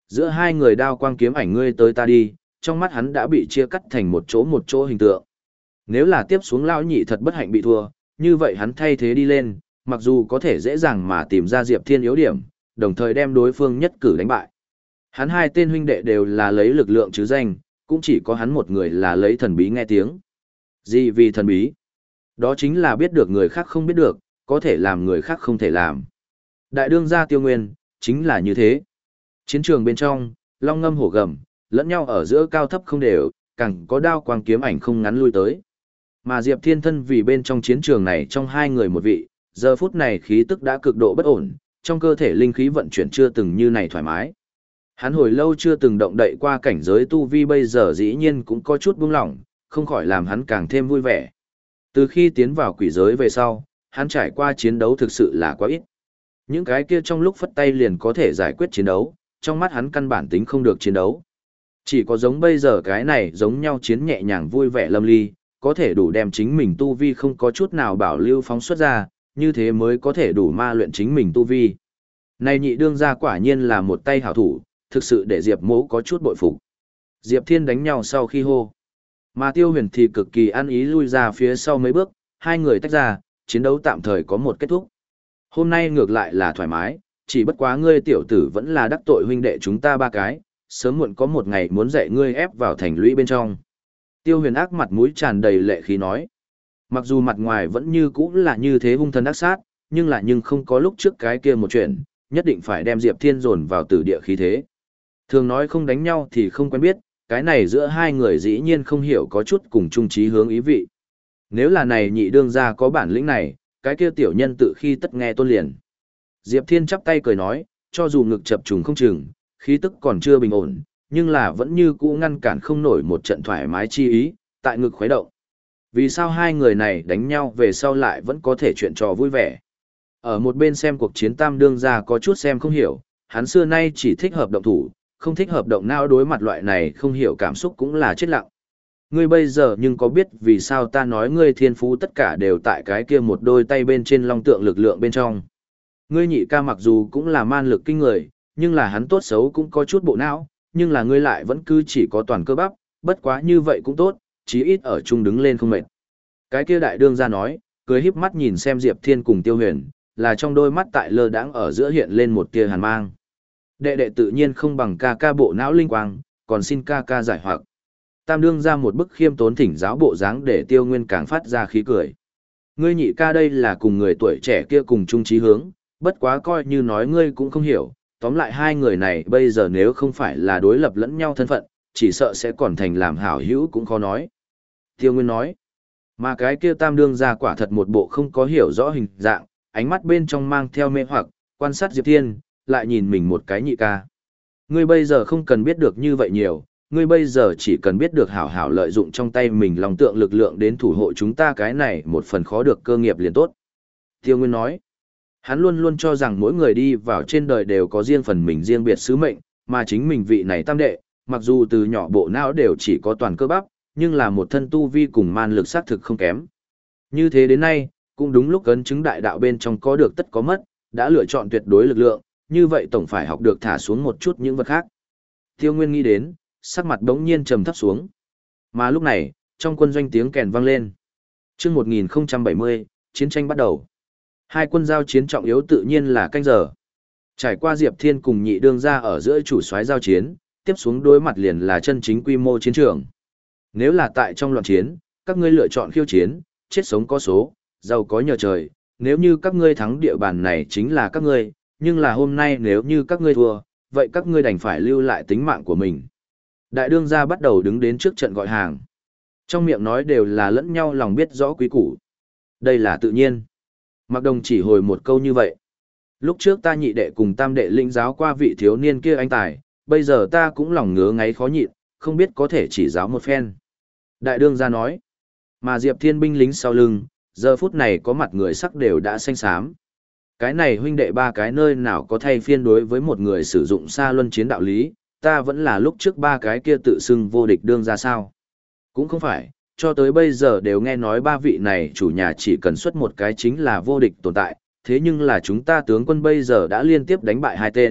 Giữa hai người đao quang kiếm ảnh ngươi tới ta đi, trong mắt hắn đã bị chia cắt thành một chỗ một chỗ hình tượng. Nếu là tiếp xuống lão nhị thật bất hạnh bị thua, như vậy hắn thay thế đi lên, mặc dù có thể dễ dàng mà tìm ra Diệp Thiên yếu điểm, đồng thời đem đối phương nhất cử đánh bại. Hắn hai tên huynh đệ đều là lấy lực lượng chứ danh, cũng chỉ có hắn một người là lấy thần bí nghe tiếng. Gì vì thần bí? Đó chính là biết được người khác không biết được, có thể làm người khác không thể làm. Đại đương gia Tiêu Nguyên, chính là như thế. Chiến trường bên trong, long ngâm hổ gầm, lẫn nhau ở giữa cao thấp không đều, càng có đao quang kiếm ảnh không ngắn lui tới. Mà Diệp Thiên thân vì bên trong chiến trường này trong hai người một vị, giờ phút này khí tức đã cực độ bất ổn, trong cơ thể linh khí vận chuyển chưa từng như này thoải mái. Hắn hồi lâu chưa từng động đậy qua cảnh giới tu vi bây giờ dĩ nhiên cũng có chút buông lỏng, không khỏi làm hắn càng thêm vui vẻ. Từ khi tiến vào quỷ giới về sau, hắn trải qua chiến đấu thực sự là quá ít. Những cái kia trong lúc phất tay liền có thể giải quyết chiến đấu, trong mắt hắn căn bản tính không được chiến đấu. Chỉ có giống bây giờ cái này giống nhau chiến nhẹ nhàng vui vẻ lâm ly, có thể đủ đem chính mình tu vi không có chút nào bảo lưu phóng xuất ra, như thế mới có thể đủ ma luyện chính mình tu vi. Này nhị đương gia quả nhiên là một tay hảo thủ, thực sự để Diệp Mỗ có chút bội phục. Diệp Thiên đánh nhau sau khi hô. Mà Tiêu Huyền thì cực kỳ ăn ý lui ra phía sau mấy bước, hai người tách ra, chiến đấu tạm thời có một kết thúc. Hôm nay ngược lại là thoải mái, chỉ bất quá ngươi tiểu tử vẫn là đắc tội huynh đệ chúng ta ba cái, sớm muộn có một ngày muốn dạy ngươi ép vào thành lũy bên trong. Tiêu Huyền ác mặt mũi tràn đầy lệ khí nói. Mặc dù mặt ngoài vẫn như cũ là như thế hung thần ác sát, nhưng là nhưng không có lúc trước cái kia một chuyện, nhất định phải đem Diệp Thiên dồn vào tử địa khí thế. Thường nói không đánh nhau thì không quen biết, cái này giữa hai người dĩ nhiên không hiểu có chút cùng chung chí hướng ý vị. Nếu là này nhị đương gia có bản lĩnh này, cái kia tiểu nhân tự khi tất nghe tôn liền. Diệp Thiên chắp tay cười nói, cho dù ngực chập trùng không chừng, khí tức còn chưa bình ổn, nhưng là vẫn như cũ ngăn cản không nổi một trận thoải mái chi ý, tại ngực khuấy động. Vì sao hai người này đánh nhau về sau lại vẫn có thể chuyện trò vui vẻ? Ở một bên xem cuộc chiến tam đương gia có chút xem không hiểu, hắn xưa nay chỉ thích hợp động thủ, không thích hợp động não đối mặt loại này không hiểu cảm xúc cũng là chết lặng. Ngươi bây giờ nhưng có biết vì sao ta nói ngươi thiên phú tất cả đều tại cái kia một đôi tay bên trên long tượng lực lượng bên trong. Ngươi nhị ca mặc dù cũng là man lực kinh người, nhưng là hắn tốt xấu cũng có chút bộ não, nhưng là ngươi lại vẫn cứ chỉ có toàn cơ bắp, bất quá như vậy cũng tốt, chí ít ở chung đứng lên không mệt. Cái kia đại đương gia nói, cười híp mắt nhìn xem Diệp Thiên cùng Tiêu Huyền, là trong đôi mắt tại lơ đãng ở giữa hiện lên một tia hàn mang. Đệ đệ tự nhiên không bằng ca ca bộ não linh quang, còn xin ca ca giải hoặc. Tam đương ra một bức khiêm tốn thỉnh giáo bộ dáng để Tiêu Nguyên càng phát ra khí cười. Ngươi nhị ca đây là cùng người tuổi trẻ kia cùng chung chí hướng, bất quá coi như nói ngươi cũng không hiểu, tóm lại hai người này bây giờ nếu không phải là đối lập lẫn nhau thân phận, chỉ sợ sẽ còn thành làm hảo hữu cũng khó nói. Tiêu Nguyên nói, mà cái kia tam đương ra quả thật một bộ không có hiểu rõ hình dạng, ánh mắt bên trong mang theo mê hoặc, quan sát Diệp Thiên, lại nhìn mình một cái nhị ca. Ngươi bây giờ không cần biết được như vậy nhiều, ngươi bây giờ chỉ cần biết được hảo hảo lợi dụng trong tay mình lòng tượng lực lượng đến thủ hộ chúng ta cái này một phần khó được cơ nghiệp liền tốt. Tiêu Nguyên nói, hắn luôn luôn cho rằng mỗi người đi vào trên đời đều có riêng phần mình riêng biệt sứ mệnh, mà chính mình vị này tam đệ, mặc dù từ nhỏ bộ não đều chỉ có toàn cơ bắp, nhưng là một thân tu vi cùng man lực xác thực không kém. Như thế đến nay, cũng đúng lúc ấn chứng đại đạo bên trong có được tất có mất, đã lựa chọn tuyệt đối lực lượng, như vậy tổng phải học được thả xuống một chút những vật khác. Tiêu Nguyên nghĩ đến, sắc mặt đống nhiên trầm thấp xuống. Mà lúc này, trong quân doanh tiếng kèn vang lên. Chương một nghìn không trăm bảy mươi, chiến tranh bắt đầu. Hai quân giao chiến trọng yếu tự nhiên là canh giờ. Trải qua Diệp Thiên cùng nhị đương gia ở giữa chủ soái giao chiến, tiếp xuống đối mặt liền là chân chính quy mô chiến trường. Nếu là tại trong loạn chiến, các ngươi lựa chọn khiêu chiến, chết sống có số, giàu có nhờ trời, nếu như các ngươi thắng địa bàn này chính là các ngươi, nhưng là hôm nay nếu như các ngươi thua, vậy các ngươi đành phải lưu lại tính mạng của mình. Đại đương gia bắt đầu đứng đến trước trận gọi hàng. Trong miệng nói đều là lẫn nhau lòng biết rõ quý củ. Đây là tự nhiên. Mạc Đồng chỉ hồi một câu như vậy. Lúc trước ta nhị đệ cùng tam đệ lĩnh giáo qua vị thiếu niên kia anh tài, bây giờ ta cũng lòng ngứa ngáy khó nhịn, không biết có thể chỉ giáo một phen. Đại đương gia nói. Mà Diệp Thiên binh lính sau lưng, giờ phút này có mặt người sắc đều đã xanh xám. Cái này huynh đệ ba cái nơi nào có thay phiên đối với một người sử dụng xa luân chiến đạo lý, ta vẫn là lúc trước ba cái kia tự xưng vô địch đương ra sao. Cũng không phải, cho tới bây giờ đều nghe nói ba vị này chủ nhà chỉ cần xuất một cái chính là vô địch tồn tại, thế nhưng là chúng ta tướng quân bây giờ đã liên tiếp đánh bại hai tên,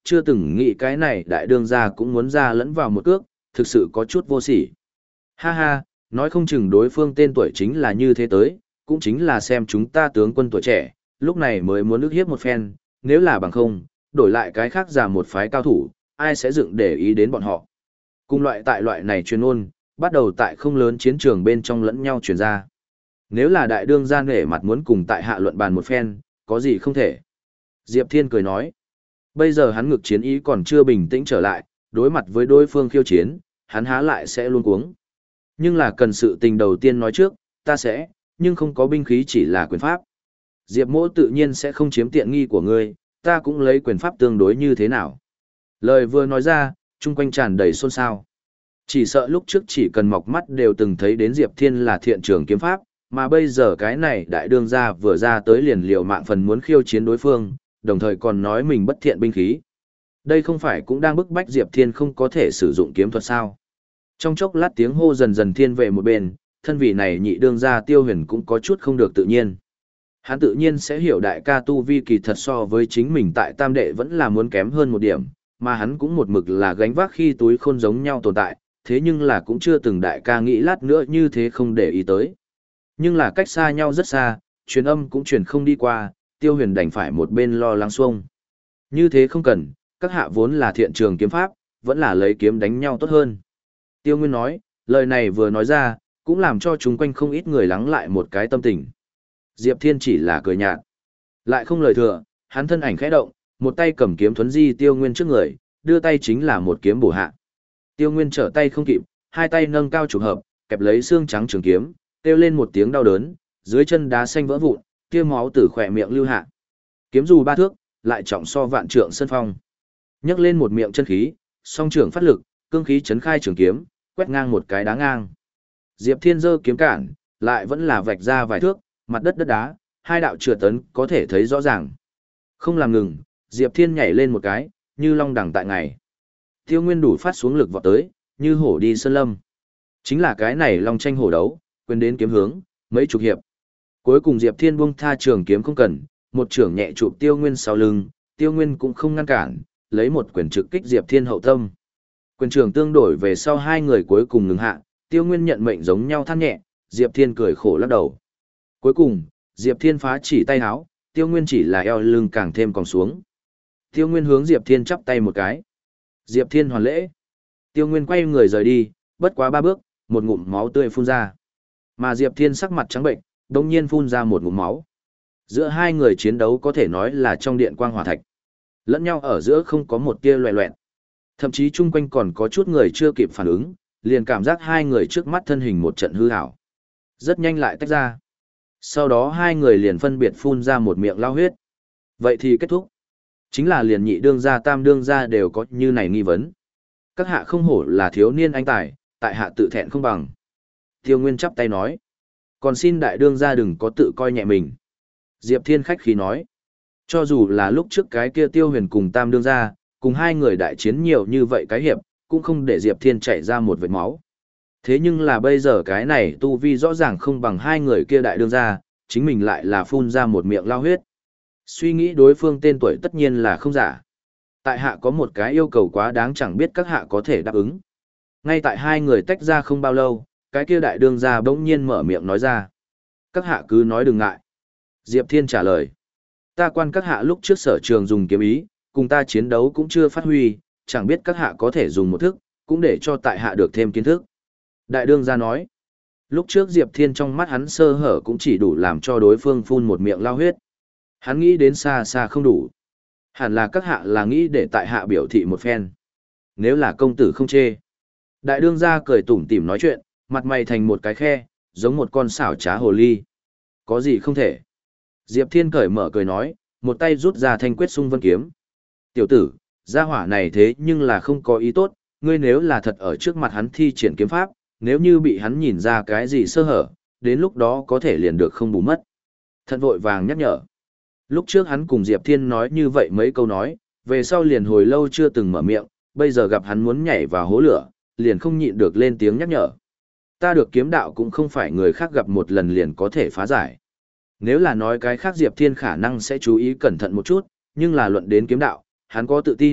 chưa từng nghĩ cái này đại đương gia cũng muốn ra lẫn vào một cước, thực sự có chút vô sỉ. Ha ha, nói không chừng đối phương tên tuổi chính là như thế tới, cũng chính là xem chúng ta tướng quân tuổi trẻ, lúc này mới muốn ức hiếp một phen, nếu là bằng không, đổi lại cái khác ra một phái cao thủ, ai sẽ dựng để ý đến bọn họ. Cùng loại tại loại này truyền ôn, bắt đầu tại không lớn chiến trường bên trong lẫn nhau truyền ra. Nếu là đại đương gia nể mặt muốn cùng tại hạ luận bàn một phen, có gì không thể. Diệp Thiên cười nói, bây giờ hắn ngực chiến ý còn chưa bình tĩnh trở lại, đối mặt với đối phương khiêu chiến, hắn há lại sẽ luôn cuống. Nhưng là cần sự tình đầu tiên nói trước, ta sẽ, nhưng không có binh khí chỉ là quyền pháp. Diệp Mỗ tự nhiên sẽ không chiếm tiện nghi của ngươi, ta cũng lấy quyền pháp tương đối như thế nào. Lời vừa nói ra, chung quanh tràn đầy xôn xao. Chỉ sợ lúc trước chỉ cần mọc mắt đều từng thấy đến Diệp Thiên là thiện trường kiếm pháp, mà bây giờ cái này đại đương gia vừa ra tới liền liều mạng phần muốn khiêu chiến đối phương, đồng thời còn nói mình bất thiện binh khí. Đây không phải cũng đang bức bách Diệp Thiên không có thể sử dụng kiếm thuật sao. Trong chốc lát tiếng hô dần dần thiên về một bên, thân vị này nhị đương gia Tiêu Huyền cũng có chút không được tự nhiên. Hắn tự nhiên sẽ hiểu đại ca tu vi kỳ thật so với chính mình tại tam đệ vẫn là muốn kém hơn một điểm, mà hắn cũng một mực là gánh vác khi túi khôn giống nhau tồn tại, thế nhưng là cũng chưa từng đại ca nghĩ lát nữa như thế không để ý tới. Nhưng là cách xa nhau rất xa, truyền âm cũng truyền không đi qua, Tiêu Huyền đành phải một bên lo lắng xuông. Như thế không cần, các hạ vốn là thiện trường kiếm pháp, vẫn là lấy kiếm đánh nhau tốt hơn. Tiêu Nguyên nói, lời này vừa nói ra, cũng làm cho chúng quanh không ít người lắng lại một cái tâm tình. Diệp Thiên chỉ là cười nhạt. Lại không lời thừa, hắn thân ảnh khẽ động, một tay cầm kiếm thuấn di Tiêu Nguyên trước người, đưa tay chính là một kiếm bổ hạ. Tiêu Nguyên trở tay không kịp, hai tay nâng cao trùng hợp, kẹp lấy xương trắng trường kiếm, kêu lên một tiếng đau đớn, dưới chân đá xanh vỡ vụn, kia máu từ khỏe miệng lưu hạ. Kiếm dù ba thước, lại trọng so vạn trượng sơn phong. Nhấc lên một miệng chân khí, song trưởng phát lực, cương khí chấn khai trường kiếm, quét ngang một cái đá ngang. Diệp Thiên giơ kiếm cản, lại vẫn là vạch ra vài thước, mặt đất đất đá, hai đạo trượt tấn có thể thấy rõ ràng. Không làm ngừng, Diệp Thiên nhảy lên một cái, như long đẳng tại ngày. Tiêu Nguyên đủ phát xuống lực vọt tới, như hổ đi sơn lâm. Chính là cái này long tranh hổ đấu, quên đến kiếm hướng, mấy chục hiệp. Cuối cùng Diệp Thiên buông tha trường kiếm không cần, một trưởng nhẹ chụp Tiêu Nguyên sau lưng, Tiêu Nguyên cũng không ngăn cản, lấy một quyền trực kích Diệp Thiên hậu tâm. Quyền trường tương đổi về sau hai người cuối cùng ngừng hạ, Tiêu Nguyên nhận mệnh giống nhau than nhẹ, Diệp Thiên cười khổ lắc đầu. Cuối cùng, Diệp Thiên phá chỉ tay háo, Tiêu Nguyên chỉ là eo lưng càng thêm còn xuống. Tiêu Nguyên hướng Diệp Thiên chắp tay một cái. Diệp Thiên hoàn lễ. Tiêu Nguyên quay người rời đi, bất quá ba bước, một ngụm máu tươi phun ra. Mà Diệp Thiên sắc mặt trắng bệnh, đồng nhiên phun ra một ngụm máu. Giữa hai người chiến đấu có thể nói là trong điện quang hỏa thạch. Lẫn nhau ở giữa không có một tia loẹ loẹn. Thậm chí chung quanh còn có chút người chưa kịp phản ứng, liền cảm giác hai người trước mắt thân hình một trận hư ảo. Rất nhanh lại tách ra. Sau đó hai người liền phân biệt phun ra một miệng lao huyết. Vậy thì kết thúc. Chính là liền nhị đương gia tam đương gia đều có như này nghi vấn. Các hạ không hổ là thiếu niên anh tài, tại hạ tự thẹn không bằng. Tiêu Nguyên chắp tay nói. Còn xin đại đương gia đừng có tự coi nhẹ mình. Diệp Thiên khách khí nói. Cho dù là lúc trước cái kia Tiêu Huyền cùng tam đương gia, cùng hai người đại chiến nhiều như vậy cái hiệp, cũng không để Diệp Thiên chảy ra một vệt máu. Thế nhưng là bây giờ cái này tu vi rõ ràng không bằng hai người kia đại đương gia, chính mình lại là phun ra một miệng lao huyết. Suy nghĩ đối phương tên tuổi tất nhiên là không giả. Tại hạ có một cái yêu cầu quá đáng chẳng biết các hạ có thể đáp ứng. Ngay tại hai người tách ra không bao lâu, cái kia đại đương gia bỗng nhiên mở miệng nói ra. Các hạ cứ nói đừng ngại. Diệp Thiên trả lời. Ta quan các hạ lúc trước sở trường dùng kiếm ý, cùng ta chiến đấu cũng chưa phát huy, chẳng biết các hạ có thể dùng một thức, cũng để cho tại hạ được thêm kiến thức. Đại đương gia nói. Lúc trước Diệp Thiên trong mắt hắn sơ hở cũng chỉ đủ làm cho đối phương phun một miệng lao huyết. Hắn nghĩ đến xa xa không đủ. Hẳn là các hạ là nghĩ để tại hạ biểu thị một phen. Nếu là công tử không chê. Đại đương gia cười tủm tỉm nói chuyện, mặt mày thành một cái khe, giống một con xảo trá hồ ly. Có gì không thể. Diệp Thiên cởi mở cười nói, một tay rút ra thanh quyết sung vân kiếm. Tiểu tử, gia hỏa này thế nhưng là không có ý tốt, ngươi nếu là thật ở trước mặt hắn thi triển kiếm pháp, nếu như bị hắn nhìn ra cái gì sơ hở, đến lúc đó có thể liền được không bù mất. Thận vội vàng nhắc nhở. Lúc trước hắn cùng Diệp Thiên nói như vậy mấy câu nói, về sau liền hồi lâu chưa từng mở miệng, bây giờ gặp hắn muốn nhảy vào hố lửa, liền không nhịn được lên tiếng nhắc nhở. Ta được kiếm đạo cũng không phải người khác gặp một lần liền có thể phá giải. Nếu là nói cái khác Diệp Thiên khả năng sẽ chú ý cẩn thận một chút, nhưng là luận đến kiếm đạo, hắn có tự tin,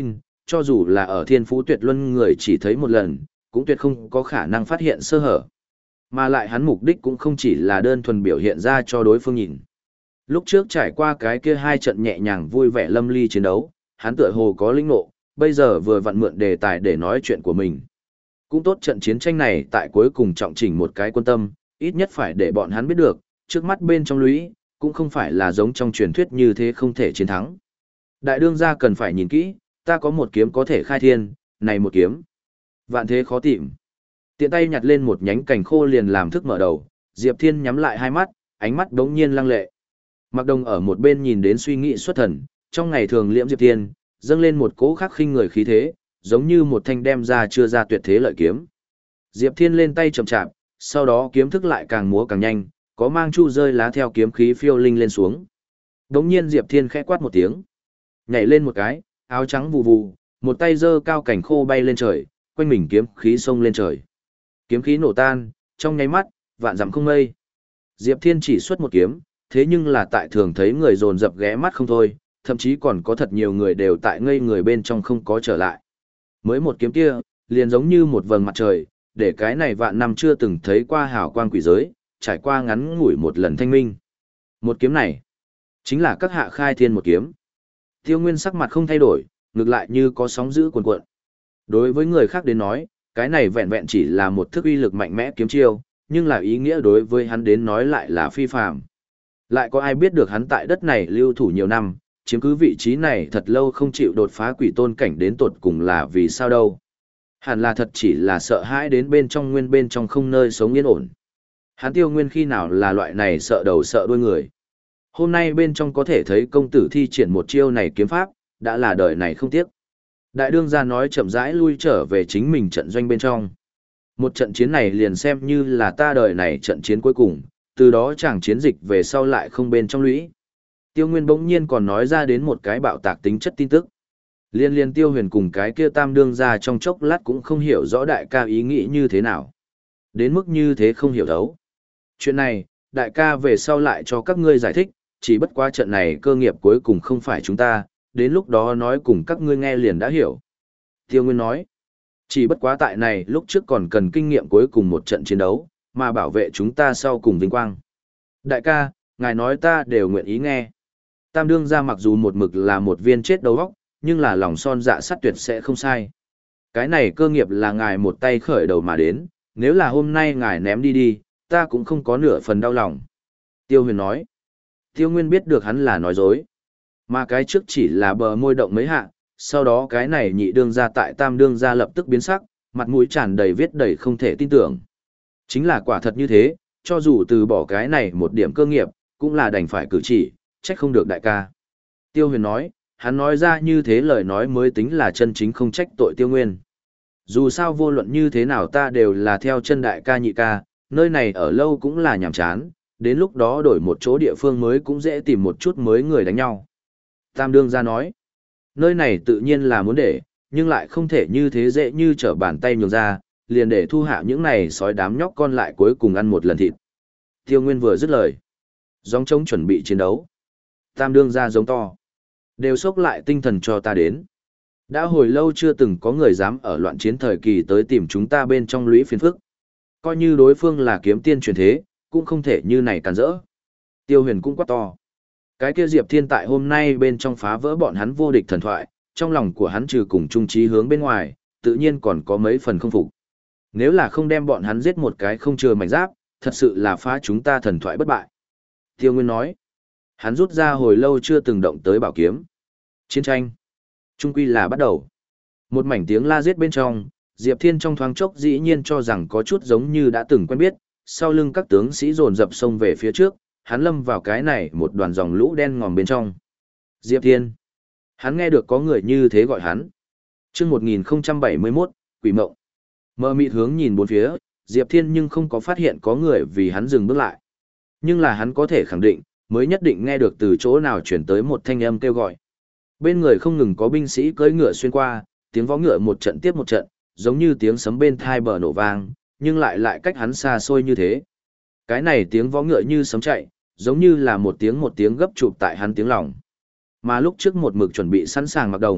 cho dù là ở thiên phú tuyệt luân người chỉ thấy một lần, cũng tuyệt không có khả năng phát hiện sơ hở. Mà lại hắn mục đích cũng không chỉ là đơn thuần biểu hiện ra cho đối phương nhìn. Lúc trước trải qua cái kia hai trận nhẹ nhàng vui vẻ lâm ly chiến đấu, hắn tựa hồ có linh ngộ, bây giờ vừa vặn mượn đề tài để nói chuyện của mình. Cũng tốt, trận chiến tranh này tại cuối cùng trọng chỉnh một cái quân tâm, ít nhất phải để bọn hắn biết được, trước mắt bên trong lũy, cũng không phải là giống trong truyền thuyết như thế không thể chiến thắng. Đại đương gia cần phải nhìn kỹ, ta có một kiếm có thể khai thiên, này một kiếm. Vạn thế khó tìm. Tiện tay nhặt lên một nhánh cành khô liền làm thức mở đầu, Diệp Thiên nhắm lại hai mắt, ánh mắt đống nhiên lăng lệ. Mặc Đồng ở một bên nhìn đến suy nghĩ xuất thần, trong ngày thường liễm Diệp Thiên, dâng lên một cỗ khắc khinh người khí thế, giống như một thanh đem ra chưa ra tuyệt thế lợi kiếm. Diệp Thiên lên tay chậm chạp, sau đó kiếm thức lại càng múa càng nhanh, có mang chu rơi lá theo kiếm khí phiêu linh lên xuống. Đống nhiên Diệp Thiên khẽ quát một tiếng, nhảy lên một cái, áo trắng vù vù, một tay giơ cao cảnh khô bay lên trời, quanh mình kiếm khí xông lên trời. Kiếm khí nổ tan, trong nháy mắt, vạn dặm không mây. Diệp Thiên chỉ xuất một kiếm, thế nhưng là tại thường thấy người dồn dập ghé mắt không thôi, thậm chí còn có thật nhiều người đều tại ngây người bên trong không có trở lại. Mới một kiếm kia, liền giống như một vầng mặt trời, để cái này vạn năm chưa từng thấy qua hào quang quỷ giới, trải qua ngắn ngủi một lần thanh minh. Một kiếm này, chính là các hạ khai thiên một kiếm. Tiêu Nguyên sắc mặt không thay đổi, ngược lại như có sóng dữ cuồn cuộn. Đối với người khác đến nói, cái này vẹn vẹn chỉ là một thức uy lực mạnh mẽ kiếm chiêu, nhưng là ý nghĩa đối với hắn đến nói lại là phi phàm. Lại có ai biết được hắn tại đất này lưu thủ nhiều năm, chiếm cứ vị trí này thật lâu không chịu đột phá quỷ tôn cảnh đến tột cùng là vì sao đâu. Hẳn là thật chỉ là sợ hãi đến bên trong nguyên bên trong không nơi sống yên ổn. Hắn Tiêu Nguyên khi nào là loại này sợ đầu sợ đuôi người. Hôm nay bên trong có thể thấy công tử thi triển một chiêu này kiếm pháp, đã là đời này không tiếc. Đại đương gia nói chậm rãi lui trở về chính mình trận doanh bên trong. Một trận chiến này liền xem như là ta đời này trận chiến cuối cùng, từ đó chẳng chiến dịch về sau lại không bên trong lũy. Tiêu Nguyên bỗng nhiên còn nói ra đến một cái bạo tạc tính chất tin tức. Liên liên Tiêu Huyền cùng cái kia tam đương gia trong chốc lát cũng không hiểu rõ đại ca ý nghĩ như thế nào. Đến mức như thế không hiểu thấu. Chuyện này, đại ca về sau lại cho các ngươi giải thích, chỉ bất quá trận này cơ nghiệp cuối cùng không phải chúng ta, đến lúc đó nói cùng các ngươi nghe liền đã hiểu. Tiêu Nguyên nói, chỉ bất quá tại này lúc trước còn cần kinh nghiệm cuối cùng một trận chiến đấu, mà bảo vệ chúng ta sau cùng vinh quang. Đại ca, ngài nói ta đều nguyện ý nghe. Tam đương gia mặc dù một mực là một viên chết đầu óc, nhưng là lòng son dạ sắt tuyệt sẽ không sai. Cái này cơ nghiệp là ngài một tay khởi đầu mà đến, nếu là hôm nay ngài ném đi đi, ta cũng không có nửa phần đau lòng. Tiêu Huyền nói, Tiêu Nguyên biết được hắn là nói dối. Mà cái trước chỉ là bờ môi động mấy hạ, sau đó cái này nhị đương gia tại tam đương gia lập tức biến sắc, mặt mũi tràn đầy viết đầy không thể tin tưởng. Chính là quả thật như thế, cho dù từ bỏ cái này một điểm cơ nghiệp, cũng là đành phải cử chỉ, trách không được đại ca. Tiêu Huyền nói, hắn nói ra như thế lời nói mới tính là chân chính không trách tội Tiêu Nguyên. Dù sao vô luận như thế nào ta đều là theo chân đại ca nhị ca, nơi này ở lâu cũng là nhàm chán, đến lúc đó đổi một chỗ địa phương mới cũng dễ tìm một chút mới người đánh nhau. Tam đương gia nói, nơi này tự nhiên là muốn để, nhưng lại không thể như thế dễ như trở bàn tay nhường ra, liền để thu hạ những này sói đám nhóc con lại cuối cùng ăn một lần thịt. Tiêu Nguyên vừa dứt lời, gióng trống chuẩn bị chiến đấu. Tam đương gia giống to, đều xốc lại tinh thần cho ta đến. Đã hồi lâu chưa từng có người dám ở loạn chiến thời kỳ tới tìm chúng ta bên trong lũy phiền phức. Coi như đối phương là kiếm tiên truyền thế, cũng không thể như này càn rỡ. Tiêu Huyền cũng quát to. Cái kia Diệp Thiên tại hôm nay bên trong phá vỡ bọn hắn vô địch thần thoại, trong lòng của hắn trừ cùng trung trí hướng bên ngoài, tự nhiên còn có mấy phần không phục. Nếu là không đem bọn hắn giết một cái không chừa mảnh giáp, thật sự là phá chúng ta thần thoại bất bại. Tiêu Nguyên nói. Hắn rút ra hồi lâu chưa từng động tới bảo kiếm. Chiến tranh. Trung quy là bắt đầu. Một mảnh tiếng la giết bên trong, Diệp Thiên trong thoáng chốc dĩ nhiên cho rằng có chút giống như đã từng quen biết, sau lưng các tướng sĩ dồn dập xông về phía trước, hắn lâm vào cái này một đoàn dòng lũ đen ngòm bên trong. Diệp Thiên. Hắn nghe được có người như thế gọi hắn. Chương một nghìn không trăm bảy mươi mốt, Quỷ Mộng. Mơ mịt hướng nhìn bốn phía, Diệp Thiên nhưng không có phát hiện có người vì hắn dừng bước lại. Nhưng là hắn có thể khẳng định, mới nhất định nghe được từ chỗ nào chuyển tới một thanh âm kêu gọi. Bên người không ngừng có binh sĩ cưỡi ngựa xuyên qua, tiếng vó ngựa một trận tiếp một trận, giống như tiếng sấm bên thai bờ nổ vang, nhưng lại lại cách hắn xa xôi như thế. Cái này tiếng vó ngựa như sấm chạy, giống như là một tiếng một tiếng gấp chụp tại hắn tiếng lòng. Mà lúc trước một mực chuẩn bị sẵn sàng Mặc Đồng,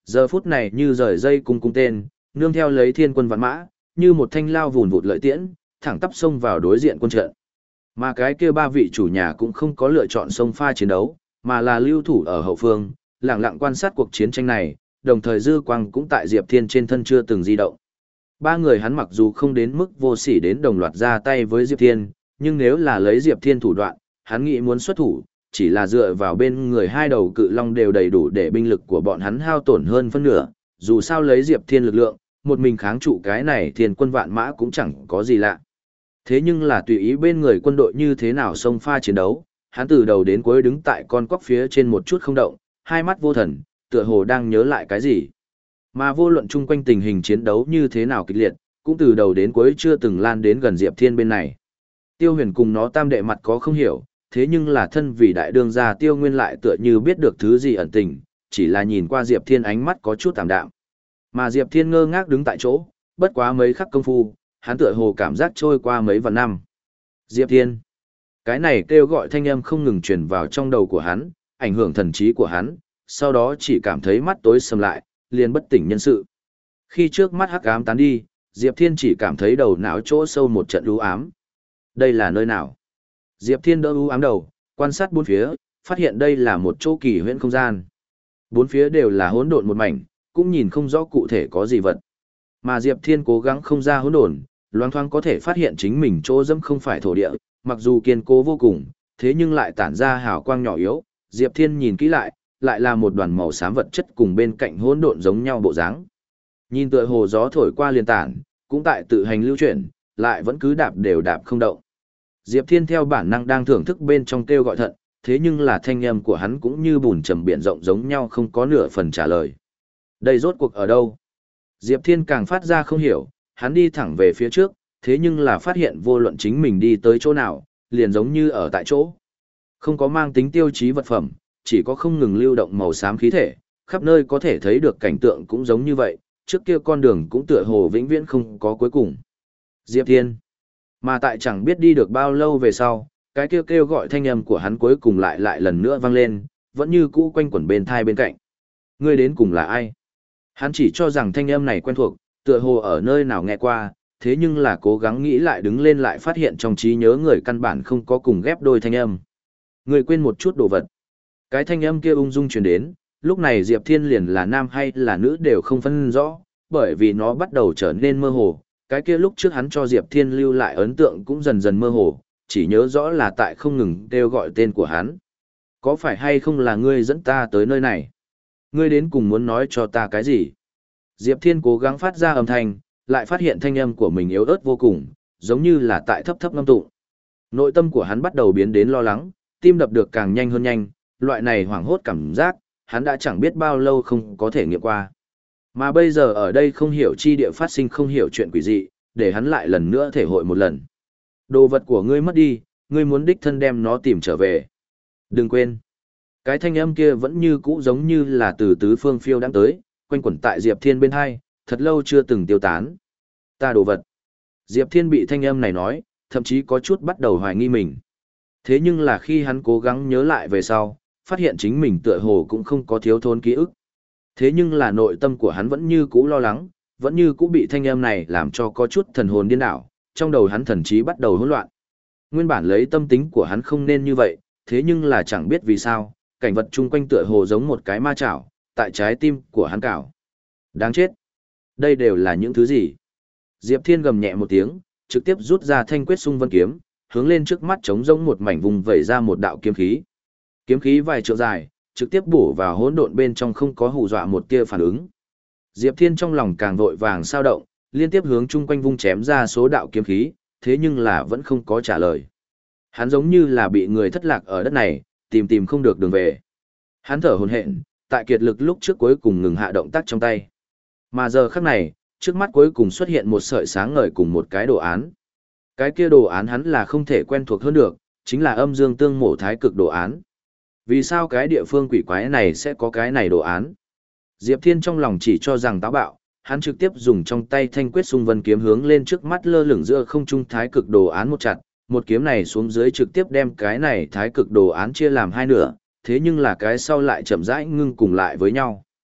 Giờ phút này như rời dây cung cung tên, nương theo lấy thiên quân vạn mã, như một thanh lao vùn vụt lợi tiễn, thẳng tắp xông vào đối diện quân trận. Mà cái kia ba vị chủ nhà cũng không có lựa chọn xông pha chiến đấu, mà là lưu thủ ở hậu phương, lặng lặng quan sát cuộc chiến tranh này, đồng thời dư quang cũng tại Diệp Thiên trên thân chưa từng di động. Ba người hắn mặc dù không đến mức vô sỉ đến đồng loạt ra tay với Diệp Thiên, nhưng nếu là lấy Diệp Thiên thủ đoạn, hắn nghĩ muốn xuất thủ, chỉ là dựa vào bên người hai đầu cự long đều đầy đủ để binh lực của bọn hắn hao tổn hơn phân nửa, dù sao lấy Diệp Thiên lực lượng, một mình kháng trụ cái này thiên quân vạn mã cũng chẳng có gì lạ. Thế nhưng là tùy ý bên người quân đội như thế nào xông pha chiến đấu, hắn từ đầu đến cuối đứng tại con quắc phía trên một chút không động, hai mắt vô thần, tựa hồ đang nhớ lại cái gì. Mà vô luận chung quanh tình hình chiến đấu như thế nào kịch liệt, cũng từ đầu đến cuối chưa từng lan đến gần Diệp Thiên bên này. Tiêu Huyền cùng nó tam đệ mặt có không hiểu, thế nhưng là thân vì đại đương gia Tiêu Nguyên lại tựa như biết được thứ gì ẩn tình, chỉ là nhìn qua Diệp Thiên ánh mắt có chút tạm đạm. Mà Diệp Thiên ngơ ngác đứng tại chỗ, bất quá mấy khắc công phu, hắn tựa hồ cảm giác trôi qua mấy vạn năm. Diệp Thiên. Cái này kêu gọi thanh âm không ngừng truyền vào trong đầu của hắn, ảnh hưởng thần trí của hắn, sau đó chỉ cảm thấy mắt tối sầm lại, liền bất tỉnh nhân sự. Khi trước mắt hắc ám tán đi, Diệp Thiên chỉ cảm thấy đầu não chỗ sâu một trận u ám. Đây là nơi nào? Diệp Thiên đỡ u ám đầu, quan sát bốn phía, phát hiện đây là một chỗ kỳ huyễn không gian. Bốn phía đều là hỗn độn một mảnh, cũng nhìn không rõ cụ thể có gì vật. Mà Diệp Thiên cố gắng không ra hỗn độn, loáng thoáng có thể phát hiện chính mình chỗ dẫm không phải thổ địa, mặc dù kiên cố vô cùng, thế nhưng lại tản ra hào quang nhỏ yếu. Diệp Thiên nhìn kỹ lại, lại là một đoàn màu xám vật chất cùng bên cạnh hỗn độn giống nhau bộ dáng. Nhìn tựa hồ gió thổi qua liền tản, cũng tại tự hành lưu chuyển, lại vẫn cứ đạp đều đạp không động. Diệp Thiên theo bản năng đang thưởng thức bên trong kêu gọi thận, thế nhưng là thanh âm của hắn cũng như bùn trầm biển rộng giống nhau không có nửa phần trả lời. Đây rốt cuộc ở đâu? Diệp Thiên càng phát ra không hiểu, hắn đi thẳng về phía trước, thế nhưng là phát hiện vô luận chính mình đi tới chỗ nào, liền giống như ở tại chỗ. Không có mang tính tiêu chí vật phẩm, chỉ có không ngừng lưu động màu xám khí thể, khắp nơi có thể thấy được cảnh tượng cũng giống như vậy, trước kia con đường cũng tựa hồ vĩnh viễn không có cuối cùng. Diệp Thiên. Mà tại chẳng biết đi được bao lâu về sau, cái kêu kêu gọi thanh âm của hắn cuối cùng lại lại lần nữa vang lên, vẫn như cũ quanh quẩn bên thai bên cạnh. Ngươi đến cùng là ai? Hắn chỉ cho rằng thanh âm này quen thuộc, tựa hồ ở nơi nào nghe qua, thế nhưng là cố gắng nghĩ lại đứng lên lại phát hiện trong trí nhớ người căn bản không có cùng ghép đôi thanh âm. Ngươi quên một chút đồ vật. Cái thanh âm kia ung dung truyền đến, lúc này Diệp Thiên liền là nam hay là nữ đều không phân rõ, bởi vì nó bắt đầu trở nên mơ hồ. Cái kia lúc trước hắn cho Diệp Thiên lưu lại ấn tượng cũng dần dần mơ hồ, chỉ nhớ rõ là tại không ngừng kêu gọi tên của hắn. Có phải hay không là ngươi dẫn ta tới nơi này? Ngươi đến cùng muốn nói cho ta cái gì? Diệp Thiên cố gắng phát ra âm thanh, lại phát hiện thanh âm của mình yếu ớt vô cùng, giống như là tại thấp thấp ngâm tụng. Nội tâm của hắn bắt đầu biến đến lo lắng, tim đập được càng nhanh hơn nhanh, loại này hoảng hốt cảm giác, hắn đã chẳng biết bao lâu không có thể nghiệm qua. Mà bây giờ ở đây không hiểu chi địa phát sinh không hiểu chuyện quỷ dị, để hắn lại lần nữa thể hội một lần. Đồ vật của ngươi mất đi, ngươi muốn đích thân đem nó tìm trở về. Đừng quên. Cái thanh âm kia vẫn như cũ giống như là từ tứ phương phiêu đang tới, quanh quẩn tại Diệp Thiên bên hai, thật lâu chưa từng tiêu tán. Ta đồ vật. Diệp Thiên bị thanh âm này nói, thậm chí có chút bắt đầu hoài nghi mình. Thế nhưng là khi hắn cố gắng nhớ lại về sau, phát hiện chính mình tựa hồ cũng không có thiếu thốn ký ức. Thế nhưng là nội tâm của hắn vẫn như cũ lo lắng, vẫn như cũ bị thanh âm này làm cho có chút thần hồn điên đảo, trong đầu hắn thần trí bắt đầu hỗn loạn. Nguyên bản lấy tâm tính của hắn không nên như vậy, thế nhưng là chẳng biết vì sao, cảnh vật chung quanh tựa hồ giống một cái ma chảo, tại trái tim của hắn cào. Đáng chết! Đây đều là những thứ gì? Diệp Thiên gầm nhẹ một tiếng, trực tiếp rút ra thanh quyết xung vân kiếm, hướng lên trước mắt trống rỗng một mảnh vùng vẩy ra một đạo kiếm khí. Kiếm khí vài trượng dài, trực tiếp bổ vào hỗn độn bên trong không có hù dọa một tia phản ứng. Diệp Thiên trong lòng càng vội vàng sao động, liên tiếp hướng chung quanh vung chém ra số đạo kiếm khí, thế nhưng là vẫn không có trả lời. Hắn giống như là bị người thất lạc ở đất này, tìm tìm không được đường về. Hắn thở hổn hển, tại kiệt lực lúc trước cuối cùng ngừng hạ động tác trong tay. Mà giờ khắc này, trước mắt cuối cùng xuất hiện một sợi sáng ngời cùng một cái đồ án. Cái kia đồ án hắn là không thể quen thuộc hơn được, chính là âm dương tương mổ thái cực đồ án. Vì sao cái địa phương quỷ quái này sẽ có cái này đồ án? Diệp Thiên trong lòng chỉ cho rằng táo bạo, hắn trực tiếp dùng trong tay thanh quyết xung vân kiếm hướng lên trước mắt lơ lửng giữa không trung thái cực đồ án một chặt, một kiếm này xuống dưới trực tiếp đem cái này thái cực đồ án chia làm hai nửa, thế nhưng là cái sau lại chậm rãi ngưng cùng lại với nhau.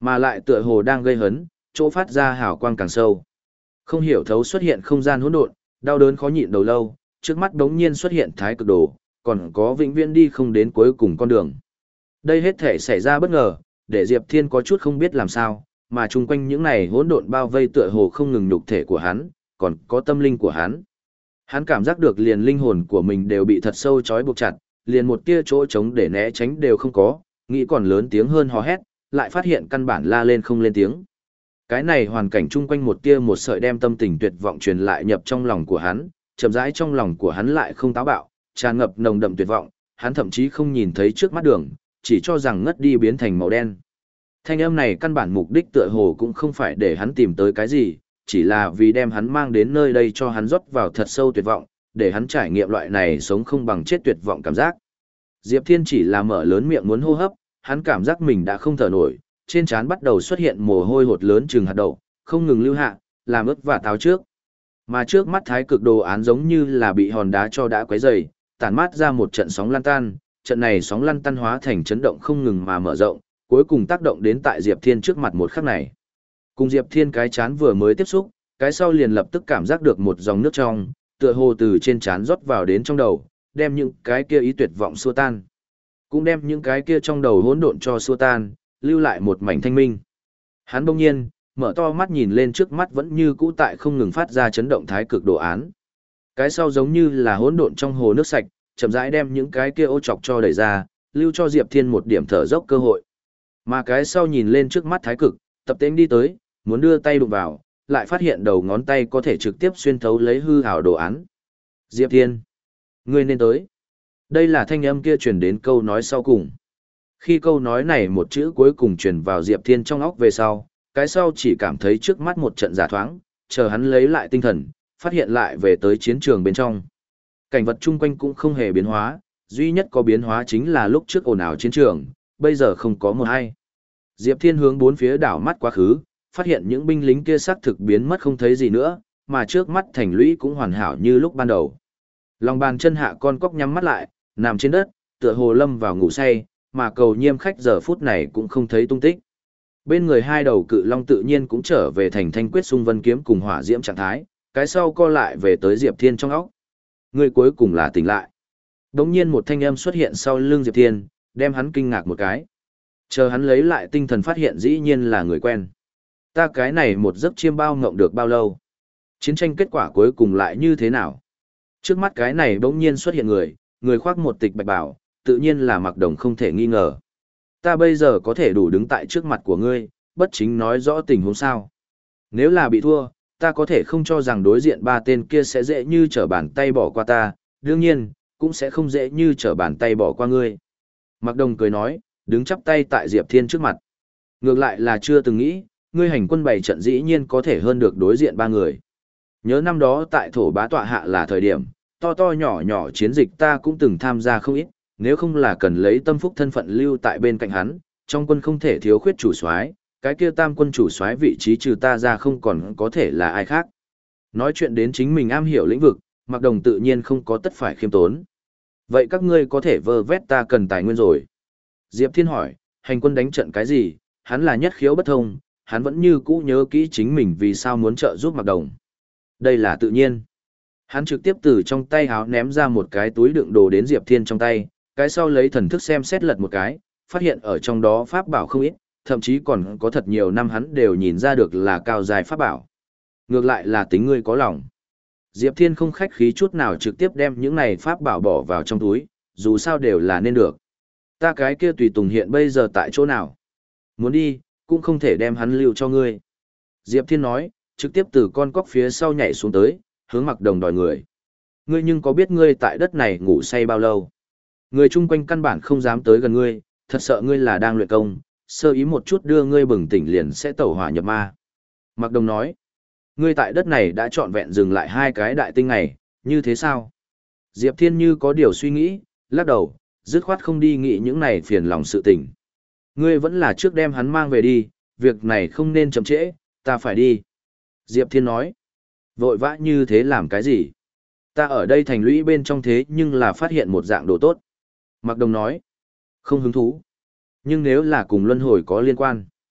Mà lại tựa hồ đang gây hấn, chỗ phát ra hào quang càng sâu. Không hiểu thấu xuất hiện không gian hỗn độn, đau đớn khó nhịn đầu lâu, trước mắt đống nhiên xuất hiện thái cực đồ, còn có vĩnh viễn đi không đến cuối cùng con đường. Đây hết thể xảy ra bất ngờ, để Diệp Thiên có chút không biết làm sao, mà chung quanh những này hỗn độn bao vây tựa hồ không ngừng nhục thể của hắn, còn có tâm linh của hắn. Hắn cảm giác được liền linh hồn của mình đều bị thật sâu trói buộc chặt, liền một tia chỗ trống để né tránh đều không có, nghĩ còn lớn tiếng hơn hò hét, lại phát hiện căn bản la lên không lên tiếng. Cái này hoàn cảnh chung quanh một tia một sợi đem tâm tình tuyệt vọng truyền lại nhập trong lòng của hắn, chậm rãi trong lòng của hắn lại không táo bạo, tràn ngập nồng đậm tuyệt vọng, hắn thậm chí không nhìn thấy trước mắt đường, chỉ cho rằng ngất đi biến thành màu đen. Thanh âm này căn bản mục đích tựa hồ cũng không phải để hắn tìm tới cái gì, chỉ là vì đem hắn mang đến nơi đây cho hắn rót vào thật sâu tuyệt vọng, để hắn trải nghiệm loại này sống không bằng chết tuyệt vọng cảm giác. Diệp Thiên chỉ là mở lớn miệng muốn hô hấp, hắn cảm giác mình đã không thở nổi, trên trán bắt đầu xuất hiện mồ hôi hột lớn chừng hạt đậu, không ngừng lưu hạ, làm ướt và táo trước. Mà trước mắt thái cực đồ án giống như là bị hòn đá cho đã quấy dày, tản mát ra một trận sóng lan tan, trận này sóng lăn tăn hóa thành chấn động không ngừng mà mở rộng, cuối cùng tác động đến tại Diệp Thiên trước mặt một khắc này. Cùng Diệp Thiên cái chán vừa mới tiếp xúc, cái sau liền lập tức cảm giác được một dòng nước trong, tựa hồ từ trên chán rót vào đến trong đầu, đem những cái kia ý tuyệt vọng xua tan. Cũng đem những cái kia trong đầu hỗn độn cho xua tan, lưu lại một mảnh thanh minh. Hắn bỗng nhiên, mở to mắt nhìn lên trước mắt vẫn như cũ tại không ngừng phát ra chấn động thái cực đồ án. Cái sau giống như là hỗn độn trong hồ nước sạch, chậm rãi đem những cái kia ô chọc cho đẩy ra, lưu cho Diệp Thiên một điểm thở dốc cơ hội. Mà cái sau nhìn lên trước mắt thái cực, tập tễnh đi tới, muốn đưa tay đụng vào, lại phát hiện đầu ngón tay có thể trực tiếp xuyên thấu lấy hư ảo đồ án. Diệp Thiên, ngươi nên tới. Đây là thanh âm kia truyền đến câu nói sau cùng. Khi câu nói này một chữ cuối cùng truyền vào Diệp Thiên trong óc về sau, cái sau chỉ cảm thấy trước mắt một trận giả thoáng, chờ hắn lấy lại tinh thần, phát hiện lại về tới chiến trường bên trong. Cảnh vật chung quanh cũng không hề biến hóa, duy nhất có biến hóa chính là lúc trước ồn ào chiến trường, bây giờ không có một ai. Diệp Thiên hướng bốn phía đảo mắt quá khứ, phát hiện những binh lính kia xác thực biến mất không thấy gì nữa, mà trước mắt thành lũy cũng hoàn hảo như lúc ban đầu. Lòng bàn chân hạ con cóc nhắm mắt lại, nằm trên đất, tựa hồ lâm vào ngủ say, mà cầu nhiêm khách giờ phút này cũng không thấy tung tích. Bên người hai đầu cự long tự nhiên cũng trở về thành thanh quyết xung vân kiếm cùng hỏa diễm trạng thái, cái sau co lại về tới Diệp Thiên trong óc. Người cuối cùng là tỉnh lại. Đống nhiên một thanh âm xuất hiện sau lưng Diệp Thiên, đem hắn kinh ngạc một cái. Chờ hắn lấy lại tinh thần phát hiện dĩ nhiên là người quen. Ta cái này một giấc chiêm bao ngộng được bao lâu? Chiến tranh kết quả cuối cùng lại như thế nào? Trước mắt cái này bỗng nhiên xuất hiện người, người khoác một tịch bạch bào, tự nhiên là Mặc Đồng không thể nghi ngờ. Ta bây giờ có thể đủ đứng tại trước mặt của ngươi, bất chính nói rõ tình huống sao. Nếu là bị thua, ta có thể không cho rằng đối diện ba tên kia sẽ dễ như trở bàn tay bỏ qua ta, đương nhiên, cũng sẽ không dễ như trở bàn tay bỏ qua ngươi. Mặc Đồng cười nói, đứng chắp tay tại Diệp Thiên trước mặt. Ngược lại là chưa từng nghĩ, ngươi hành quân bảy trận dĩ nhiên có thể hơn được đối diện ba người. Nhớ năm đó tại thổ bá tọa hạ là thời điểm, to to nhỏ nhỏ chiến dịch ta cũng từng tham gia không ít, nếu không là cần lấy tâm phúc thân phận lưu tại bên cạnh hắn, trong quân không thể thiếu khuyết chủ soái, cái kia tam quân chủ soái vị trí trừ ta ra không còn có thể là ai khác. Nói chuyện đến chính mình am hiểu lĩnh vực, Mặc Đồng tự nhiên không có tất phải khiêm tốn. Vậy các ngươi có thể vơ vét ta cần tài nguyên rồi. Diệp Thiên hỏi, hành quân đánh trận cái gì, hắn là nhất khiếu bất thông, hắn vẫn như cũ nhớ kỹ chính mình vì sao muốn trợ giúp Mặc Đồng. Đây là tự nhiên. Hắn trực tiếp từ trong tay háo ném ra một cái túi đựng đồ đến Diệp Thiên trong tay, cái sau lấy thần thức xem xét lật một cái, phát hiện ở trong đó pháp bảo không ít, thậm chí còn có thật nhiều năm hắn đều nhìn ra được là cao dài pháp bảo. Ngược lại là tính ngươi có lòng. Diệp Thiên không khách khí chút nào trực tiếp đem những này pháp bảo bỏ vào trong túi, dù sao đều là nên được. Ta cái kia tùy tùng hiện bây giờ tại chỗ nào? Muốn đi, cũng không thể đem hắn lưu cho ngươi. Diệp Thiên nói, trực tiếp từ con cóc phía sau nhảy xuống tới, hướng Mặc Đồng đòi người. Ngươi nhưng có biết ngươi tại đất này ngủ say bao lâu? Người chung quanh căn bản không dám tới gần ngươi, thật sợ ngươi là đang luyện công, sơ ý một chút đưa ngươi bừng tỉnh liền sẽ tẩu hỏa nhập ma. Mặc Đồng nói, ngươi tại đất này đã trọn vẹn dừng lại hai cái đại tinh ngày, như thế sao? Diệp Thiên như có điều suy nghĩ, lắc đầu, dứt khoát không đi nghĩ những này phiền lòng sự tình. Ngươi vẫn là trước đem hắn mang về đi, việc này không nên chậm trễ, ta phải đi. Diệp Thiên nói, vội vã như thế làm cái gì? Ta ở đây thành lũy bên trong thế nhưng là phát hiện một dạng đồ tốt. Mặc Đồng nói, không hứng thú. Nhưng nếu là cùng luân hồi có liên quan,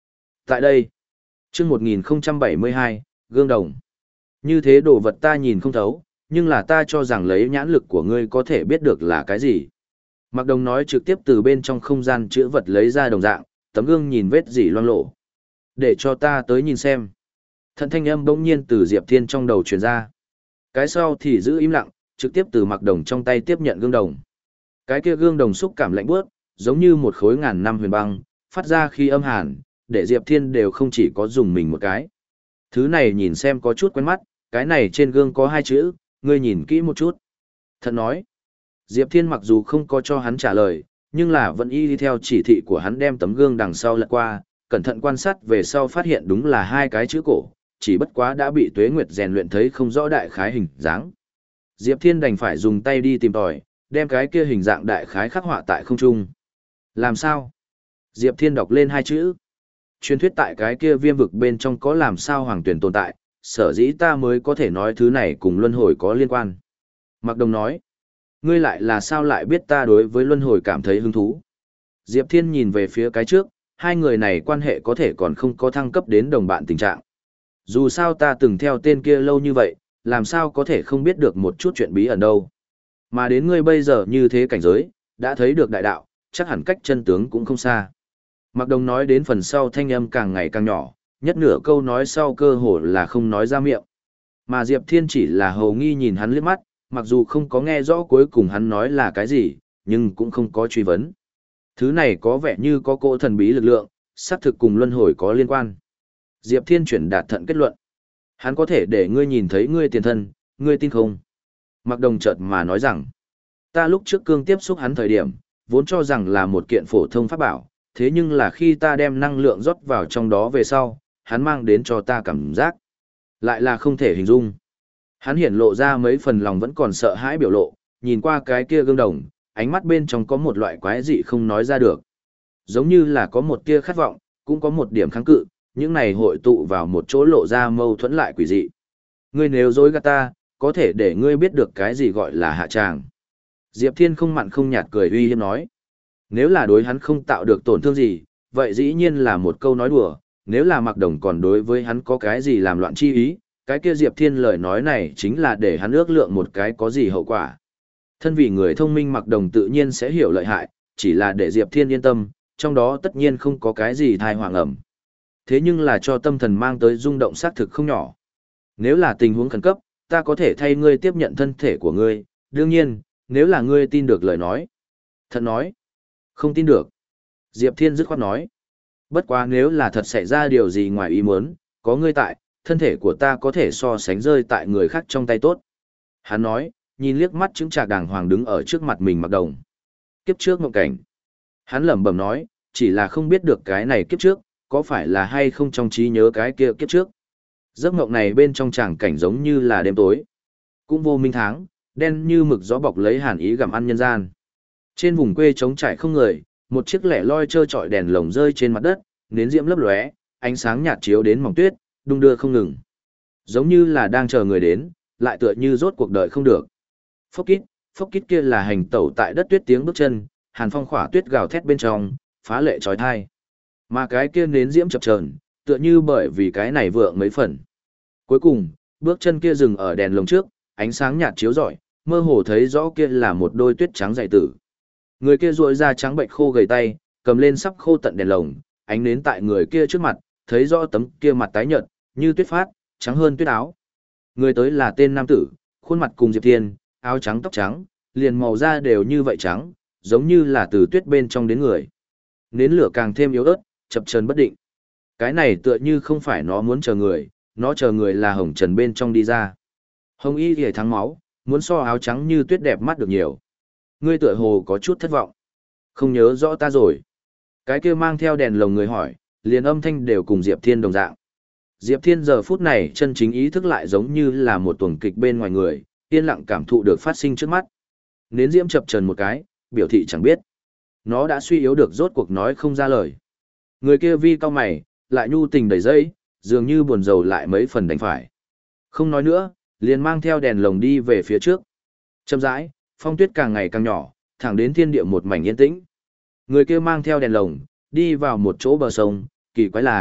Tại đây, chương một nghìn bảy mươi hai, gương đồng. Như thế đồ vật ta nhìn không thấu, nhưng là ta cho rằng lấy nhãn lực của ngươi có thể biết được là cái gì. Mạc Đồng nói trực tiếp từ bên trong không gian chữa vật lấy ra đồng dạng, tấm gương nhìn vết dỉ loang lổ. Để cho ta tới nhìn xem. Thận thanh âm bỗng nhiên từ Diệp Thiên trong đầu truyền ra. Cái sau thì giữ im lặng, trực tiếp từ Mạc Đồng trong tay tiếp nhận gương đồng. Cái kia gương đồng xúc cảm lạnh buốt, giống như một khối ngàn năm huyền băng, phát ra khi âm hàn, để Diệp Thiên đều không chỉ có dùng mình một cái. Thứ này nhìn xem có chút quen mắt, cái này trên gương có hai chữ, ngươi nhìn kỹ một chút. Thận nói. Diệp Thiên mặc dù không có cho hắn trả lời, nhưng là vẫn y đi theo chỉ thị của hắn đem tấm gương đằng sau lật qua, cẩn thận quan sát về sau phát hiện đúng là hai cái chữ cổ, chỉ bất quá đã bị Tuế Nguyệt rèn luyện thấy không rõ đại khái hình dáng. Diệp Thiên đành phải dùng tay đi tìm tòi, đem cái kia hình dạng đại khái khắc họa tại không trung. Làm sao? Diệp Thiên đọc lên hai chữ. Truyền thuyết tại cái kia viêm vực bên trong có làm sao hoàng tuyển tồn tại, sở dĩ ta mới có thể nói thứ này cùng luân hồi có liên quan. Mạc Đồng nói, ngươi lại là sao lại biết ta đối với luân hồi cảm thấy hứng thú? Diệp Thiên nhìn về phía cái trước, hai người này quan hệ có thể còn không có thăng cấp đến đồng bạn tình trạng. Dù sao ta từng theo tên kia lâu như vậy, làm sao có thể không biết được một chút chuyện bí ẩn đâu. Mà đến ngươi bây giờ như thế cảnh giới, đã thấy được đại đạo, chắc hẳn cách chân tướng cũng không xa. Mạc Đồng nói đến phần sau thanh âm càng ngày càng nhỏ, nhất nửa câu nói sau cơ hồ là không nói ra miệng. Mà Diệp Thiên chỉ là hầu nghi nhìn hắn liếc mắt, mặc dù không có nghe rõ cuối cùng hắn nói là cái gì, nhưng cũng không có truy vấn. Thứ này có vẻ như có cỗ thần bí lực lượng, xác thực cùng luân hồi có liên quan. Diệp Thiên chuyển đạt thận kết luận. Hắn có thể để ngươi nhìn thấy ngươi tiền thân, ngươi tin không? Mạc Đồng chợt mà nói rằng, ta lúc trước cương tiếp xúc hắn thời điểm, vốn cho rằng là một kiện phổ thông pháp bảo, thế nhưng là khi ta đem năng lượng rót vào trong đó về sau, hắn mang đến cho ta cảm giác, lại là không thể hình dung. Hắn hiển lộ ra mấy phần lòng vẫn còn sợ hãi biểu lộ, nhìn qua cái kia gương đồng, ánh mắt bên trong có một loại quái dị không nói ra được. Giống như là có một tia khát vọng, cũng có một điểm kháng cự, những này hội tụ vào một chỗ lộ ra mâu thuẫn lại quỷ dị. Ngươi nếu dối gạt ta, có thể để ngươi biết được cái gì gọi là hạ tràng. Diệp Thiên không mặn không nhạt cười uy hiếp nói. Nếu là đối hắn không tạo được tổn thương gì, vậy dĩ nhiên là một câu nói đùa, nếu là Mạc Đồng còn đối với hắn có cái gì làm loạn chi ý, cái kia Diệp Thiên lời nói này chính là để hắn ước lượng một cái có gì hậu quả. Thân vì người thông minh Mạc Đồng tự nhiên sẽ hiểu lợi hại, chỉ là để Diệp Thiên yên tâm, trong đó tất nhiên không có cái gì thai hoàng ẩm. Thế nhưng là cho tâm thần mang tới rung động xác thực không nhỏ. Nếu là tình huống khẩn cấp, ta có thể thay ngươi tiếp nhận thân thể của ngươi, đương nhiên, nếu là ngươi tin được lời nói. Thật nói, không tin được. Diệp Thiên dứt khoát nói. Bất quá nếu là thật xảy ra điều gì ngoài ý muốn, có ngươi tại, thân thể của ta có thể so sánh rơi tại người khác trong tay tốt. Hắn nói, nhìn liếc mắt chứng trạc đàng hoàng đứng ở trước mặt mình Mạc Đồng. Kiếp trước mộng cảnh. Hắn lẩm bẩm nói, chỉ là không biết được cái này kiếp trước, có phải là hay không trong trí nhớ cái kia kiếp trước. Giấc mộng này bên trong tràng cảnh giống như là đêm tối. Cũng vô minh tháng, đen như mực gió bọc lấy hàn ý gặm ăn nhân gian. Trên vùng quê trống trải không người, một chiếc lẻ loi trơ trọi đèn lồng rơi trên mặt đất, nến diễm lấp lóe, ánh sáng nhạt chiếu đến mỏng tuyết, đung đưa không ngừng. Giống như là đang chờ người đến, lại tựa như rốt cuộc đời không được. Phốc kít, phốc kít kia là hành tẩu tại đất tuyết tiếng bước chân, hàn phong khỏa tuyết gào thét bên trong, phá lệ trói thai. Mà cái kia nến diễm chập chờn, tựa như bởi vì cái này vượng mấy phần. Cuối cùng, bước chân kia dừng ở đèn lồng trước, ánh sáng nhạt chiếu rọi, mơ hồ thấy rõ kia là một đôi tuyết trắng dày tử. Người kia duỗi ra trắng bệnh khô gầy tay, cầm lên sắp khô tận đèn lồng, ánh nến tại người kia trước mặt, thấy rõ tấm kia mặt tái nhợt, như tuyết phát, trắng hơn tuyết áo. Người tới là tên nam tử, khuôn mặt cùng Diệp Thiên, áo trắng tóc trắng, liền màu da đều như vậy trắng, giống như là từ tuyết bên trong đến người. Nến lửa càng thêm yếu ớt, chập chờn bất định. Cái này tựa như không phải nó muốn chờ người, nó chờ người là hồng trần bên trong đi ra. Hồng y thì thắng máu, muốn so áo trắng như tuyết đẹp mắt được nhiều. Ngươi tựa hồ có chút thất vọng. Không nhớ rõ ta rồi. Cái kia mang theo đèn lồng người hỏi, liền âm thanh đều cùng Diệp Thiên đồng dạng. Diệp Thiên giờ phút này chân chính ý thức lại giống như là một tuần kịch bên ngoài người, yên lặng cảm thụ được phát sinh trước mắt. Nến diễm chập chờn một cái, biểu thị chẳng biết. Nó đã suy yếu được rốt cuộc nói không ra lời. Người kia vi cao mày, lại nhu tình đầy dây, dường như buồn rầu lại mấy phần đánh phải. Không nói nữa, liền mang theo đèn lồng đi về phía trước. Chậm rãi, phong tuyết càng ngày càng nhỏ, thẳng đến thiên địa một mảnh yên tĩnh. Người kia mang theo đèn lồng, đi vào một chỗ bờ sông, kỳ quái là,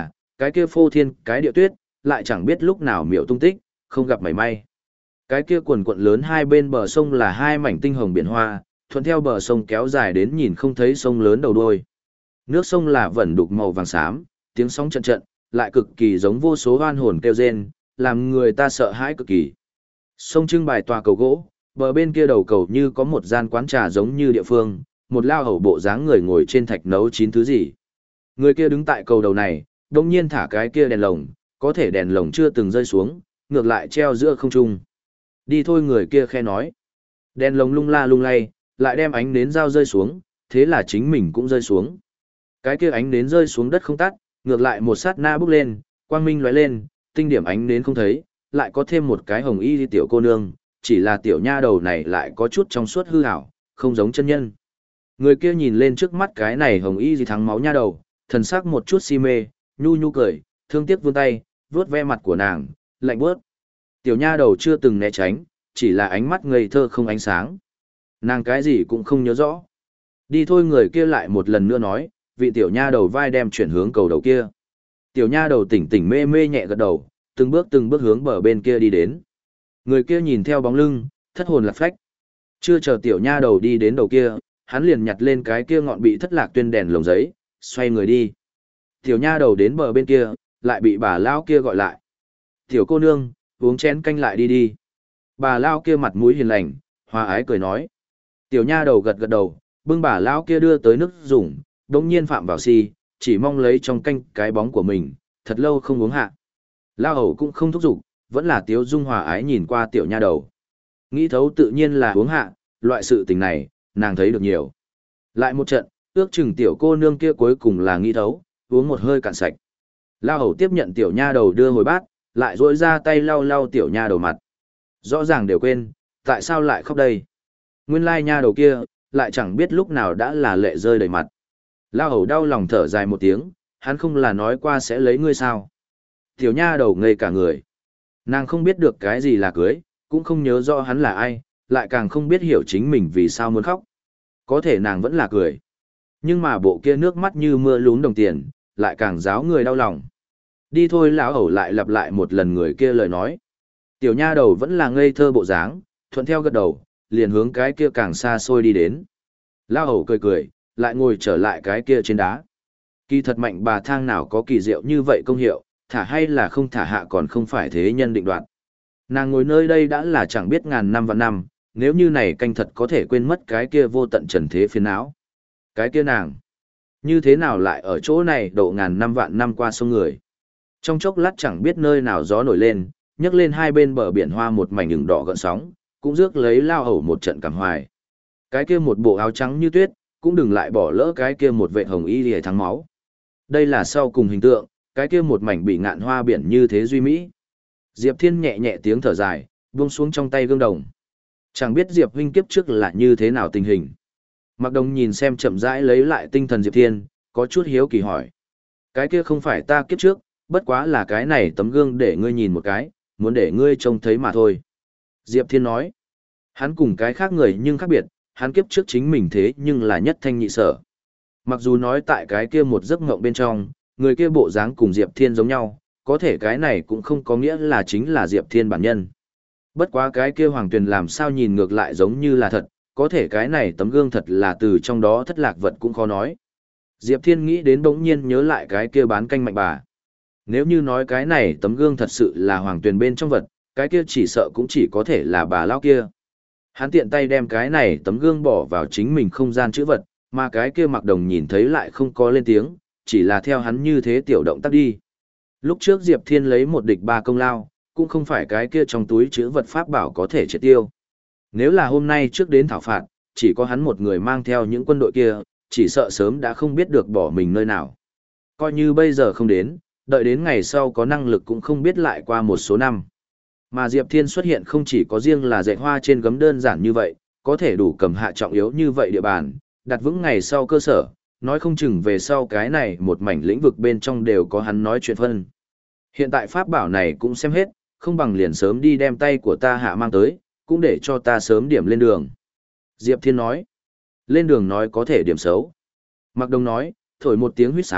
Cái kia phô thiên cái địa tuyết, lại chẳng biết lúc nào miểu tung tích, không gặp mảy may. Cái kia quần quận lớn hai bên bờ sông là hai mảnh tinh hồng biển hoa, thuận theo bờ sông kéo dài đến nhìn không thấy sông lớn đầu đuôi. Nước sông là vẩn đục màu vàng xám, tiếng sóng trận trận, lại cực kỳ giống vô số oan hồn kêu rên, làm người ta sợ hãi cực kỳ. Sông trưng bày tòa cầu gỗ, bờ bên kia đầu cầu như có một gian quán trà giống như địa phương, một lao hầu bộ dáng người ngồi trên thạch nấu chín thứ gì. Người kia đứng tại cầu đầu này, đông nhiên thả cái kia đèn lồng, có thể đèn lồng chưa từng rơi xuống, ngược lại treo giữa không trung. Đi thôi, người kia khe nói. Đèn lồng lung la lung lay, lại đem ánh nến dao rơi xuống, thế là chính mình cũng rơi xuống. Cái kia ánh nến rơi xuống đất không tắt, ngược lại một sát na bốc lên, quang minh lóe lên, tinh điểm ánh nến không thấy, lại có thêm một cái hồng y tiểu cô nương, chỉ là tiểu nha đầu này lại có chút trong suốt hư ảo, không giống chân nhân. Người kia nhìn lên trước mắt cái này hồng y gì thắng máu nha đầu, thần sắc một chút si mê, nhu nhu cười, thương tiếc vươn tay, vuốt ve mặt của nàng, lạnh bước. Tiểu nha đầu chưa từng né tránh, chỉ là ánh mắt ngây thơ không ánh sáng. Nàng cái gì cũng không nhớ rõ. Đi thôi, người kia lại một lần nữa nói, vị tiểu nha đầu vai đem chuyển hướng cầu đầu kia. Tiểu nha đầu tỉnh tỉnh mê mê nhẹ gật đầu, từng bước từng bước hướng bờ bên kia đi đến. Người kia nhìn theo bóng lưng, thất hồn lạc phách. Chưa chờ tiểu nha đầu đi đến đầu kia, hắn liền nhặt lên cái kia ngọn bị thất lạc tuyên đèn lồng giấy, xoay người đi. Tiểu nha đầu đến bờ bên kia, lại bị bà lão kia gọi lại. Tiểu cô nương, uống chén canh lại đi đi. Bà lão kia mặt mũi hiền lành, hòa ái cười nói. Tiểu nha đầu gật gật đầu, bưng bà lão kia đưa tới nước dùng, đống nhiên phạm vào si, chỉ mong lấy trong canh cái bóng của mình, thật lâu không uống hạ. Lão hầu cũng không thúc giục, vẫn là tiếu dung hòa ái nhìn qua tiểu nha đầu. Nghĩ thấu tự nhiên là uống hạ, loại sự tình này, nàng thấy được nhiều. Lại một trận, ước chừng tiểu cô nương kia cuối cùng là nghĩ thấu, uống một hơi cạn sạch. Lão hầu tiếp nhận tiểu nha đầu đưa hồi bát, lại duỗi ra tay lau lau tiểu nha đầu mặt. Rõ ràng đều quên, tại sao lại khóc đây? Nguyên lai nha đầu kia, lại chẳng biết lúc nào đã là lệ rơi đầy mặt. Lão hầu đau lòng thở dài một tiếng, hắn không là nói qua sẽ lấy ngươi sao? Tiểu nha đầu ngây cả người. Nàng không biết được cái gì là cưới, cũng không nhớ rõ hắn là ai, lại càng không biết hiểu chính mình vì sao muốn khóc. Có thể nàng vẫn là cười. Nhưng mà bộ kia nước mắt như mưa lún đồng tiền, lại càng giáo người đau lòng. Đi thôi, lão hầu lại lặp lại một lần người kia lời nói. Tiểu nha đầu vẫn là ngây thơ bộ dáng, thuận theo gật đầu, liền hướng cái kia càng xa xôi đi đến. Lão hầu cười cười, lại ngồi trở lại cái kia trên đá. Kỳ thật mạnh bà thang nào có kỳ diệu như vậy công hiệu, thả hay là không thả hạ còn không phải thế nhân định đoạt. Nàng ngồi nơi đây đã là chẳng biết ngàn năm và năm, nếu như này canh thật có thể quên mất cái kia vô tận trần thế phiền não. Cái kia nàng, như thế nào lại ở chỗ này độ ngàn năm vạn năm qua sông người. Trong chốc lát chẳng biết nơi nào gió nổi lên, nhấc lên hai bên bờ biển hoa một mảnh ửng đỏ gợn sóng, cũng rước lấy lao hầu một trận cảm hoài. Cái kia một bộ áo trắng như tuyết, cũng đừng lại bỏ lỡ cái kia một vệt hồng y lìa thắng máu. Đây là sau cùng hình tượng, cái kia một mảnh bị ngạn hoa biển như thế duy mỹ. Diệp Thiên nhẹ nhẹ tiếng thở dài, buông xuống trong tay gương đồng. Chẳng biết Diệp huynh kiếp trước là như thế nào tình hình. Mạc Đồng nhìn xem chậm rãi lấy lại tinh thần Diệp Thiên, có chút hiếu kỳ hỏi. Cái kia không phải ta kiếp trước, bất quá là cái này tấm gương để ngươi nhìn một cái, muốn để ngươi trông thấy mà thôi. Diệp Thiên nói. Hắn cùng cái khác người nhưng khác biệt, hắn kiếp trước chính mình thế nhưng là nhất thanh nhị sở. Mặc dù nói tại cái kia một giấc ngộng bên trong, người kia bộ dáng cùng Diệp Thiên giống nhau, có thể cái này cũng không có nghĩa là chính là Diệp Thiên bản nhân. Bất quá cái kia Hoàng Tuyền làm sao nhìn ngược lại giống như là thật, có thể cái này tấm gương thật là từ trong đó thất lạc vật cũng khó nói. Diệp Thiên nghĩ đến bỗng nhiên nhớ lại cái kia bán canh mạnh bà. Nếu như nói cái này tấm gương thật sự là Hoàng Tuyền bên trong vật, cái kia chỉ sợ cũng chỉ có thể là bà lão kia. Hắn tiện tay đem cái này tấm gương bỏ vào chính mình không gian chữ vật, mà cái kia Mạc Đồng nhìn thấy lại không có lên tiếng, chỉ là theo hắn như thế tiểu động tác đi. Lúc trước Diệp Thiên lấy một địch ba công lao, cũng không phải cái kia trong túi chữ vật pháp bảo có thể triệt tiêu. Nếu là hôm nay trước đến thảo phạt, chỉ có hắn một người mang theo những quân đội kia, chỉ sợ sớm đã không biết được bỏ mình nơi nào. Coi như bây giờ không đến, đợi đến ngày sau có năng lực cũng không biết lại qua một số năm. Mà Diệp Thiên xuất hiện không chỉ có riêng là dạy hoa trên gấm đơn giản như vậy, có thể đủ cầm hạ trọng yếu như vậy địa bàn, đặt vững ngày sau cơ sở, nói không chừng về sau cái này một mảnh lĩnh vực bên trong đều có hắn nói chuyện phân. Hiện tại pháp bảo này cũng xem hết, không bằng liền sớm đi đem tay của ta hạ mang tới, cũng để cho ta sớm điểm lên đường. Diệp Thiên nói, lên đường nói có thể điểm xấu. Mạc Đông nói, thổi một tiếng huýt sáo,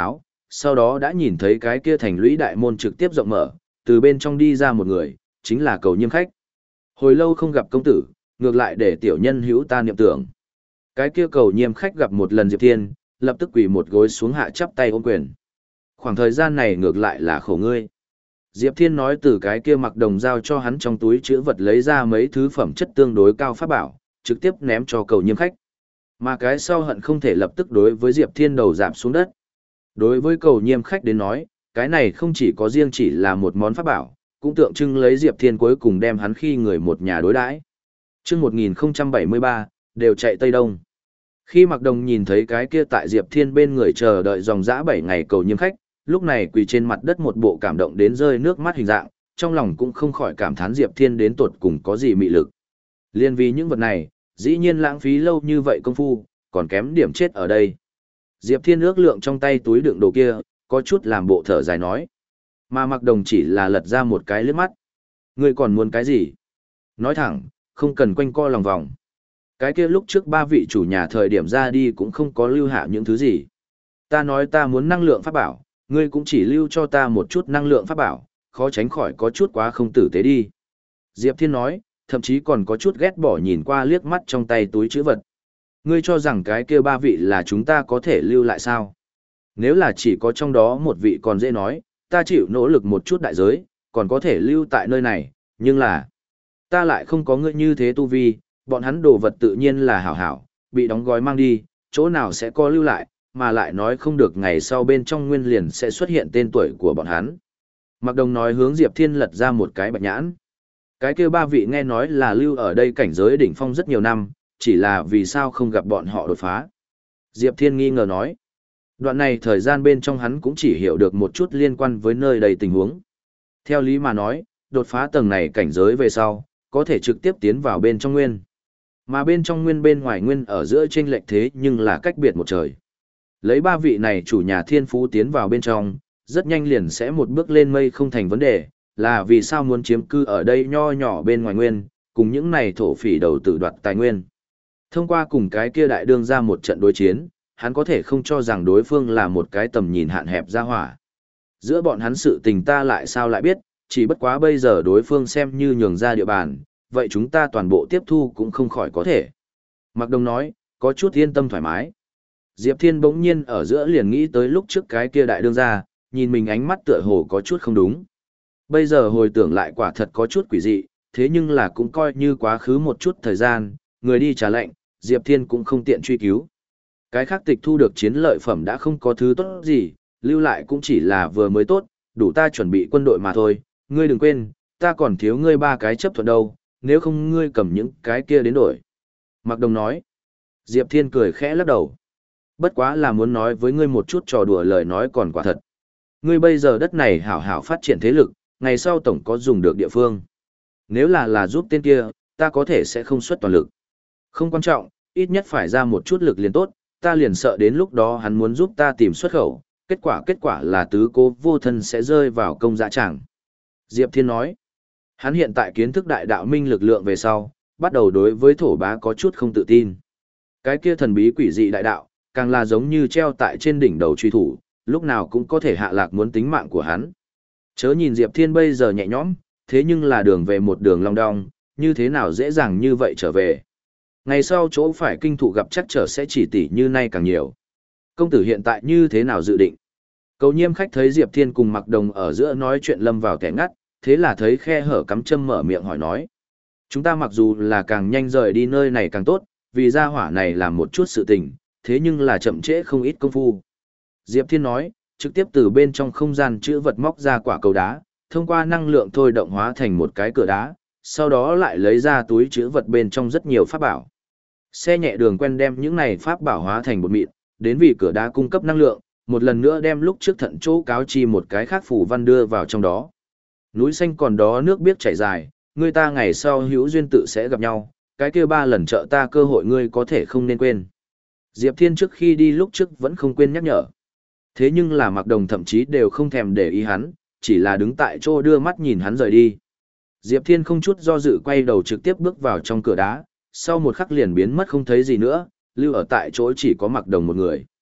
sau đó đã nhìn thấy cái kia thành lũy đại môn trực tiếp rộng mở, từ bên trong đi ra một người, chính là Cầu Nhiêm khách. Hồi lâu không gặp công tử, ngược lại để tiểu nhân hữu ta niệm tưởng. Cái kia Cầu Nhiêm khách gặp một lần Diệp Thiên, lập tức quỳ một gối xuống hạ chắp tay ôm quyền. Khoảng thời gian này ngược lại là khổ ngươi. Diệp Thiên nói từ cái kia mặc đồng giao cho hắn trong túi chữ vật lấy ra mấy thứ phẩm chất tương đối cao pháp bảo, trực tiếp ném cho Cầu Nhiêm khách. Mà cái sau hận không thể lập tức đối với Diệp Thiên đầu giảm xuống đất. Đối với Cầu Nhiêm khách đến nói, cái này không chỉ có riêng chỉ là một món pháp bảo, cũng tượng trưng lấy Diệp Thiên cuối cùng đem hắn khi người một nhà đối đãi. Chương một nghìn không trăm bảy mươi ba, đều chạy Tây Đông. Khi Mạc Đồng nhìn thấy cái kia tại Diệp Thiên bên người chờ đợi dòng dã bảy ngày Cầu Nhiêm khách, lúc này quỳ trên mặt đất một bộ cảm động đến rơi nước mắt hình dạng, trong lòng cũng không khỏi cảm thán Diệp Thiên đến tột cùng có gì mị lực. Liên vì những vật này, dĩ nhiên lãng phí lâu như vậy công phu, còn kém điểm chết ở đây. Diệp Thiên ước lượng trong tay túi đựng đồ kia, có chút làm bộ thở dài nói. Mà Mạc Đồng chỉ là lật ra một cái liếc mắt. Ngươi còn muốn cái gì? Nói thẳng, không cần quanh co lòng vòng. Cái kia lúc trước ba vị chủ nhà thời điểm ra đi cũng không có lưu hạ những thứ gì. Ta nói ta muốn năng lượng pháp bảo, ngươi cũng chỉ lưu cho ta một chút năng lượng pháp bảo, khó tránh khỏi có chút quá không tử tế đi. Diệp Thiên nói, thậm chí còn có chút ghét bỏ nhìn qua liếc mắt trong tay túi chữ vật. Ngươi cho rằng cái kia ba vị là chúng ta có thể lưu lại sao? Nếu là chỉ có trong đó một vị còn dễ nói, ta chịu nỗ lực một chút đại giới, còn có thể lưu tại nơi này, nhưng là ta lại không có ngươi như thế tu vi, bọn hắn đồ vật tự nhiên là hảo hảo, bị đóng gói mang đi, chỗ nào sẽ có lưu lại, mà lại nói không được ngày sau bên trong nguyên liền sẽ xuất hiện tên tuổi của bọn hắn. Mạc Đồng nói hướng Diệp Thiên lật ra một cái bạch nhãn. Cái kia ba vị nghe nói là lưu ở đây cảnh giới đỉnh phong rất nhiều năm, chỉ là vì sao không gặp bọn họ đột phá. Diệp Thiên nghi ngờ nói. Đoạn này thời gian bên trong hắn cũng chỉ hiểu được một chút liên quan với nơi đây tình huống. Theo lý mà nói, đột phá tầng này cảnh giới về sau, có thể trực tiếp tiến vào bên trong nguyên. Mà bên trong nguyên bên ngoài nguyên ở giữa chênh lệch thế nhưng là cách biệt một trời. Lấy ba vị này chủ nhà thiên phú tiến vào bên trong, rất nhanh liền sẽ một bước lên mây không thành vấn đề, là vì sao muốn chiếm cư ở đây nho nhỏ bên ngoài nguyên, cùng những này thổ phỉ đầu tử đoạt tài nguyên. Thông qua cùng cái kia đại đương ra một trận đối chiến, hắn có thể không cho rằng đối phương là một cái tầm nhìn hạn hẹp ra hỏa. Giữa bọn hắn sự tình ta lại sao lại biết, chỉ bất quá bây giờ đối phương xem như nhường ra địa bàn, vậy chúng ta toàn bộ tiếp thu cũng không khỏi có thể. Mạc Đồng nói, có chút yên tâm thoải mái. Diệp Thiên bỗng nhiên ở giữa liền nghĩ tới lúc trước cái kia đại đương ra, nhìn mình ánh mắt tựa hồ có chút không đúng. Bây giờ hồi tưởng lại quả thật có chút quỷ dị, thế nhưng là cũng coi như quá khứ một chút thời gian, người đi trả lệnh, Diệp Thiên cũng không tiện truy cứu. Cái khác tịch thu được chiến lợi phẩm đã không có thứ tốt gì, lưu lại cũng chỉ là vừa mới tốt, đủ ta chuẩn bị quân đội mà thôi, ngươi đừng quên, ta còn thiếu ngươi ba cái chấp thuận đâu, nếu không ngươi cầm những cái kia đến đổi. Mạc Đồng nói. Diệp Thiên cười khẽ lắc đầu. Bất quá là muốn nói với ngươi một chút trò đùa lời nói còn quả thật. Ngươi bây giờ đất này hảo hảo phát triển thế lực, ngày sau tổng có dùng được địa phương. Nếu là là giúp tên kia, ta có thể sẽ không xuất toàn lực. Không quan trọng, ít nhất phải ra một chút lực liền tốt, ta liền sợ đến lúc đó hắn muốn giúp ta tìm xuất khẩu, kết quả kết quả là tứ cố vô thân sẽ rơi vào công dạ chẳng. Diệp Thiên nói, hắn hiện tại kiến thức đại đạo minh lực lượng về sau, bắt đầu đối với thổ bá có chút không tự tin. Cái kia thần bí quỷ dị đại đạo, càng là giống như treo tại trên đỉnh đầu truy thủ, lúc nào cũng có thể hạ lạc muốn tính mạng của hắn. Chớ nhìn Diệp Thiên bây giờ nhẹ nhõm, thế nhưng là đường về một đường long đong, như thế nào dễ dàng như vậy trở về. Ngày sau chỗ phải kinh thụ gặp chắc trở sẽ chỉ tỷ như nay càng nhiều. Công tử hiện tại như thế nào dự định? Cầu Nhiêm khách thấy Diệp Thiên cùng Mạc Đồng ở giữa nói chuyện lâm vào kẻ ngắt, thế là thấy khe hở cắm châm mở miệng hỏi nói. Chúng ta mặc dù là càng nhanh rời đi nơi này càng tốt, vì gia hỏa này làm một chút sự tình, thế nhưng là chậm trễ không ít công phu. Diệp Thiên nói, trực tiếp từ bên trong không gian chữ vật móc ra quả cầu đá, thông qua năng lượng thôi động hóa thành một cái cửa đá, sau đó lại lấy ra túi chữ vật bên trong rất nhiều pháp bảo. Xe nhẹ đường quen đem những này pháp bảo hóa thành bột mịn, đến vì cửa đá cung cấp năng lượng, một lần nữa đem lúc trước thận chỗ cáo chi một cái khác phủ văn đưa vào trong đó. Núi xanh còn đó nước biết chảy dài, người ta ngày sau hữu duyên tự sẽ gặp nhau, cái kia ba lần trợ ta cơ hội ngươi có thể không nên quên. Diệp Thiên trước khi đi lúc trước vẫn không quên nhắc nhở. Thế nhưng là Mạc Đồng thậm chí đều không thèm để ý hắn, chỉ là đứng tại chỗ đưa mắt nhìn hắn rời đi. Diệp Thiên không chút do dự quay đầu trực tiếp bước vào trong cửa đá, sau một khắc liền biến mất không thấy gì nữa, lưu ở tại chỗ chỉ có Mạc Đồng một người.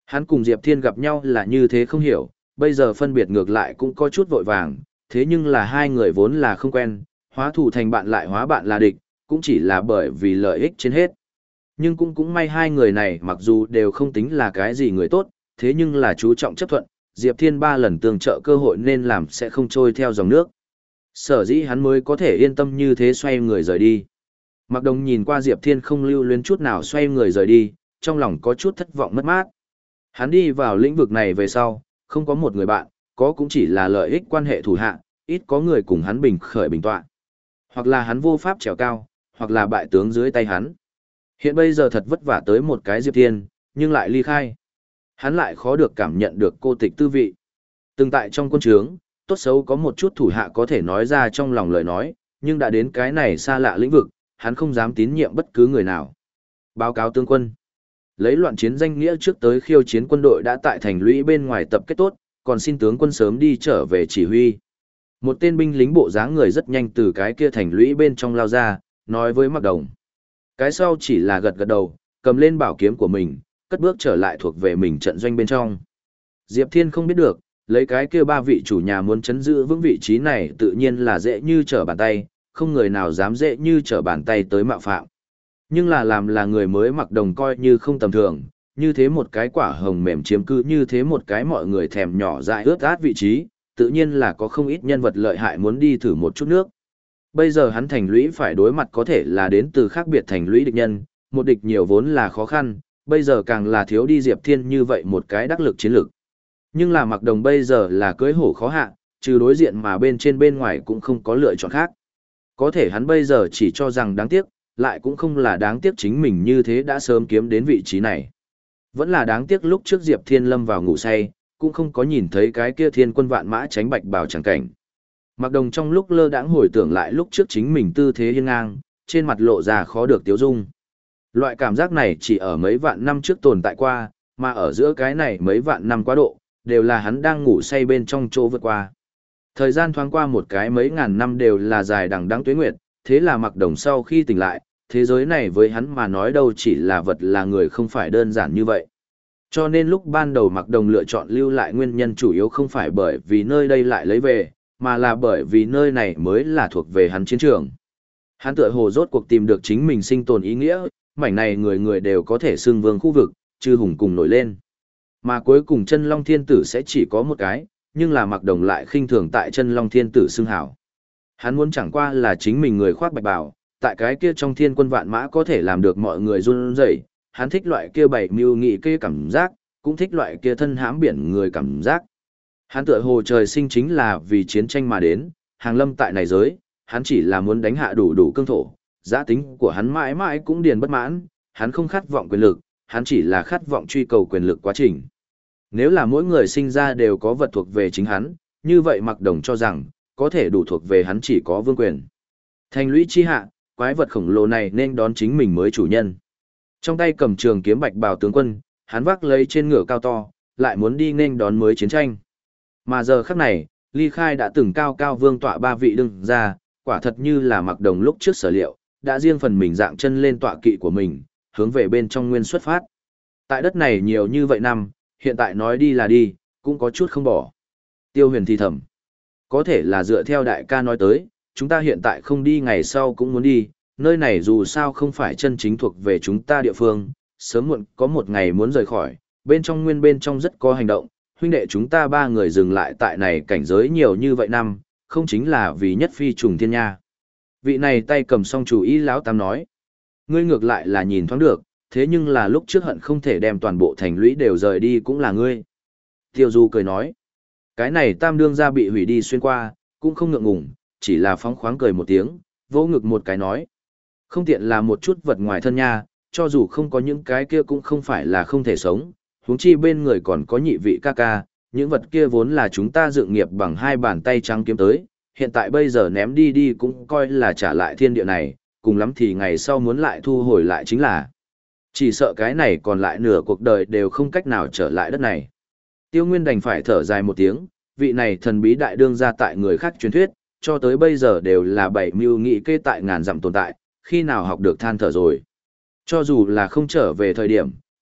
Hắn cùng Diệp Thiên gặp nhau là như thế không hiểu, bây giờ phân biệt ngược lại cũng có chút vội vàng, thế nhưng là hai người vốn là không quen, hóa thù thành bạn lại hóa bạn là địch, cũng chỉ là bởi vì lợi ích trên hết. Nhưng cũng cũng may hai người này mặc dù đều không tính là cái gì người tốt, thế nhưng là chú trọng chấp thuận, Diệp Thiên ba lần tương trợ cơ hội nên làm sẽ không trôi theo dòng nước. Sở dĩ hắn mới có thể yên tâm như thế xoay người rời đi. Mạc Đồng nhìn qua Diệp Thiên không lưu luyến chút nào xoay người rời đi, trong lòng có chút thất vọng mất mát. Hắn đi vào lĩnh vực này về sau, không có một người bạn, có cũng chỉ là lợi ích quan hệ thủ hạ, ít có người cùng hắn bình khởi bình tọa. Hoặc là hắn vô pháp trèo cao, hoặc là bại tướng dưới tay hắn. Hiện bây giờ thật vất vả tới một cái Diệp Thiên, nhưng lại ly khai. Hắn lại khó được cảm nhận được cô tịch tư vị. Từng tại trong quân trướng, tốt xấu có một chút thủ hạ có thể nói ra trong lòng lời nói, nhưng đã đến cái này xa lạ lĩnh vực, hắn không dám tín nhiệm bất cứ người nào. Báo cáo tướng quân. Lấy loạn chiến danh nghĩa trước tới khiêu chiến quân đội đã tại thành lũy bên ngoài tập kết tốt, còn xin tướng quân sớm đi trở về chỉ huy. Một tên binh lính bộ dáng người rất nhanh từ cái kia thành lũy bên trong lao ra, nói với Mạc Đồng. Cái sau chỉ là gật gật đầu, cầm lên bảo kiếm của mình, cất bước trở lại thuộc về mình trận doanh bên trong. Diệp Thiên không biết được, lấy cái kia ba vị chủ nhà muốn chấn giữ vững vị trí này tự nhiên là dễ như trở bàn tay, không người nào dám dễ như trở bàn tay tới mạo phạm. Nhưng là làm là người mới Mạc Đồng coi như không tầm thường, như thế một cái quả hồng mềm chiếm cứ như thế một cái mọi người thèm nhỏ dại ướt át vị trí, tự nhiên là có không ít nhân vật lợi hại muốn đi thử một chút nước. Bây giờ hắn thành lũy phải đối mặt có thể là đến từ khác biệt thành lũy địch nhân, một địch nhiều vốn là khó khăn, bây giờ càng là thiếu đi Diệp Thiên như vậy một cái đắc lực chiến lược. Nhưng là Mạc Đồng bây giờ là cưới hổ khó hạ, trừ đối diện mà bên trên bên ngoài cũng không có lựa chọn khác. Có thể hắn bây giờ chỉ cho rằng đáng tiếc, lại cũng không là đáng tiếc chính mình như thế đã sớm kiếm đến vị trí này. Vẫn là đáng tiếc lúc trước Diệp Thiên lâm vào ngủ say, cũng không có nhìn thấy cái kia thiên quân vạn mã tránh bạch bào chẳng cảnh. Mạc Đồng trong lúc lơ đãng hồi tưởng lại lúc trước chính mình tư thế hiên ngang, trên mặt lộ ra khó được tiếu dung. Loại cảm giác này chỉ ở mấy vạn năm trước tồn tại qua, mà ở giữa cái này mấy vạn năm quá độ, đều là hắn đang ngủ say bên trong chỗ vượt qua. Thời gian thoáng qua một cái mấy ngàn năm đều là dài đằng đẵng tuế nguyệt, thế là Mạc Đồng sau khi tỉnh lại, thế giới này với hắn mà nói đâu chỉ là vật là người không phải đơn giản như vậy. Cho nên lúc ban đầu Mạc Đồng lựa chọn lưu lại nguyên nhân chủ yếu không phải bởi vì nơi đây lại lấy về, mà là bởi vì nơi này mới là thuộc về hắn chiến trường. Hắn tựa hồ rốt cuộc tìm được chính mình sinh tồn ý nghĩa, mảnh này người người đều có thể xưng vương khu vực, chư hùng cùng nổi lên. Mà cuối cùng chân Long Thiên Tử sẽ chỉ có một cái, nhưng là Mạc Đồng lại khinh thường tại chân Long Thiên Tử xưng hảo. Hắn muốn chẳng qua là chính mình người khoác bạch bào, tại cái kia trong thiên quân vạn mã có thể làm được mọi người run rẩy. Hắn thích loại kia bảy mưu nghị kê cảm giác, cũng thích loại kia thân hãm biển người cảm giác. Hắn tựa hồ trời sinh chính là vì chiến tranh mà đến, hàng lâm tại này giới, hắn chỉ là muốn đánh hạ đủ đủ cương thổ, giá tính của hắn mãi mãi cũng điền bất mãn, hắn không khát vọng quyền lực, hắn chỉ là khát vọng truy cầu quyền lực quá trình. Nếu là mỗi người sinh ra đều có vật thuộc về chính hắn, như vậy Mạc Đồng cho rằng, có thể đủ thuộc về hắn chỉ có vương quyền. Thành lũy chi hạ, quái vật khổng lồ này nên đón chính mình mới chủ nhân. Trong tay cầm trường kiếm bạch bào tướng quân, hắn vác lấy trên ngựa cao to, lại muốn đi nên đón mới chiến tranh. Mà giờ khắc này, ly khai đã từng cao cao vương tọa ba vị đương ra, quả thật như là Mạc Đồng lúc trước sở liệu, đã riêng phần mình dạng chân lên tọa kỵ của mình, hướng về bên trong nguyên xuất phát. Tại đất này nhiều như vậy năm, hiện tại nói đi là đi, cũng có chút không bỏ. Tiêu Huyền thì thầm. Có thể là dựa theo đại ca nói tới, chúng ta hiện tại không đi ngày sau cũng muốn đi, nơi này dù sao không phải chân chính thuộc về chúng ta địa phương, sớm muộn có một ngày muốn rời khỏi, bên trong nguyên bên trong rất có hành động, huynh đệ chúng ta ba người dừng lại tại này cảnh giới nhiều như vậy năm, không chính là vì nhất phi trùng thiên nha. Vị này tay cầm song chủ ý lão tam nói, ngươi ngược lại là nhìn thoáng được, thế nhưng là lúc trước hận không thể đem toàn bộ thành lũy đều rời đi cũng là ngươi. Tiêu Du cười nói, cái này tam đương ra bị hủy đi xuyên qua, cũng không ngượng ngùng, chỉ là phóng khoáng cười một tiếng, vỗ ngực một cái nói. Không tiện là một chút vật ngoài thân nha, cho dù không có những cái kia cũng không phải là không thể sống, huống chi bên người còn có nhị vị ca ca, những vật kia vốn là chúng ta dựng nghiệp bằng hai bàn tay trắng kiếm tới, hiện tại bây giờ ném đi đi cũng coi là trả lại thiên địa này, cùng lắm thì ngày sau muốn lại thu hồi lại chính là. Chỉ sợ cái này còn lại nửa cuộc đời đều không cách nào trở lại đất này. Tiêu Nguyên đành phải thở dài một tiếng, vị này thần bí đại đương ra tại người khác truyền thuyết, cho tới bây giờ đều là bảy mưu nghị kê tại ngàn dặm tồn tại, khi nào học được than thở rồi. Cho dù là không trở về thời điểm,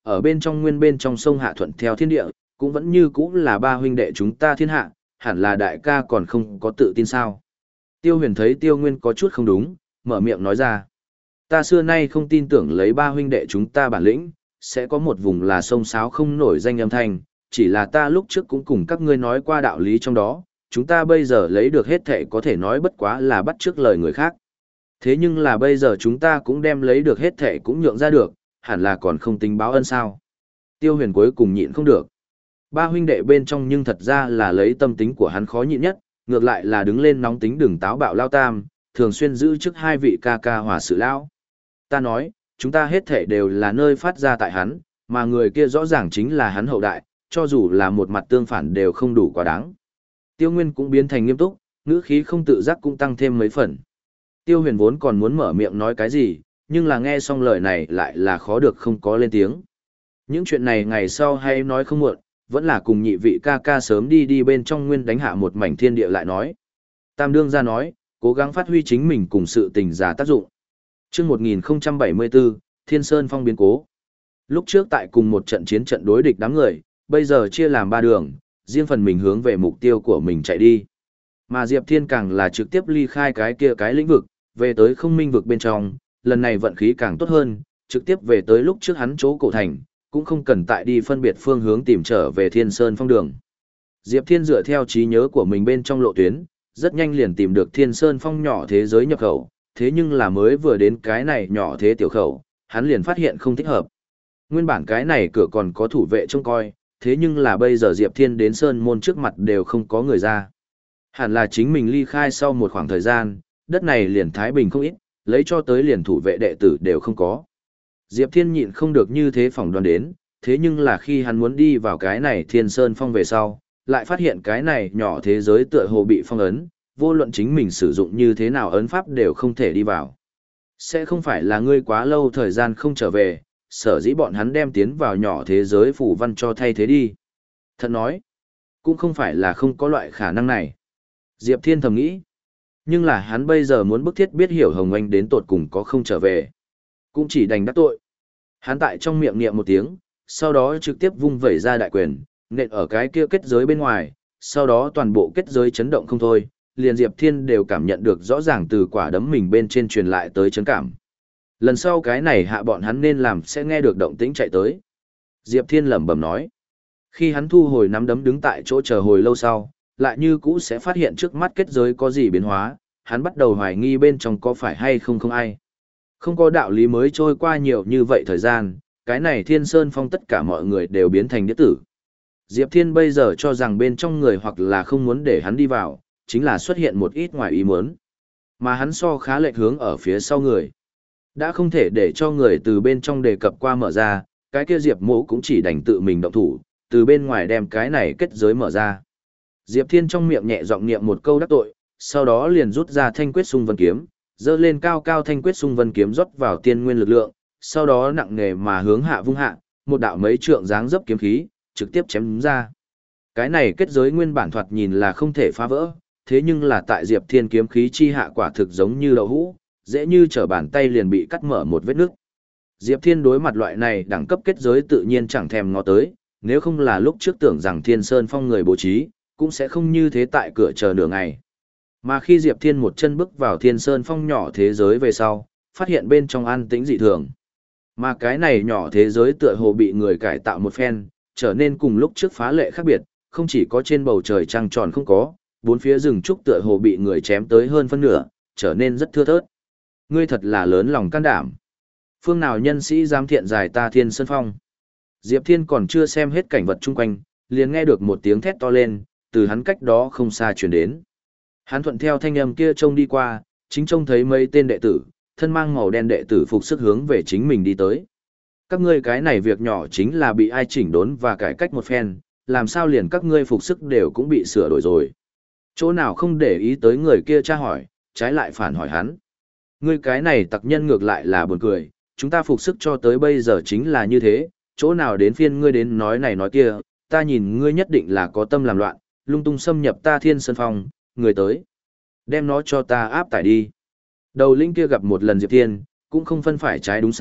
ở bên trong nguyên bên trong sông hạ thuận theo thiên địa, cũng vẫn như cũ là ba huynh đệ chúng ta thiên hạ, hẳn là đại ca còn không có tự tin sao. Tiêu huyền thấy tiêu nguyên có chút không đúng, mở miệng nói ra. Ta xưa nay không tin tưởng lấy ba huynh đệ chúng ta bản lĩnh, sẽ có một vùng là sông sáo không nổi danh âm thanh, chỉ là ta lúc trước cũng cùng các ngươi nói qua đạo lý trong đó, chúng ta bây giờ lấy được hết thệ có thể nói bất quá là bắt trước lời người khác. Thế nhưng là bây giờ chúng ta cũng đem lấy được hết thệ cũng nhượng ra được, hẳn là còn không tính báo ân sao. Tiêu huyền cuối cùng nhịn không được. Ba huynh đệ bên trong nhưng thật ra là lấy tâm tính của hắn khó nhịn nhất, ngược lại là đứng lên nóng tính đừng táo bạo lao tam, thường xuyên giữ chức hai vị ca ca hòa sự lão. Ta nói, chúng ta hết thể đều là nơi phát ra tại hắn, mà người kia rõ ràng chính là hắn hậu đại, cho dù là một mặt tương phản đều không đủ quá đáng. Tiêu Nguyên cũng biến thành nghiêm túc, ngữ khí không tự giác cũng tăng thêm mấy phần. Tiêu Huyền vốn còn muốn mở miệng nói cái gì, nhưng là nghe xong lời này lại là khó được không có lên tiếng. Những chuyện này ngày sau hay nói không muộn, vẫn là cùng nhị vị ca ca sớm đi đi bên trong nguyên đánh hạ một mảnh thiên địa lại nói. Tam đương ra nói, cố gắng phát huy chính mình cùng sự tình giả tác dụng. Trước một nghìn không trăm bảy mươi tư, Thiên Sơn Phong biến cố. Lúc trước tại cùng một trận chiến trận đối địch đám người, bây giờ chia làm ba đường, riêng phần mình hướng về mục tiêu của mình chạy đi. Mà Diệp Thiên càng là trực tiếp ly khai cái kia cái lĩnh vực, về tới không minh vực bên trong, lần này vận khí càng tốt hơn, trực tiếp về tới lúc trước hắn chỗ cổ thành, cũng không cần tại đi phân biệt phương hướng tìm trở về Thiên Sơn Phong đường. Diệp Thiên dựa theo trí nhớ của mình bên trong lộ tuyến, rất nhanh liền tìm được Thiên Sơn Phong nhỏ thế giới nhập khẩu, thế nhưng là mới vừa đến cái này nhỏ thế tiểu khẩu, hắn liền phát hiện không thích hợp. Nguyên bản cái này cửa còn có thủ vệ trông coi, thế nhưng là bây giờ Diệp Thiên đến Sơn Môn trước mặt đều không có người ra. Hẳn là chính mình ly khai sau một khoảng thời gian, đất này liền thái bình không ít, lấy cho tới liền thủ vệ đệ tử đều không có. Diệp Thiên nhịn không được như thế phỏng đoán đến, thế nhưng là khi hắn muốn đi vào cái này Thiên Sơn Phong về sau, lại phát hiện cái này nhỏ thế giới tựa hồ bị phong ấn, vô luận chính mình sử dụng như thế nào ấn pháp đều không thể đi vào. Sẽ không phải là ngươi quá lâu thời gian không trở về, sở dĩ bọn hắn đem tiến vào nhỏ thế giới phủ văn cho thay thế đi. Thật nói, cũng không phải là không có loại khả năng này. Diệp Thiên thầm nghĩ, nhưng là hắn bây giờ muốn bức thiết biết hiểu Hồng Anh đến tột cùng có không trở về. Cũng chỉ đành đắc tội. Hắn tại trong miệng niệm một tiếng, sau đó trực tiếp vung vẩy ra đại quyền, nện ở cái kia kết giới bên ngoài, sau đó toàn bộ kết giới chấn động không thôi, liền Diệp Thiên đều cảm nhận được rõ ràng từ quả đấm mình bên trên truyền lại tới chấn cảm. Lần sau cái này hạ bọn hắn nên làm sẽ nghe được động tĩnh chạy tới. Diệp Thiên lẩm bẩm nói. Khi hắn thu hồi nắm đấm đứng tại chỗ chờ hồi lâu sau, lại như cũ sẽ phát hiện trước mắt kết giới có gì biến hóa, hắn bắt đầu hoài nghi bên trong có phải hay không không ai. Không có đạo lý mới trôi qua nhiều như vậy thời gian, cái này Thiên Sơn Phong tất cả mọi người đều biến thành đĩa tử. Diệp Thiên bây giờ cho rằng bên trong người hoặc là không muốn để hắn đi vào, chính là xuất hiện một ít ngoài ý muốn. Mà hắn so khá lệch hướng ở phía sau người. Đã không thể để cho người từ bên trong đề cập qua mở ra, cái kia Diệp Mộ cũng chỉ đành tự mình động thủ, từ bên ngoài đem cái này kết giới mở ra. Diệp Thiên trong miệng nhẹ giọng niệm một câu đắc tội, sau đó liền rút ra thanh quyết xung vân kiếm, dơ lên cao cao thanh quyết xung vân kiếm rót vào tiên nguyên lực lượng, sau đó nặng nề mà hướng hạ vung hạ, một đạo mấy trượng dáng dấp kiếm khí, trực tiếp chém ra. Cái này kết giới nguyên bản thoạt nhìn là không thể phá vỡ, thế nhưng là tại Diệp Thiên kiếm khí chi hạ quả thực giống như đậu hũ, dễ như trở bàn tay liền bị cắt mở một vết nứt. Diệp Thiên đối mặt loại này đẳng cấp kết giới tự nhiên chẳng thèm ngó tới, nếu không là lúc trước tưởng rằng Thiên Sơn Phong người bố trí, cũng sẽ không như thế tại cửa chờ nửa ngày. Mà khi Diệp Thiên một chân bước vào Thiên Sơn Phong nhỏ thế giới về sau, phát hiện bên trong an tĩnh dị thường. Mà cái này nhỏ thế giới tựa hồ bị người cải tạo một phen, trở nên cùng lúc trước phá lệ khác biệt, không chỉ có trên bầu trời trăng tròn không có, bốn phía rừng trúc tựa hồ bị người chém tới hơn phân nửa, trở nên rất thưa thớt. Ngươi thật là lớn lòng can đảm. Phương nào nhân sĩ dám thiện giải ta Thiên Sơn Phong? Diệp Thiên còn chưa xem hết cảnh vật chung quanh, liền nghe được một tiếng thét to lên, từ hắn cách đó không xa truyền đến. Hắn thuận theo thanh âm kia trông đi qua, chính trông thấy mấy tên đệ tử, thân mang màu đen đệ tử phục sức hướng về chính mình đi tới. Các ngươi cái này việc nhỏ chính là bị ai chỉnh đốn và cải cách một phen, làm sao liền các ngươi phục sức đều cũng bị sửa đổi rồi. Chỗ nào không để ý tới người kia tra hỏi, trái lại phản hỏi hắn. Ngươi cái này tặc nhân ngược lại là buồn cười, chúng ta phục sức cho tới bây giờ chính là như thế, chỗ nào đến phiên ngươi đến nói này nói kia, ta nhìn ngươi nhất định là có tâm làm loạn, lung tung xâm nhập ta Thiên Sơn Phong, người tới. Đem nó cho ta áp tải đi. Đầu linh kia gặp một lần Diệp Thiên, cũng không phân phải trái đúng sai,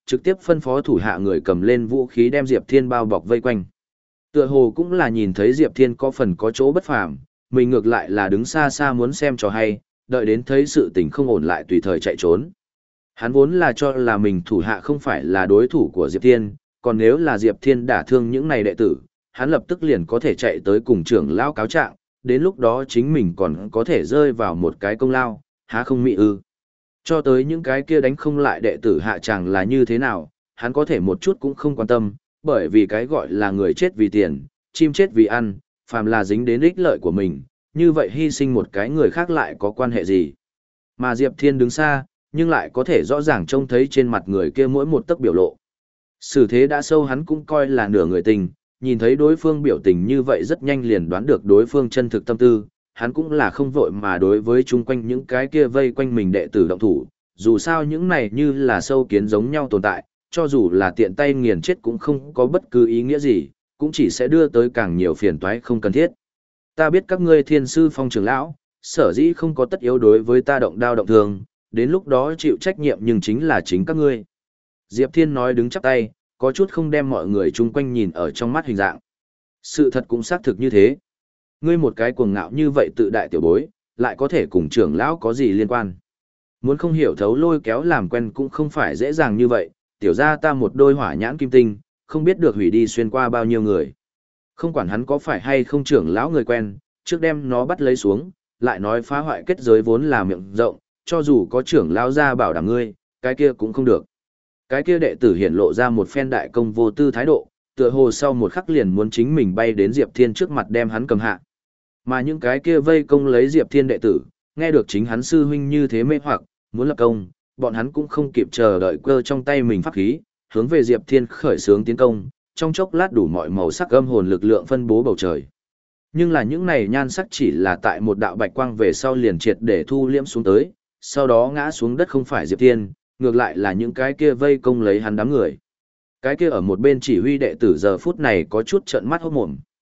trực tiếp phân phó thủ hạ người cầm lên vũ khí đem Diệp Thiên bao bọc vây quanh. Tựa hồ cũng là nhìn thấy Diệp Thiên có phần có chỗ bất phàm, mình ngược lại là đứng xa xa muốn xem cho hay, đợi đến thấy sự tình không ổn lại tùy thời chạy trốn. Hắn vốn là cho là mình thủ hạ không phải là đối thủ của Diệp Thiên, còn nếu là Diệp Thiên đả thương những này đệ tử, hắn lập tức liền có thể chạy tới cùng trưởng lão cáo trạng, đến lúc đó chính mình còn có thể rơi vào một cái công lao, há không mị ư. Cho tới những cái kia đánh không lại đệ tử hạ chẳng là như thế nào, hắn có thể một chút cũng không quan tâm, bởi vì cái gọi là người chết vì tiền, chim chết vì ăn, phàm là dính đến ích lợi của mình, như vậy hy sinh một cái người khác lại có quan hệ gì. Mà Diệp Thiên đứng xa, nhưng lại có thể rõ ràng trông thấy trên mặt người kia mỗi một tấc biểu lộ. Xử thế đã sâu hắn cũng coi là nửa người tình, nhìn thấy đối phương biểu tình như vậy rất nhanh liền đoán được đối phương chân thực tâm tư, hắn cũng là không vội mà đối với chung quanh những cái kia vây quanh mình đệ tử động thủ, dù sao những này như là sâu kiến giống nhau tồn tại, cho dù là tiện tay nghiền chết cũng không có bất cứ ý nghĩa gì, cũng chỉ sẽ đưa tới càng nhiều phiền toái không cần thiết. Ta biết các ngươi Thiên Sư Phong trưởng lão, sở dĩ không có tất yếu đối với ta động đao động thường, đến lúc đó chịu trách nhiệm nhưng chính là chính các ngươi. Diệp Thiên nói đứng chắp tay, có chút không đem mọi người chung quanh nhìn ở trong mắt hình dạng. Sự thật cũng xác thực như thế. Ngươi một cái cuồng ngạo như vậy tự đại tiểu bối, lại có thể cùng trưởng lão có gì liên quan. Muốn không hiểu thấu lôi kéo làm quen cũng không phải dễ dàng như vậy, tiểu ra ta một đôi hỏa nhãn kim tinh, không biết được hủy đi xuyên qua bao nhiêu người. Không quản hắn có phải hay không trưởng lão người quen, trước đem nó bắt lấy xuống, lại nói phá hoại kết giới vốn là miệng rộng, cho dù có trưởng lão ra bảo đảm ngươi, cái kia cũng không được. Cái kia đệ tử hiện lộ ra một phen đại công vô tư thái độ, tựa hồ sau một khắc liền muốn chính mình bay đến Diệp Thiên trước mặt đem hắn cầm hạ. Mà những cái kia vây công lấy Diệp Thiên đệ tử, nghe được chính hắn sư huynh như thế mê hoặc, muốn lập công, bọn hắn cũng không kịp chờ đợi cơ trong tay mình pháp khí, hướng về Diệp Thiên khởi xướng tiến công, trong chốc lát đủ mọi màu sắc âm hồn lực lượng phân bố bầu trời. Nhưng là những này nhan sắc chỉ là tại một đạo bạch quang về sau liền triệt để thu liễm xuống tới, sau đó ngã xuống đất không phải Diệp Thiên, ngược lại là những cái kia vây công lấy hắn đám người. Cái kia ở một bên chỉ huy đệ tử giờ phút này có chút trợn mắt hốt mồm.